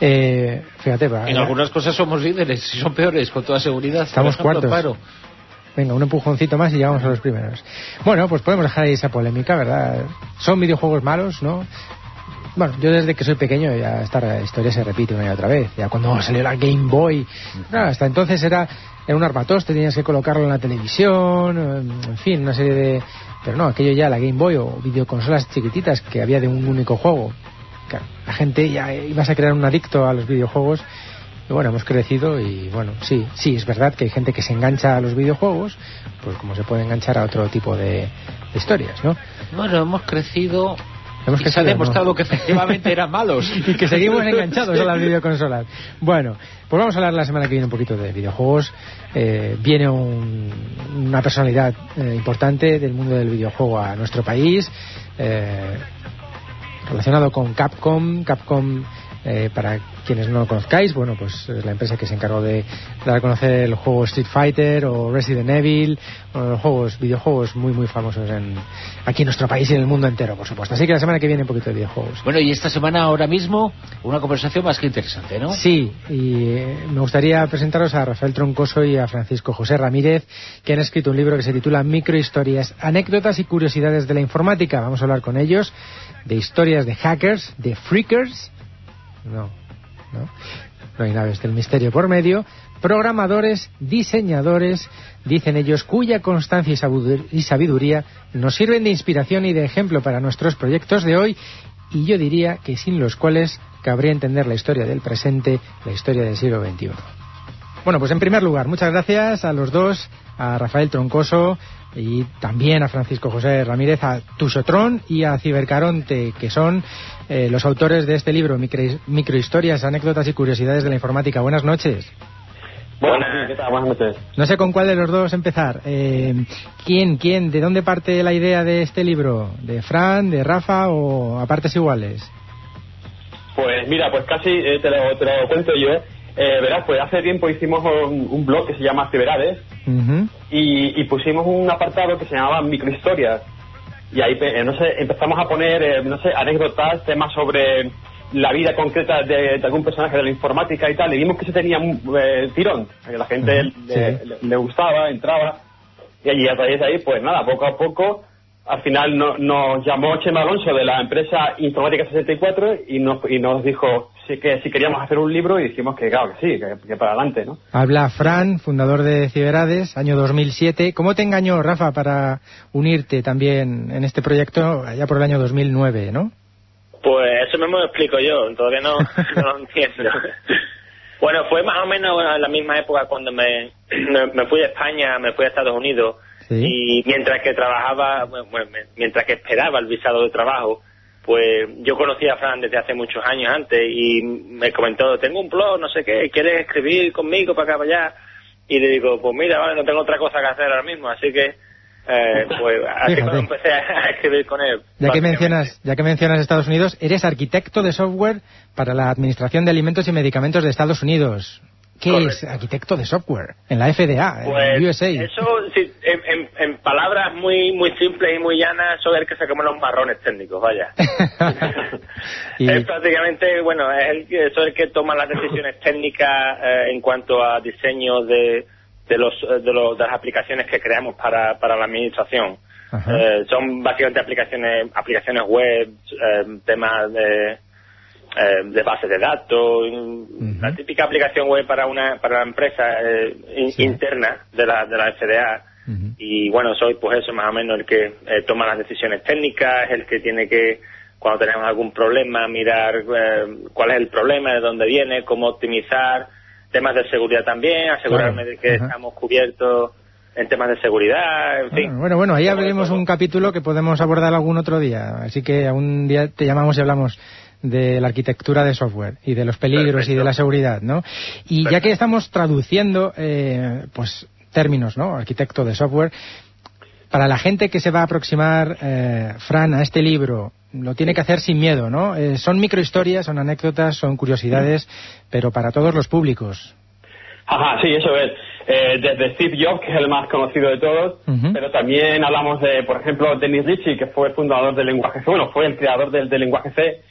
Eh, fíjate, va. En eh, algunas cosas somos líderes, y son peores, con toda seguridad. Estamos cuartos. Paro. Venga, un empujoncito más y llegamos a los primeros. Bueno, pues podemos dejar ahí esa polémica, ¿verdad? Son videojuegos malos, ¿no? Bueno, yo desde que soy pequeño ya esta historia se repite una y otra vez. Ya cuando salió la Game Boy, no, hasta entonces era, era un armatoste, tenías que colocarlo en la televisión, en fin, una serie de... Pero no, aquello ya, la Game Boy o videoconsolas chiquititas que había de un único juego. Claro, la gente ya ibas a crear un adicto a los videojuegos. Y bueno, hemos crecido y bueno, sí, sí, es verdad que hay gente que se engancha a los videojuegos, pues como se puede enganchar a otro tipo de, de historias, ¿no? Bueno, hemos crecido... Hemos que se ha demostrado ¿no? que efectivamente eran malos y que seguimos enganchados a las videoconsolas. Bueno, pues vamos a hablar la semana que viene un poquito de videojuegos. Eh, viene un, una personalidad eh, importante del mundo del videojuego a nuestro país, eh, relacionado con Capcom. Capcom, eh, para quienes no lo conozcáis, bueno, pues es la empresa que se encargó de dar a conocer el juego Street Fighter o Resident Evil, bueno, los juegos, videojuegos muy muy famosos en, aquí en nuestro país y en el mundo entero, por supuesto. Así que la semana que viene un poquito de videojuegos. Bueno, y esta semana ahora mismo una conversación más que interesante, ¿no? Sí, y eh, me gustaría presentaros a Rafael Troncoso y a Francisco José Ramírez, que han escrito un libro que se titula Microhistorias, anécdotas y curiosidades de la informática. Vamos a hablar con ellos de historias de hackers, de freakers. No, no, no hay naves del misterio por medio. Programadores, diseñadores, dicen ellos, cuya constancia y sabiduría nos sirven de inspiración y de ejemplo para nuestros proyectos de hoy, y yo diría que sin los cuales cabría entender la historia del presente, la historia del siglo veintiuno. Bueno, pues en primer lugar, muchas gracias a los dos, a Rafael Troncoso y también a Francisco José Ramírez, a Tusotron y a Cibercaronte, que son eh, los autores de este libro, Micro, Microhistorias, anécdotas y curiosidades de la informática. Buenas noches. Buenas, ¿qué tal? Buenas noches. No sé con cuál de los dos empezar. Eh, ¿Quién, quién, de dónde parte la idea de este libro? ¿De Fran, de Rafa o a partes iguales? Pues mira, pues casi eh, te, lo, te lo cuento yo. Eh, verás, pues hace tiempo hicimos un, un blog que se llama Ciberades, uh-huh. y, y pusimos un apartado que se llamaba Microhistorias, y ahí eh, no sé, empezamos a poner eh, no sé, anécdotas, temas sobre la vida concreta de, de algún personaje de la informática y tal, y vimos que se tenía un eh, tirón, que la gente uh-huh. le, sí. le, le gustaba, entraba, y allí a través de ahí, pues nada, poco a poco, al final no, nos llamó Chema Alonso de la empresa Informática sesenta y cuatro y nos, y nos dijo sí, que si queríamos hacer un libro, y dijimos que claro que sí, que, que para adelante, ¿no? Habla Fran, fundador de Ciberades, año dos mil siete. ¿Cómo te engañó, Rafa, para unirte también en este proyecto allá por el año dos mil nueve, no? Pues eso mismo lo explico yo, todavía no, no lo entiendo. Bueno, fue más o menos en la misma época cuando me, me fui de España, me fui a Estados Unidos. ¿Sí? Y mientras que trabajaba, bueno, mientras que esperaba el visado de trabajo, pues yo conocí a Fran desde hace muchos años antes y me comentó, tengo un blog, no sé qué, ¿quieres escribir conmigo para acá, para allá? Y le digo, pues mira, vale, no tengo otra cosa que hacer ahora mismo, así que, eh, pues así que cuando empecé a escribir con él. Ya que mencionas, ya que mencionas Estados Unidos, eres arquitecto de software para la Administración de Alimentos y Medicamentos de Estados Unidos. ¿Qué Correcto. es arquitecto de software en la F D A, pues, en U S A? Eso, sí, en, en, en palabras muy muy simples y muy llanas, eso es el que se come los marrones técnicos, vaya. y... Es prácticamente, bueno, es el, eso es el que toma las decisiones técnicas eh, en cuanto a diseño de, de, los, de, los, de las aplicaciones que creamos para, para la administración. Eh, son básicamente aplicaciones aplicaciones web, eh, temas de... Eh, de bases de datos, uh-huh. la típica aplicación web para una para la empresa eh, in, sí. interna de la de la F D A uh-huh. y bueno, soy pues eso más o menos el que eh, toma las decisiones técnicas, el que tiene que, cuando tenemos algún problema, mirar eh, cuál es el problema, de dónde viene, cómo optimizar, temas de seguridad también, asegurarme claro. de que uh-huh. estamos cubiertos en temas de seguridad, en fin. Bueno, bueno, ahí abriremos un capítulo que podemos abordar algún otro día, así que algún día te llamamos y hablamos de la arquitectura de software y de los peligros Perfecto. y de la seguridad, ¿no? Y Perfecto. ya que estamos traduciendo, eh, pues, términos, ¿no? Arquitecto de software, para la gente que se va a aproximar, eh, Fran, a este libro, lo tiene que hacer sin miedo, ¿no? Eh, son microhistorias, son anécdotas, son curiosidades, pero para todos los públicos. Ajá, sí, eso es. Eh, desde Steve Jobs, que es el más conocido de todos, uh-huh. pero también hablamos de, por ejemplo, Dennis Ritchie, que fue el fundador del lenguaje C, bueno, fue el creador del, del lenguaje C,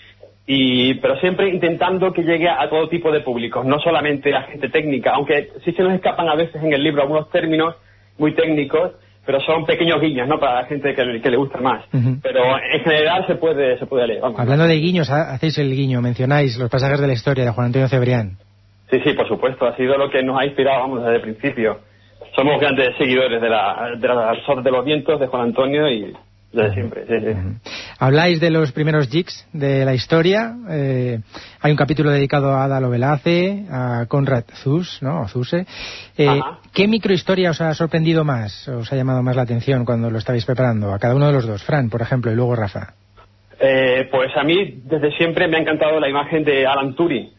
y pero siempre intentando que llegue a todo tipo de públicos, no solamente a gente técnica, aunque sí se nos escapan a veces en el libro algunos términos muy técnicos, pero son pequeños guiños, ¿no?, para la gente que, que le gusta más. Uh-huh. Pero en general se puede se puede leer. Vamos. Hablando de guiños, hacéis el guiño, mencionáis los pasajes de la historia de Juan Antonio Cebrián. Sí, sí, por supuesto, ha sido lo que nos ha inspirado, vamos, desde el principio. Somos grandes seguidores de la de la Rosa de los Vientos de Juan Antonio y desde siempre, sí, sí. Uh-huh. Habláis de los primeros jigs de la historia. Eh, hay un capítulo dedicado a Ada Lovelace, a Conrad Zuse, ¿no? Zuse. Eh, ¿Qué microhistoria os ha sorprendido más, os ha llamado más la atención cuando lo estabais preparando? A cada uno de los dos. Fran, por ejemplo, y luego Rafa. Eh, pues a mí, desde siempre, me ha encantado la imagen de Alan Turing.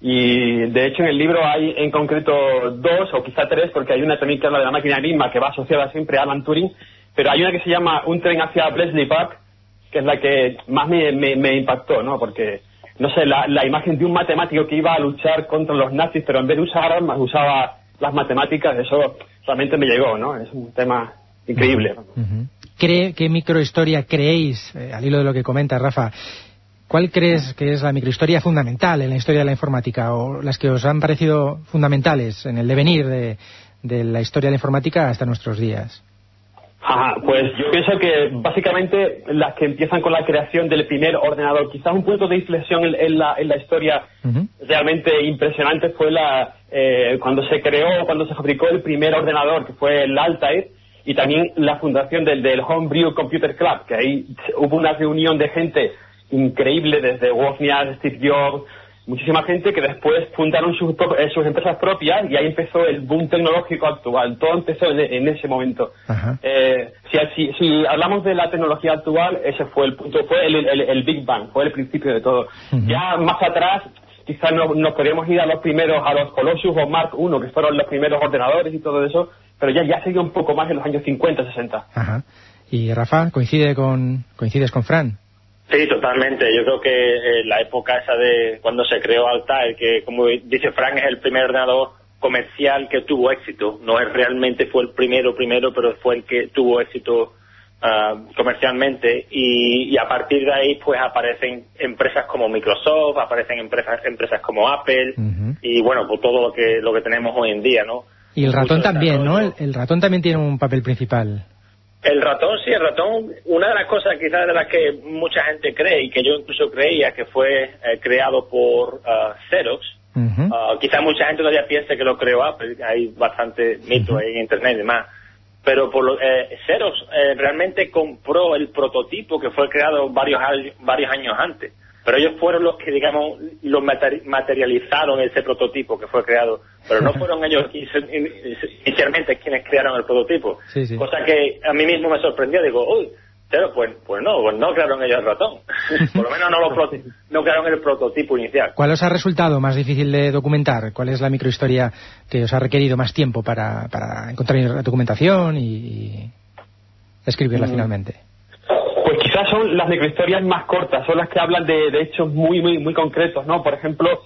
Y de hecho en el libro hay en concreto dos o quizá tres, porque hay una también que habla de la máquina Enigma, que va asociada siempre a Alan Turing, pero hay una que se llama Un tren hacia Bletchley Park, que es la que más me, me, me impactó, ¿no? Porque, no sé, la, la imagen de un matemático que iba a luchar contra los nazis, pero en vez de usar armas usaba las matemáticas, eso realmente me llegó, ¿no? Es un tema increíble. Uh-huh. ¿Cree, ¿Qué microhistoria creéis, eh, al hilo de lo que comenta Rafa, cuál crees que es la microhistoria fundamental en la historia de la informática, o las que os han parecido fundamentales en el devenir de, de la historia de la informática hasta nuestros días? Ajá, pues yo pienso que básicamente las que empiezan con la creación del primer ordenador, quizás un punto de inflexión en, en, la, en la historia uh-huh. realmente impresionante fue la eh, cuando se creó, cuando se fabricó el primer ordenador, que fue el Altair, y también la fundación del, del Homebrew Computer Club, que ahí hubo una reunión de gente increíble, desde Wozniak, Steve Jobs, muchísima gente que después fundaron sus, eh, sus empresas propias, y ahí empezó el boom tecnológico actual. Todo empezó en, en ese momento. Eh, si, si, si hablamos de la tecnología actual, ese fue el punto, fue el, el, el Big Bang, fue el principio de todo. Uh-huh. Ya más atrás, quizás nos, nos podríamos ir a los primeros, a los Colossus o Mark uno, que fueron los primeros ordenadores y todo eso, pero ya, ya seguía un poco más en los años cincuenta, sesenta. Ajá. ¿Y Rafa, coincide con, coincides con Fran? Sí, totalmente. Yo creo que eh, la época esa de cuando se creó Altair, que como dice Frank, es el primer ordenador comercial que tuvo éxito. No es realmente fue el primero, primero, pero fue el que tuvo éxito uh, comercialmente. Y, y a partir de ahí, pues aparecen empresas como Microsoft, aparecen empresas empresas como Apple, uh-huh. y bueno, pues todo lo que lo que tenemos hoy en día, ¿no? Y el ratón también, ¿no? El, el ratón también tiene un papel principal. El ratón, sí, el ratón, una de las cosas quizás de las que mucha gente cree, y que yo incluso creía, que fue eh, creado por uh, Xerox. Uh-huh. Uh, quizás mucha gente todavía piense que lo creó Apple, hay bastante mito uh-huh. ahí en internet y demás. Pero por lo, eh, Xerox eh, realmente compró el prototipo que fue creado varios, varios años antes. Pero ellos fueron los que, digamos, lo materializaron ese prototipo que fue creado. Pero no fueron ellos inicialmente quienes crearon el prototipo. Sí, sí. Cosa que a mí mismo me sorprendió. Digo, uy, pero pues, pues no, pues no crearon ellos el ratón. Por lo menos no, lo pro- no crearon el prototipo inicial. ¿Cuál os ha resultado más difícil de documentar? ¿Cuál es la microhistoria que os ha requerido más tiempo para, para encontrar la documentación y, y escribirla mm. finalmente? Pues quizás son las microhistorias más cortas, son las que hablan de, de hechos muy, muy, muy concretos, ¿no? Por ejemplo,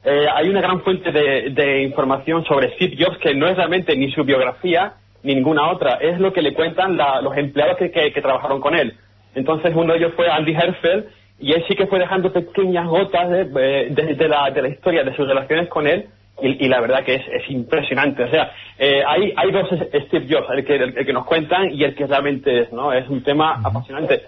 eh, hay una gran fuente de, de información sobre Steve Jobs que no es realmente ni su biografía ni ninguna otra, es lo que le cuentan la, los empleados que, que, que trabajaron con él. Entonces uno de ellos fue Andy Herfeld, y él sí que fue dejando pequeñas gotas de, de, de, la, de la historia de sus relaciones con él, y, y la verdad que es, es impresionante. O sea, eh, hay, hay dos Steve Jobs, el que, el, el que nos cuentan y el que realmente es, ¿no? Es un tema uh-huh. apasionante.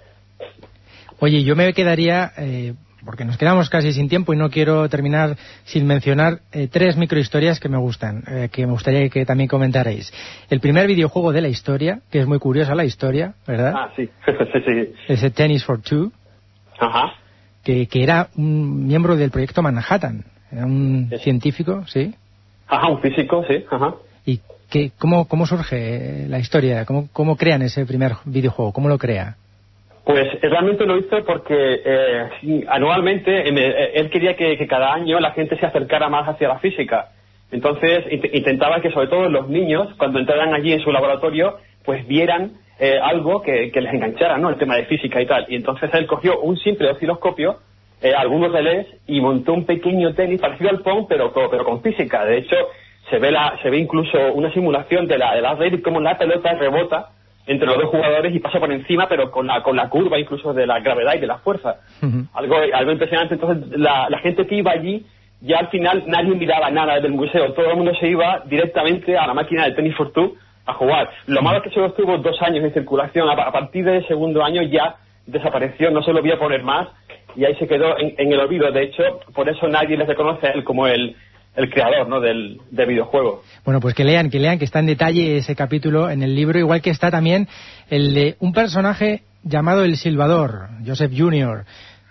Oye, yo me quedaría... Eh... porque nos quedamos casi sin tiempo y no quiero terminar sin mencionar eh, tres microhistorias que me gustan, eh, que me gustaría que también comentarais. El primer videojuego de la historia, que es muy curiosa la historia, ¿verdad? Ah, sí, sí, sí. Ese Tennis for Two, Ajá. Que, que era un miembro del proyecto Manhattan, era un sí. científico, ¿sí? Ajá, un físico, sí, ajá. ¿Y que, cómo, cómo surge la historia? ¿Cómo, cómo crean ese primer videojuego? ¿Cómo lo crea? Pues realmente lo hizo porque eh, anualmente eh, él quería que, que cada año la gente se acercara más hacia la física. Entonces int- intentaba que sobre todo los niños, cuando entraran allí en su laboratorio, pues vieran eh, algo que, que les enganchara, ¿no? El tema de física y tal. Y entonces él cogió un simple osciloscopio, eh, algunos relés, y montó un pequeño tenis parecido al Pong, pero, pero con física. De hecho, se ve la, se ve incluso una simulación de la, de la red, como la pelota rebota entre los dos jugadores y pasa por encima, pero con la con la curva incluso de la gravedad y de la fuerza. Uh-huh. Algo algo impresionante. Entonces, la, la gente que iba allí, ya al final nadie miraba nada del museo, todo el mundo se iba directamente a la máquina de Tennis for Two a jugar. Lo malo es que solo estuvo dos años en circulación, a, a partir del segundo año ya desapareció, no se lo voy a poner más, y ahí se quedó en, en el olvido. De hecho, por eso nadie le reconoce a él como el el creador, ¿no?, del, del videojuego. Bueno, pues que lean, que lean, que está en detalle ese capítulo en el libro, igual que está también el de un personaje llamado El Silbador, Joseph junior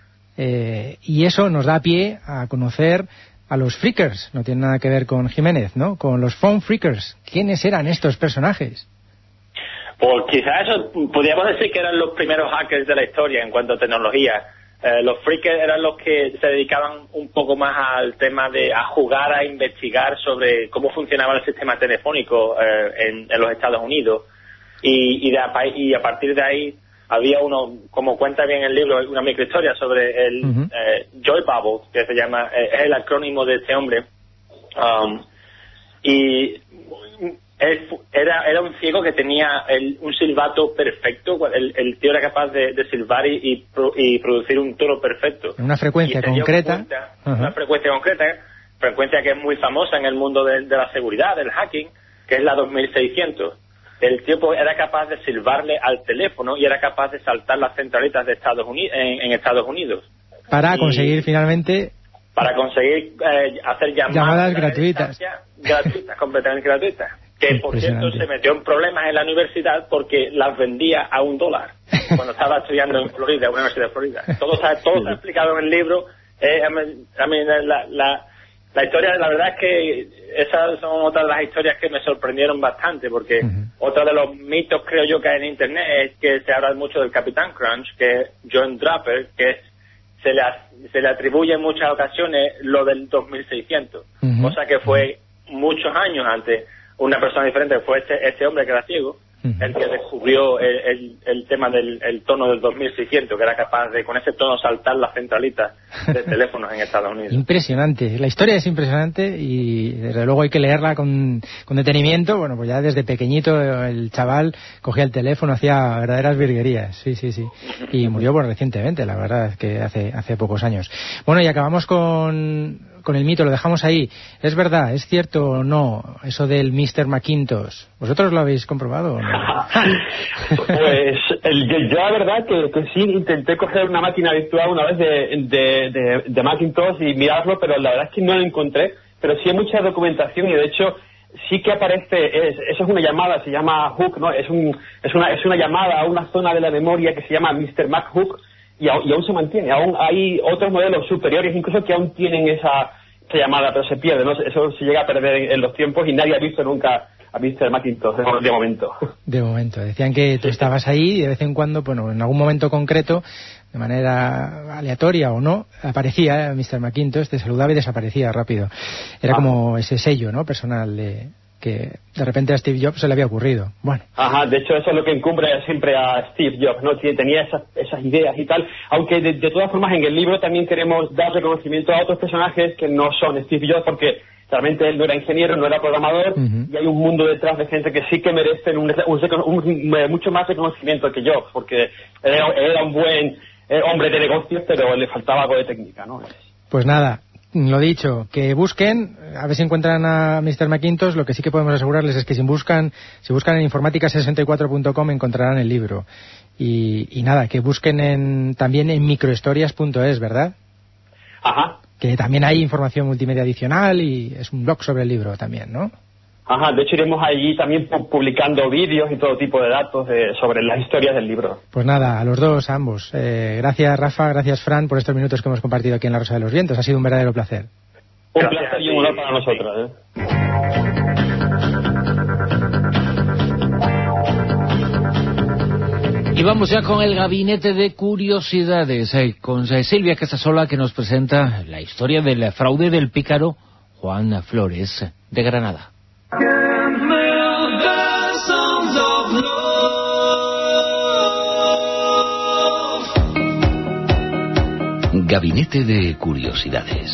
Eh, y eso nos da pie a conocer a los Freakers, no tiene nada que ver con Jiménez, ¿no?, con los Phone Freakers. ¿Quiénes eran estos personajes? Pues quizás eso, podríamos decir que eran los primeros hackers de la historia en cuanto a tecnología. Eh, los freakers eran los que se dedicaban un poco más al tema de a jugar, a investigar sobre cómo funcionaba el sistema telefónico eh, en, en los Estados Unidos, y, y, de, y a partir de ahí había uno, como cuenta bien el libro, una microhistoria sobre el uh-huh. eh, Joy Bubble, que se llama, eh, es el acrónimo de este hombre, um, y él era, era un ciego que tenía el, un silbato perfecto. El, el tío era capaz de, de silbar y, y, pro, y producir un tono perfecto. Una frecuencia concreta. Cuenta, uh-huh. Una frecuencia concreta, frecuencia que es muy famosa en el mundo de, de la seguridad, del hacking, que es la dos mil seiscientos. El tío era capaz de silbarle al teléfono y era capaz de saltar las centralitas de Estados Unidos, en, en Estados Unidos. Para y, conseguir finalmente... Para conseguir eh, hacer llamadas, llamadas gratuitas. Gratuitas, completamente gratuitas. Que, por cierto, se metió en problemas en la universidad porque las vendía a un dólar cuando estaba estudiando en Florida, en una universidad de Florida. Todo está, todo está explicado en el libro. Eh, a mí, a mí la, la, la historia, la verdad es que esas son otras de las historias que me sorprendieron bastante, porque uh-huh. otro de los mitos, creo yo, que hay en Internet es que se habla mucho del Capitán Crunch, que es John Draper, que es, se, le, se le atribuye en muchas ocasiones lo del dos mil seiscientos, uh-huh. cosa que fue muchos años antes. Una persona diferente fue este, este hombre que era ciego, uh-huh. el que descubrió el, el, el tema del el tono del dos mil seiscientos, que era capaz de con ese tono saltar las centralitas de teléfonos en Estados Unidos. Impresionante, la historia es impresionante y desde luego hay que leerla con, con detenimiento. Bueno, pues ya desde pequeñito el chaval cogía el teléfono, hacía verdaderas virguerías, sí, sí, sí, y murió pues recientemente, la verdad, que hace, hace pocos años. Bueno, y acabamos con... con el mito, lo dejamos ahí. ¿Es verdad, es cierto o no eso del mister Macintosh? ¿Vosotros lo habéis comprobado o no? Pues el, yo la verdad que, que sí intenté coger una máquina virtual una vez de, de, de, de Macintosh y mirarlo, pero la verdad es que no lo encontré. Pero sí hay mucha documentación y de hecho sí que aparece, es, eso es una llamada, se llama Hook, ¿no? Es, un, es, una, es una llamada a una zona de la memoria que se llama mister Mac Hook. Y, aún, y aún se mantiene, aún hay otros modelos superiores incluso que aún tienen esa, esa llamada, pero se pierde, ¿no? Eso se llega a perder en, en los tiempos y nadie ha visto nunca a mister Macintosh de, de momento. De momento, decían que tú estabas ahí y de vez en cuando, bueno, en algún momento concreto, de manera aleatoria o no, aparecía mister Macintosh, te saludaba y desaparecía rápido. Era ah. como ese sello, ¿no?, personal de, que de repente a Steve Jobs se le había ocurrido. Bueno. Ajá, de hecho eso es lo que encumbra siempre a Steve Jobs, ¿no? Tenía esas, esas ideas y tal, aunque de, de todas formas en el libro también queremos dar reconocimiento a otros personajes que no son Steve Jobs, porque realmente él no era ingeniero, no era programador, uh-huh. y hay un mundo detrás de gente que sí que merecen un, un, un, un, mucho más reconocimiento que Jobs, porque era, era un buen eh, hombre de negocios, pero le faltaba algo de técnica, ¿no? Pues nada, lo dicho, que busquen, a ver si encuentran a mister McIntosh. Lo que sí que podemos asegurarles es que si buscan si buscan en informática sesenta y cuatro punto com encontrarán el libro. Y, y nada, que busquen en, también en microhistorias punto es, ¿verdad? Ajá. Que también hay información multimedia adicional y es un blog sobre el libro también, ¿no? Ajá, de hecho iremos allí también publicando vídeos y todo tipo de datos de, sobre las historias del libro. Pues nada, a los dos, a ambos. Eh, gracias Rafa, gracias Fran por estos minutos que hemos compartido aquí en La Rosa de los Vientos. Ha sido un verdadero placer. Un gracias, placer y un honor para nosotros, ¿eh? Y vamos ya con el gabinete de curiosidades, eh, con Silvia Casasola, que nos presenta la historia del fraude del pícaro Juan Flores de Granada. Gabinete de curiosidades.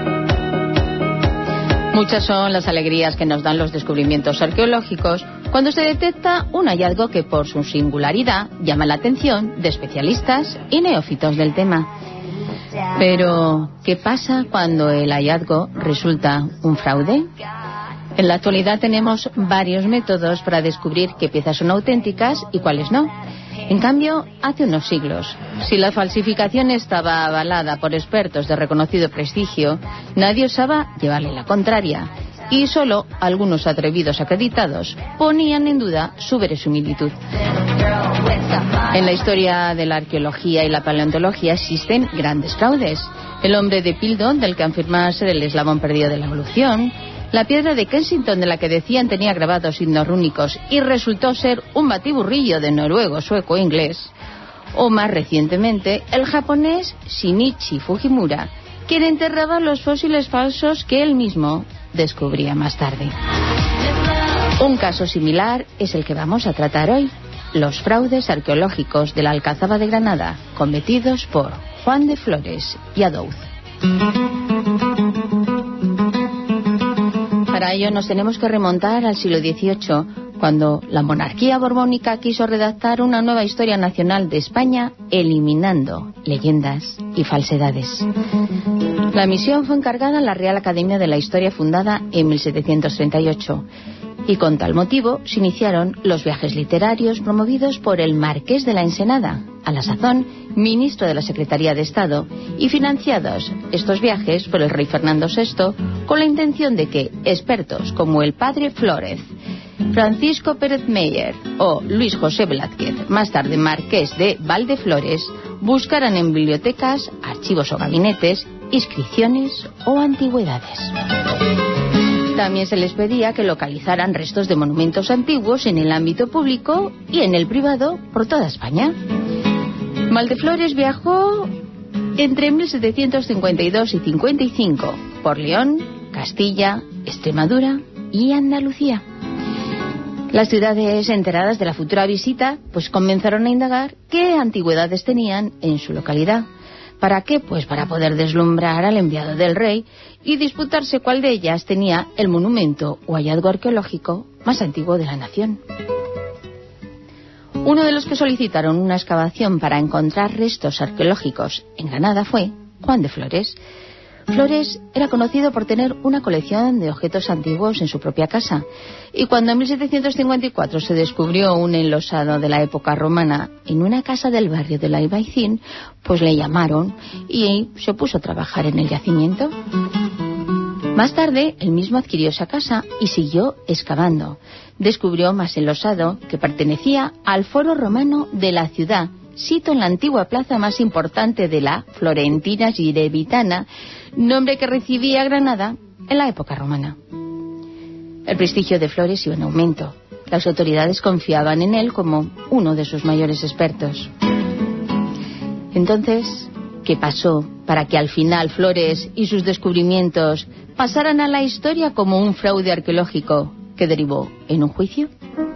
Muchas son las alegrías que nos dan los descubrimientos arqueológicos cuando se detecta un hallazgo que por su singularidad llama la atención de especialistas y neófitos del tema. Pero, ¿qué pasa cuando el hallazgo resulta un fraude? En la actualidad tenemos varios métodos para descubrir qué piezas son auténticas y cuáles no. En cambio, hace unos siglos, si la falsificación estaba avalada por expertos de reconocido prestigio, nadie osaba llevarle la contraria, y solo algunos atrevidos acreditados ponían en duda su verosimilitud. En la historia de la arqueología y la paleontología existen grandes fraudes. El hombre de Pildon, del que afirma ser el eslabón perdido de la evolución; la piedra de Kensington, de la que decían tenía grabados signos rúnicos y resultó ser un batiburrillo de noruego, sueco e inglés; o más recientemente, el japonés Shinichi Fujimura, quien enterraba los fósiles falsos que él mismo descubría más tarde. Un caso similar es el que vamos a tratar hoy: los fraudes arqueológicos de la Alcazaba de Granada, cometidos por Juan de Flores y Adouz. Para ello nos tenemos que remontar al siglo dieciocho, cuando la monarquía borbónica quiso redactar una nueva historia nacional de España, eliminando leyendas y falsedades. La misión fue encargada a la Real Academia de la Historia, fundada en mil setecientos treinta y ocho, y con tal motivo se iniciaron los viajes literarios promovidos por el Marqués de la Ensenada, a la sazón ministro de la Secretaría de Estado, y financiados estos viajes por el rey Fernando sexto con la intención de que expertos como el padre Flórez, Francisco Pérez Meyer o Luis José Blázquez, más tarde Marqués de Valdeflores, buscaran en bibliotecas, archivos o gabinetes inscripciones o antigüedades. También se les pedía que localizaran restos de monumentos antiguos en el ámbito público y en el privado por toda España. Valdeflores viajó entre mil setecientos cincuenta y dos y cincuenta y cinco por León, Castilla, Extremadura y Andalucía. Las ciudades enteradas de la futura visita pues comenzaron a indagar qué antigüedades tenían en su localidad. ¿Para qué? Pues para poder deslumbrar al enviado del rey y disputarse cuál de ellas tenía el monumento o hallazgo arqueológico más antiguo de la nación. Uno de los que solicitaron una excavación para encontrar restos arqueológicos en Granada fue Juan de Flores. Flores era conocido por tener una colección de objetos antiguos en su propia casa, y cuando en mil setecientos cincuenta y cuatro se descubrió un enlosado de la época romana en una casa del barrio de la Albaicín, pues le llamaron y se puso a trabajar en el yacimiento. Más tarde, él mismo adquirió esa casa y siguió excavando. Descubrió más enlosado que pertenecía al foro romano de la ciudad, sito en la antigua plaza más importante de la Florentina Girebitana, nombre que recibía Granada en la época romana. El prestigio de Flores iba en aumento. Las autoridades confiaban en él como uno de sus mayores expertos. Entonces, ¿qué pasó para que al final Flores y sus descubrimientos pasaran a la historia como un fraude arqueológico que que derivó en un juicio.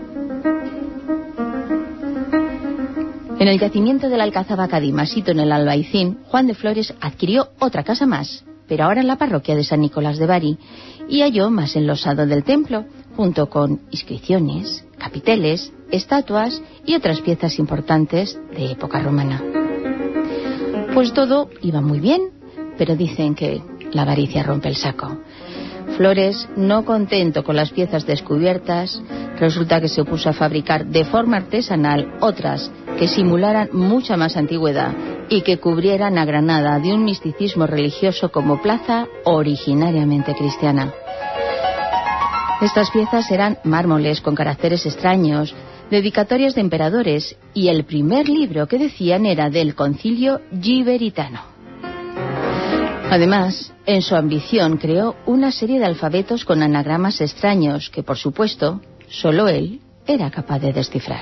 En el yacimiento del Alcázaba Cadima, sito en el Albaicín, Juan de Flores adquirió otra casa más, pero ahora en la parroquia de San Nicolás de Bari, y halló más enlosado del templo, junto con inscripciones, capiteles, estatuas y otras piezas importantes de época romana. Pues todo iba muy bien, pero dicen que la avaricia rompe el saco. Flores, no contento con las piezas descubiertas, resulta que se puso a fabricar de forma artesanal otras que simularan mucha más antigüedad y que cubrieran a Granada de un misticismo religioso como plaza originariamente cristiana. Estas piezas eran mármoles con caracteres extraños, dedicatorias de emperadores, y el primer libro que decían era del Concilio Giberitano. Además, en su ambición creó una serie de alfabetos con anagramas extraños que, por supuesto, solo él era capaz de descifrar.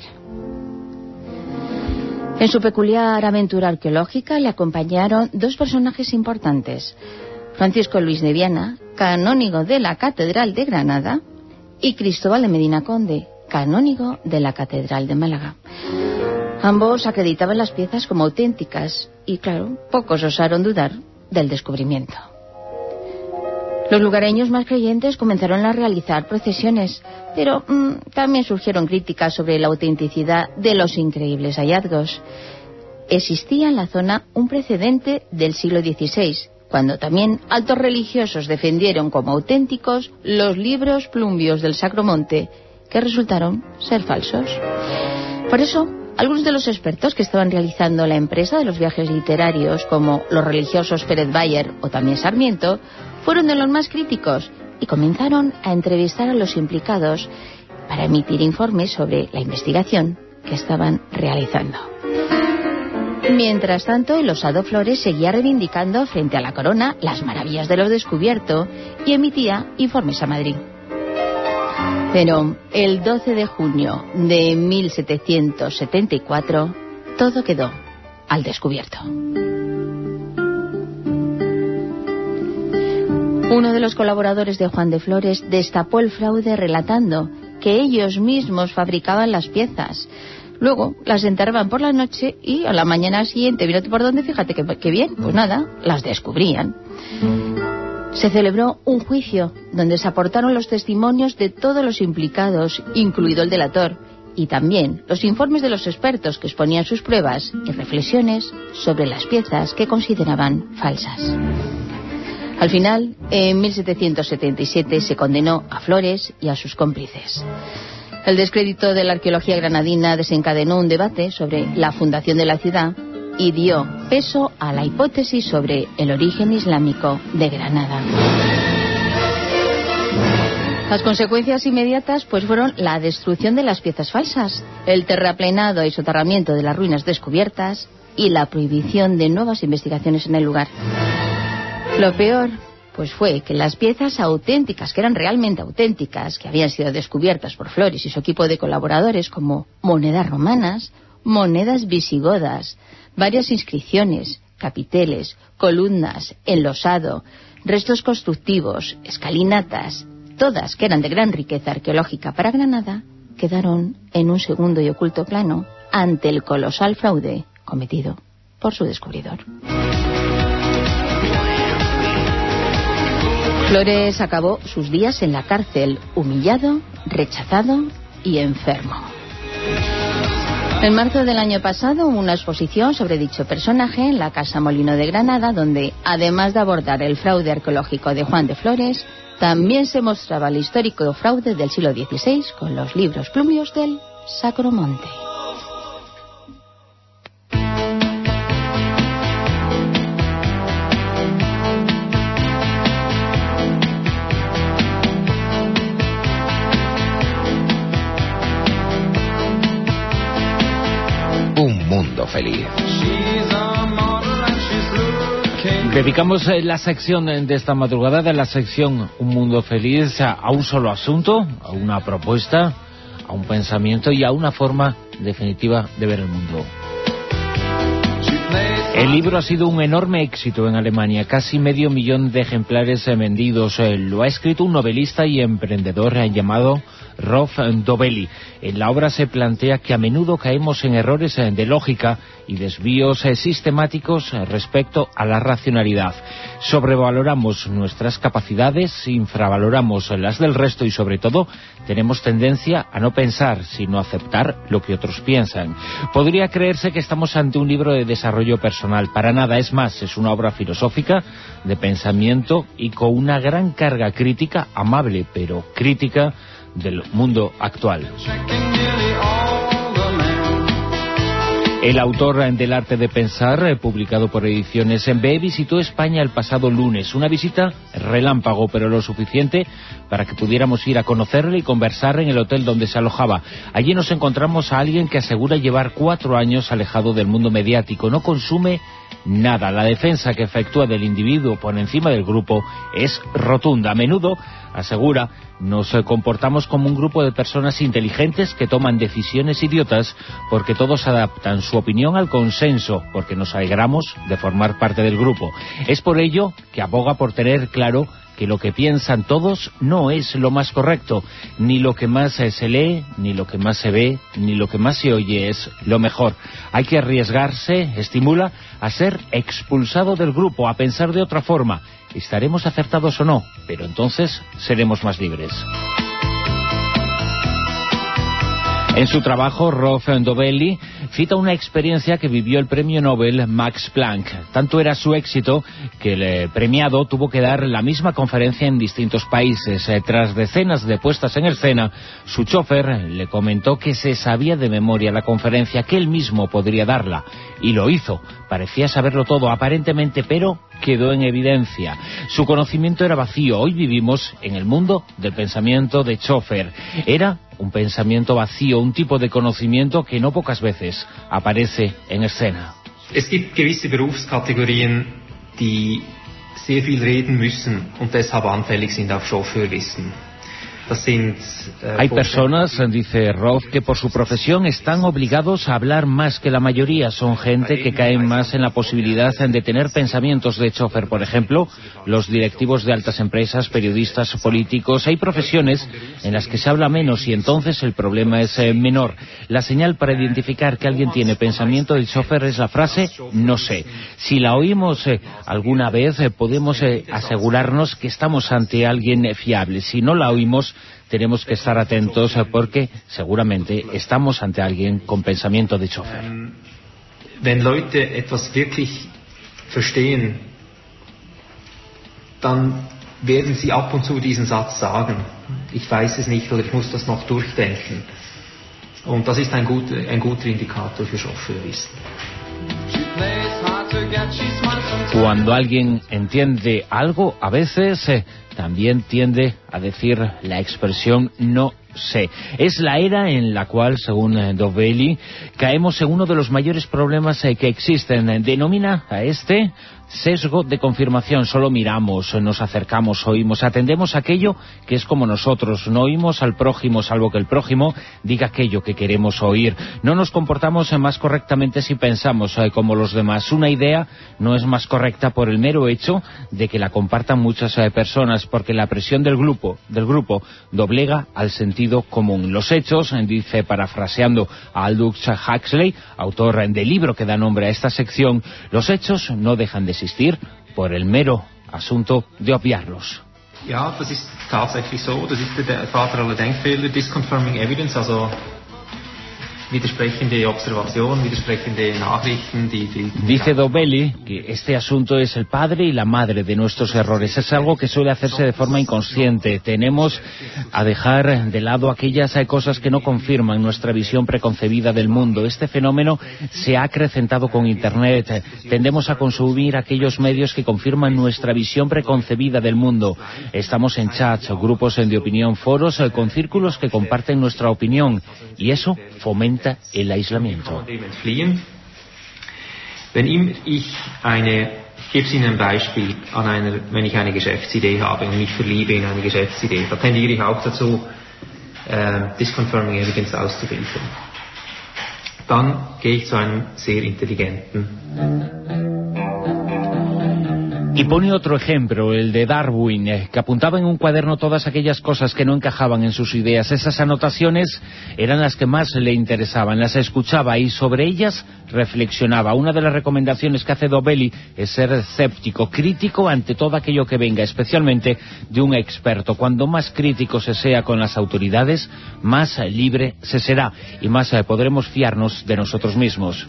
En su peculiar aventura arqueológica le acompañaron dos personajes importantes: Francisco Luis de Viana, canónigo de la Catedral de Granada, y Cristóbal de Medina Conde, canónigo de la Catedral de Málaga. Ambos acreditaban las piezas como auténticas y, claro, pocos osaron dudar del descubrimiento. Los lugareños más creyentes comenzaron a realizar procesiones, pero mmm, también surgieron críticas sobre la autenticidad de los increíbles hallazgos. Existía en la zona un precedente del siglo dieciséis, cuando también altos religiosos defendieron como auténticos los libros plumbios del Sacro Monte, que resultaron ser falsos. Por eso, algunos de los expertos que estaban realizando la empresa de los viajes literarios, como los religiosos Pérez Bayer o también Sarmiento, fueron de los más críticos y comenzaron a entrevistar a los implicados para emitir informes sobre la investigación que estaban realizando. Mientras tanto, el osado Flores seguía reivindicando frente a la corona las maravillas de lo descubierto y emitía informes a Madrid. Pero el doce de junio de mil setecientos setenta y cuatro, todo quedó al descubierto. Uno de los colaboradores de Juan de Flores destapó el fraude relatando que ellos mismos fabricaban las piezas. Luego las enterraban por la noche y a la mañana siguiente, mírate por dónde, fíjate que, que bien, pues nada, las descubrían. Se celebró un juicio donde se aportaron los testimonios de todos los implicados, incluido el delator, y también los informes de los expertos que exponían sus pruebas y reflexiones sobre las piezas que consideraban falsas. Al final, en mil setecientos setenta y siete se condenó a Flores y a sus cómplices. El descrédito de la arqueología granadina desencadenó un debate sobre la fundación de la ciudad y dio peso a la hipótesis sobre el origen islámico de Granada. Las consecuencias inmediatas pues fueron la destrucción de las piezas falsas, el terraplenado y soterramiento de las ruinas descubiertas y la prohibición de nuevas investigaciones en el lugar. Lo peor pues fue que las piezas auténticas, que eran realmente auténticas, que habían sido descubiertas por Flores y su equipo de colaboradores, como monedas romanas, monedas visigodas, varias inscripciones, capiteles, columnas, enlosado, restos constructivos, escalinatas, todas que eran de gran riqueza arqueológica para Granada, quedaron en un segundo y oculto plano ante el colosal fraude cometido por su descubridor. Flores acabó sus días en la cárcel, humillado, rechazado y enfermo. En marzo del año pasado hubo una exposición sobre dicho personaje en la Casa Molino de Granada, donde, además de abordar el fraude arqueológico de Juan de Flores, también se mostraba el histórico fraude del siglo dieciséis con los libros plumios del Sacro Monte. Un mundo feliz. Dedicamos la sección de esta madrugada, de la sección Un Mundo Feliz, a un solo asunto, a una propuesta, a un pensamiento y a una forma definitiva de ver el mundo. El libro ha sido un enorme éxito en Alemania, casi medio millón de ejemplares vendidos. Lo ha escrito un novelista y emprendedor llamado Rolf Dobelli. En la obra se plantea que a menudo caemos en errores de lógica y desvíos sistemáticos respecto a la racionalidad. Sobrevaloramos nuestras capacidades, infravaloramos las del resto y sobre todo tenemos tendencia a no pensar, sino a aceptar lo que otros piensan. Podría creerse que estamos ante un libro de desarrollo personal. Para nada, es más, es una obra filosófica de pensamiento y con una gran carga crítica, amable pero crítica, del mundo actual. El autor del Arte de Pensar, publicado por Ediciones en B, visitó España el pasado lunes. Una visita relámpago, pero lo suficiente para que pudiéramos ir a conocerle y conversar en el hotel donde se alojaba. Allí nos encontramos a alguien que asegura llevar cuatro años alejado del mundo mediático. No consume nada. La defensa que efectúa del individuo por encima del grupo es rotunda. A menudo, asegura, nos comportamos como un grupo de personas inteligentes que toman decisiones idiotas porque todos adaptan su opinión al consenso, porque nos alegramos de formar parte del grupo. Es por ello que aboga por tener claro que lo que piensan todos no es lo más correcto, ni lo que más se lee, ni lo que más se ve, ni lo que más se oye es lo mejor. Hay que arriesgarse, estimula, a ser expulsado del grupo, a pensar de otra forma. Estaremos acertados o no, pero entonces seremos más libres. En su trabajo, Rolf Dobelli cita una experiencia que vivió el premio Nobel Max Planck. Tanto era su éxito que el premiado tuvo que dar la misma conferencia en distintos países. Tras decenas de puestas en escena, su chofer le comentó que se sabía de memoria la conferencia, que él mismo podría darla. Y lo hizo. Parecía saberlo todo, aparentemente, pero quedó en evidencia. Su conocimiento era vacío. Hoy vivimos en el mundo del pensamiento de chofer. Era un pensamiento vacío, un tipo de conocimiento que no pocas veces aparece en escena. Es gibt gewisse Berufskategorien, die sehr viel reden müssen und deshalb anfällig sind auf Chauffeurwissen. Hay personas, dice Rolf, que por su profesión están obligados a hablar más que la mayoría. Son gente que caen más en la posibilidad de tener pensamientos de chofer. Por ejemplo, los directivos de altas empresas, periodistas, políticos. Hay profesiones en las que se habla menos y entonces el problema es eh, menor. La señal para identificar que alguien tiene pensamiento de chofer es la frase «no sé». Si la oímos eh, alguna vez, eh, podemos eh, asegurarnos que estamos ante alguien eh, fiable. Si no la oímos, tenemos que estar atentos porque seguramente estamos ante alguien con pensamiento de chofer. Wenn Leute etwas wirklich verstehen, dann werden sie ab und zu diesen Satz sagen. Ich weiß es nicht oder ich muss das noch durchdenken. Und das ist ein guter, ein guter Indikator für Chauffeurwissen. Cuando alguien entiende algo, a veces eh, también tiende a decir la expresión no sé. Es la era en la cual, según eh, Dobelli, caemos en uno de los mayores problemas eh, que existen. Denomina a este sesgo de confirmación. Solo miramos, nos acercamos, oímos, atendemos aquello que es como nosotros. No oímos al prójimo, salvo que el prójimo diga aquello que queremos oír. No nos comportamos eh, más correctamente si pensamos eh, como los demás. Una idea no es más correcta por el mero hecho de que la compartan muchas eh, personas, porque la presión del grupo, del grupo doblega al sentido común. Los hechos, dice parafraseando a Aldous Huxley, autor del libro que da nombre a esta sección, los hechos no dejan de existir por el mero asunto de obviarlos. Ja, das ist tatsächlich so. Das ist der Vater aller Denkfehler, disconfirming evidence, also widersprechende observación, widersprechende Nachrichten, die, die... Dice Dobelli que este asunto es el padre y la madre de nuestros errores. Es algo que suele hacerse de forma inconsciente. Tenemos a dejar de lado aquellas cosas que no confirman nuestra visión preconcebida del mundo. Este fenómeno se ha acrecentado con Internet. Tendemos a consumir aquellos medios que confirman nuestra visión preconcebida del mundo. Estamos en chats, grupos de opinión, foros, con círculos que comparten nuestra opinión. Y eso fomenta el aislamiento. Wenn ich eine, ich gebe Ihnen ein Beispiel, an einer, wenn ich eine Geschäftsidee habe und mich verliebe in eine Geschäftsidee, da tendiere ich auch dazu, äh, disconfirming evidence auszubilden. dann gehe ich zu einem sehr intelligenten. Y pone otro ejemplo, el de Darwin, que apuntaba en un cuaderno todas aquellas cosas que no encajaban en sus ideas. Esas anotaciones eran las que más le interesaban, las escuchaba y sobre ellas reflexionaba. Una de las recomendaciones que hace Dobelli es ser escéptico, crítico ante todo aquello que venga, especialmente de un experto. Cuando más crítico se sea con las autoridades, más libre se será y más podremos fiarnos de nosotros mismos.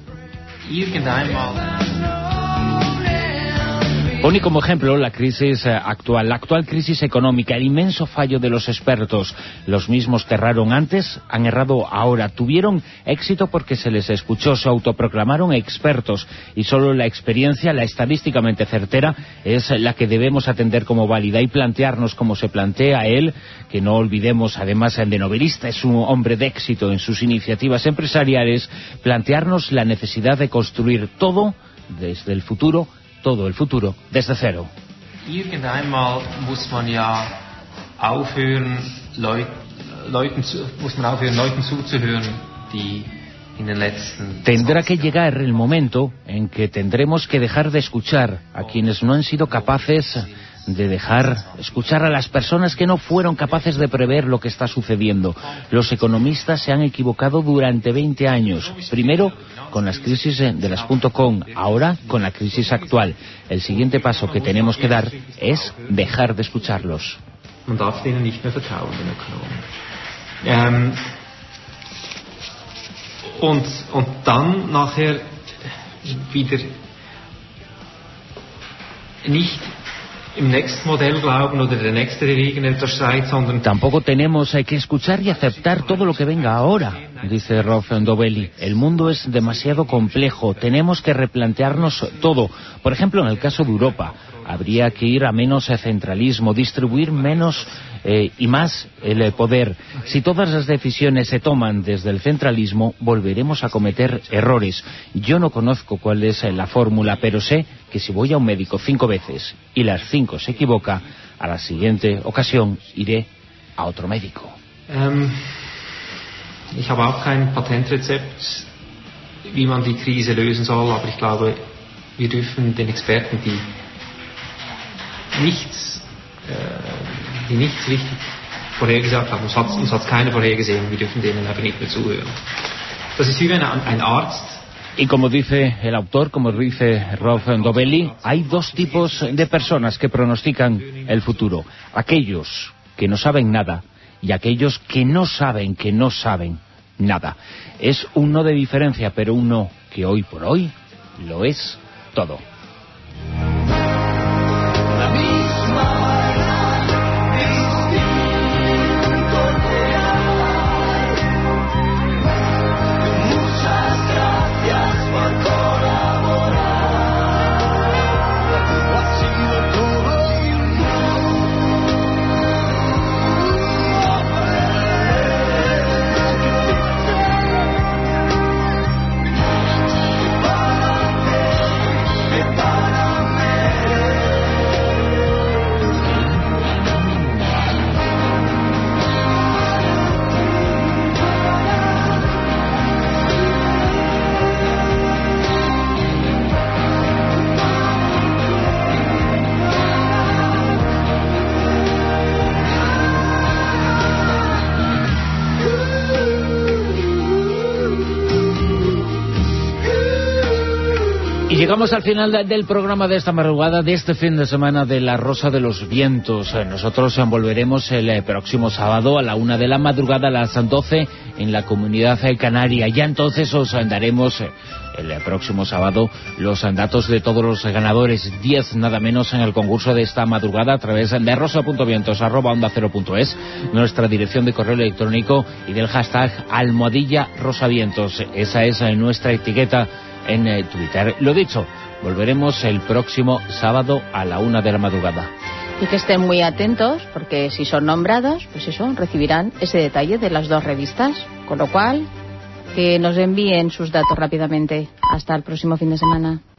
Pone como ejemplo la crisis actual, la actual crisis económica, el inmenso fallo de los expertos. Los mismos que erraron antes han errado ahora. Tuvieron éxito porque se les escuchó, se autoproclamaron expertos y solo la experiencia, la estadísticamente certera, es la que debemos atender como válida y plantearnos como se plantea él, que no olvidemos, además de novelista, es un hombre de éxito en sus iniciativas empresariales, plantearnos la necesidad de construir todo desde el futuro, todo el futuro desde cero. Irgendeinmal muss man ja aufhören, Leut, Leuten, muss man aufhören, Leuten zuzuhören, die in den letzten... Tendrá que llegar el momento en que tendremos que dejar de escuchar a quienes no han sido capaces de dejar escuchar a las personas que no fueron capaces de prever lo que está sucediendo. Los economistas se han equivocado durante veinte años. Primero con las crisis de las .com, ahora con la crisis actual. El siguiente paso que tenemos que dar es dejar de escucharlos. Man darf denen nicht mehr vertrauen, den Ökonomen. Ähm, und, und dann nachher wieder nicht im nächsten Modell glauben oder der nächste irgendetwas Streit, sondern... Tampoco tenemos eh, que escuchar y aceptar todo lo que venga ahora, dice Rolf Dobelli. El mundo es demasiado complejo, tenemos que replantearnos todo. Por ejemplo, en el caso de Europa, habría que ir a menos centralismo, distribuir menos eh, y más el poder. Si todas las decisiones se toman desde el centralismo, volveremos a cometer errores. Yo no conozco cuál es la fórmula, pero sé que si voy a un médico cinco veces y las cinco se equivoca, a la siguiente ocasión iré a otro médico. Ähm, ich habe auch kein Patentrezept, wie man die Krise lösen soll, aber ich glaube, wir dürfen den Experten, die nichts, äh, die nichts richtig vorhergesagt haben, uns hat uns hat's keiner vorhergesehen, wir dürfen denen einfach nicht mehr zuhören. Das ist wie wenn ein, ein Arzt... Y como dice el autor, como dice Rolf Dobelli, hay dos tipos de personas que pronostican el futuro. Aquellos que no saben nada y aquellos que no saben que no saben nada. Es un no de diferencia, pero un no que hoy por hoy lo es todo. Y llegamos al final del programa de esta madrugada, de este fin de semana de La Rosa de los Vientos. Nosotros volveremos el próximo sábado a la una de la madrugada, a las doce en la Comunidad Canaria. Ya entonces os daremos el próximo sábado los datos de todos los ganadores, diez nada menos en el concurso de esta madrugada, a través de rosa punto vientos arroba onda cero punto es, nuestra dirección de correo electrónico, y del hashtag almohadilla rosavientos. Esa es nuestra etiqueta en eh, Twitter. Lo dicho, volveremos el próximo sábado a la una de la madrugada. Y que estén muy atentos, porque si son nombrados, pues eso, recibirán ese detalle de las dos revistas. Con lo cual, que nos envíen sus datos rápidamente. Hasta el próximo fin de semana.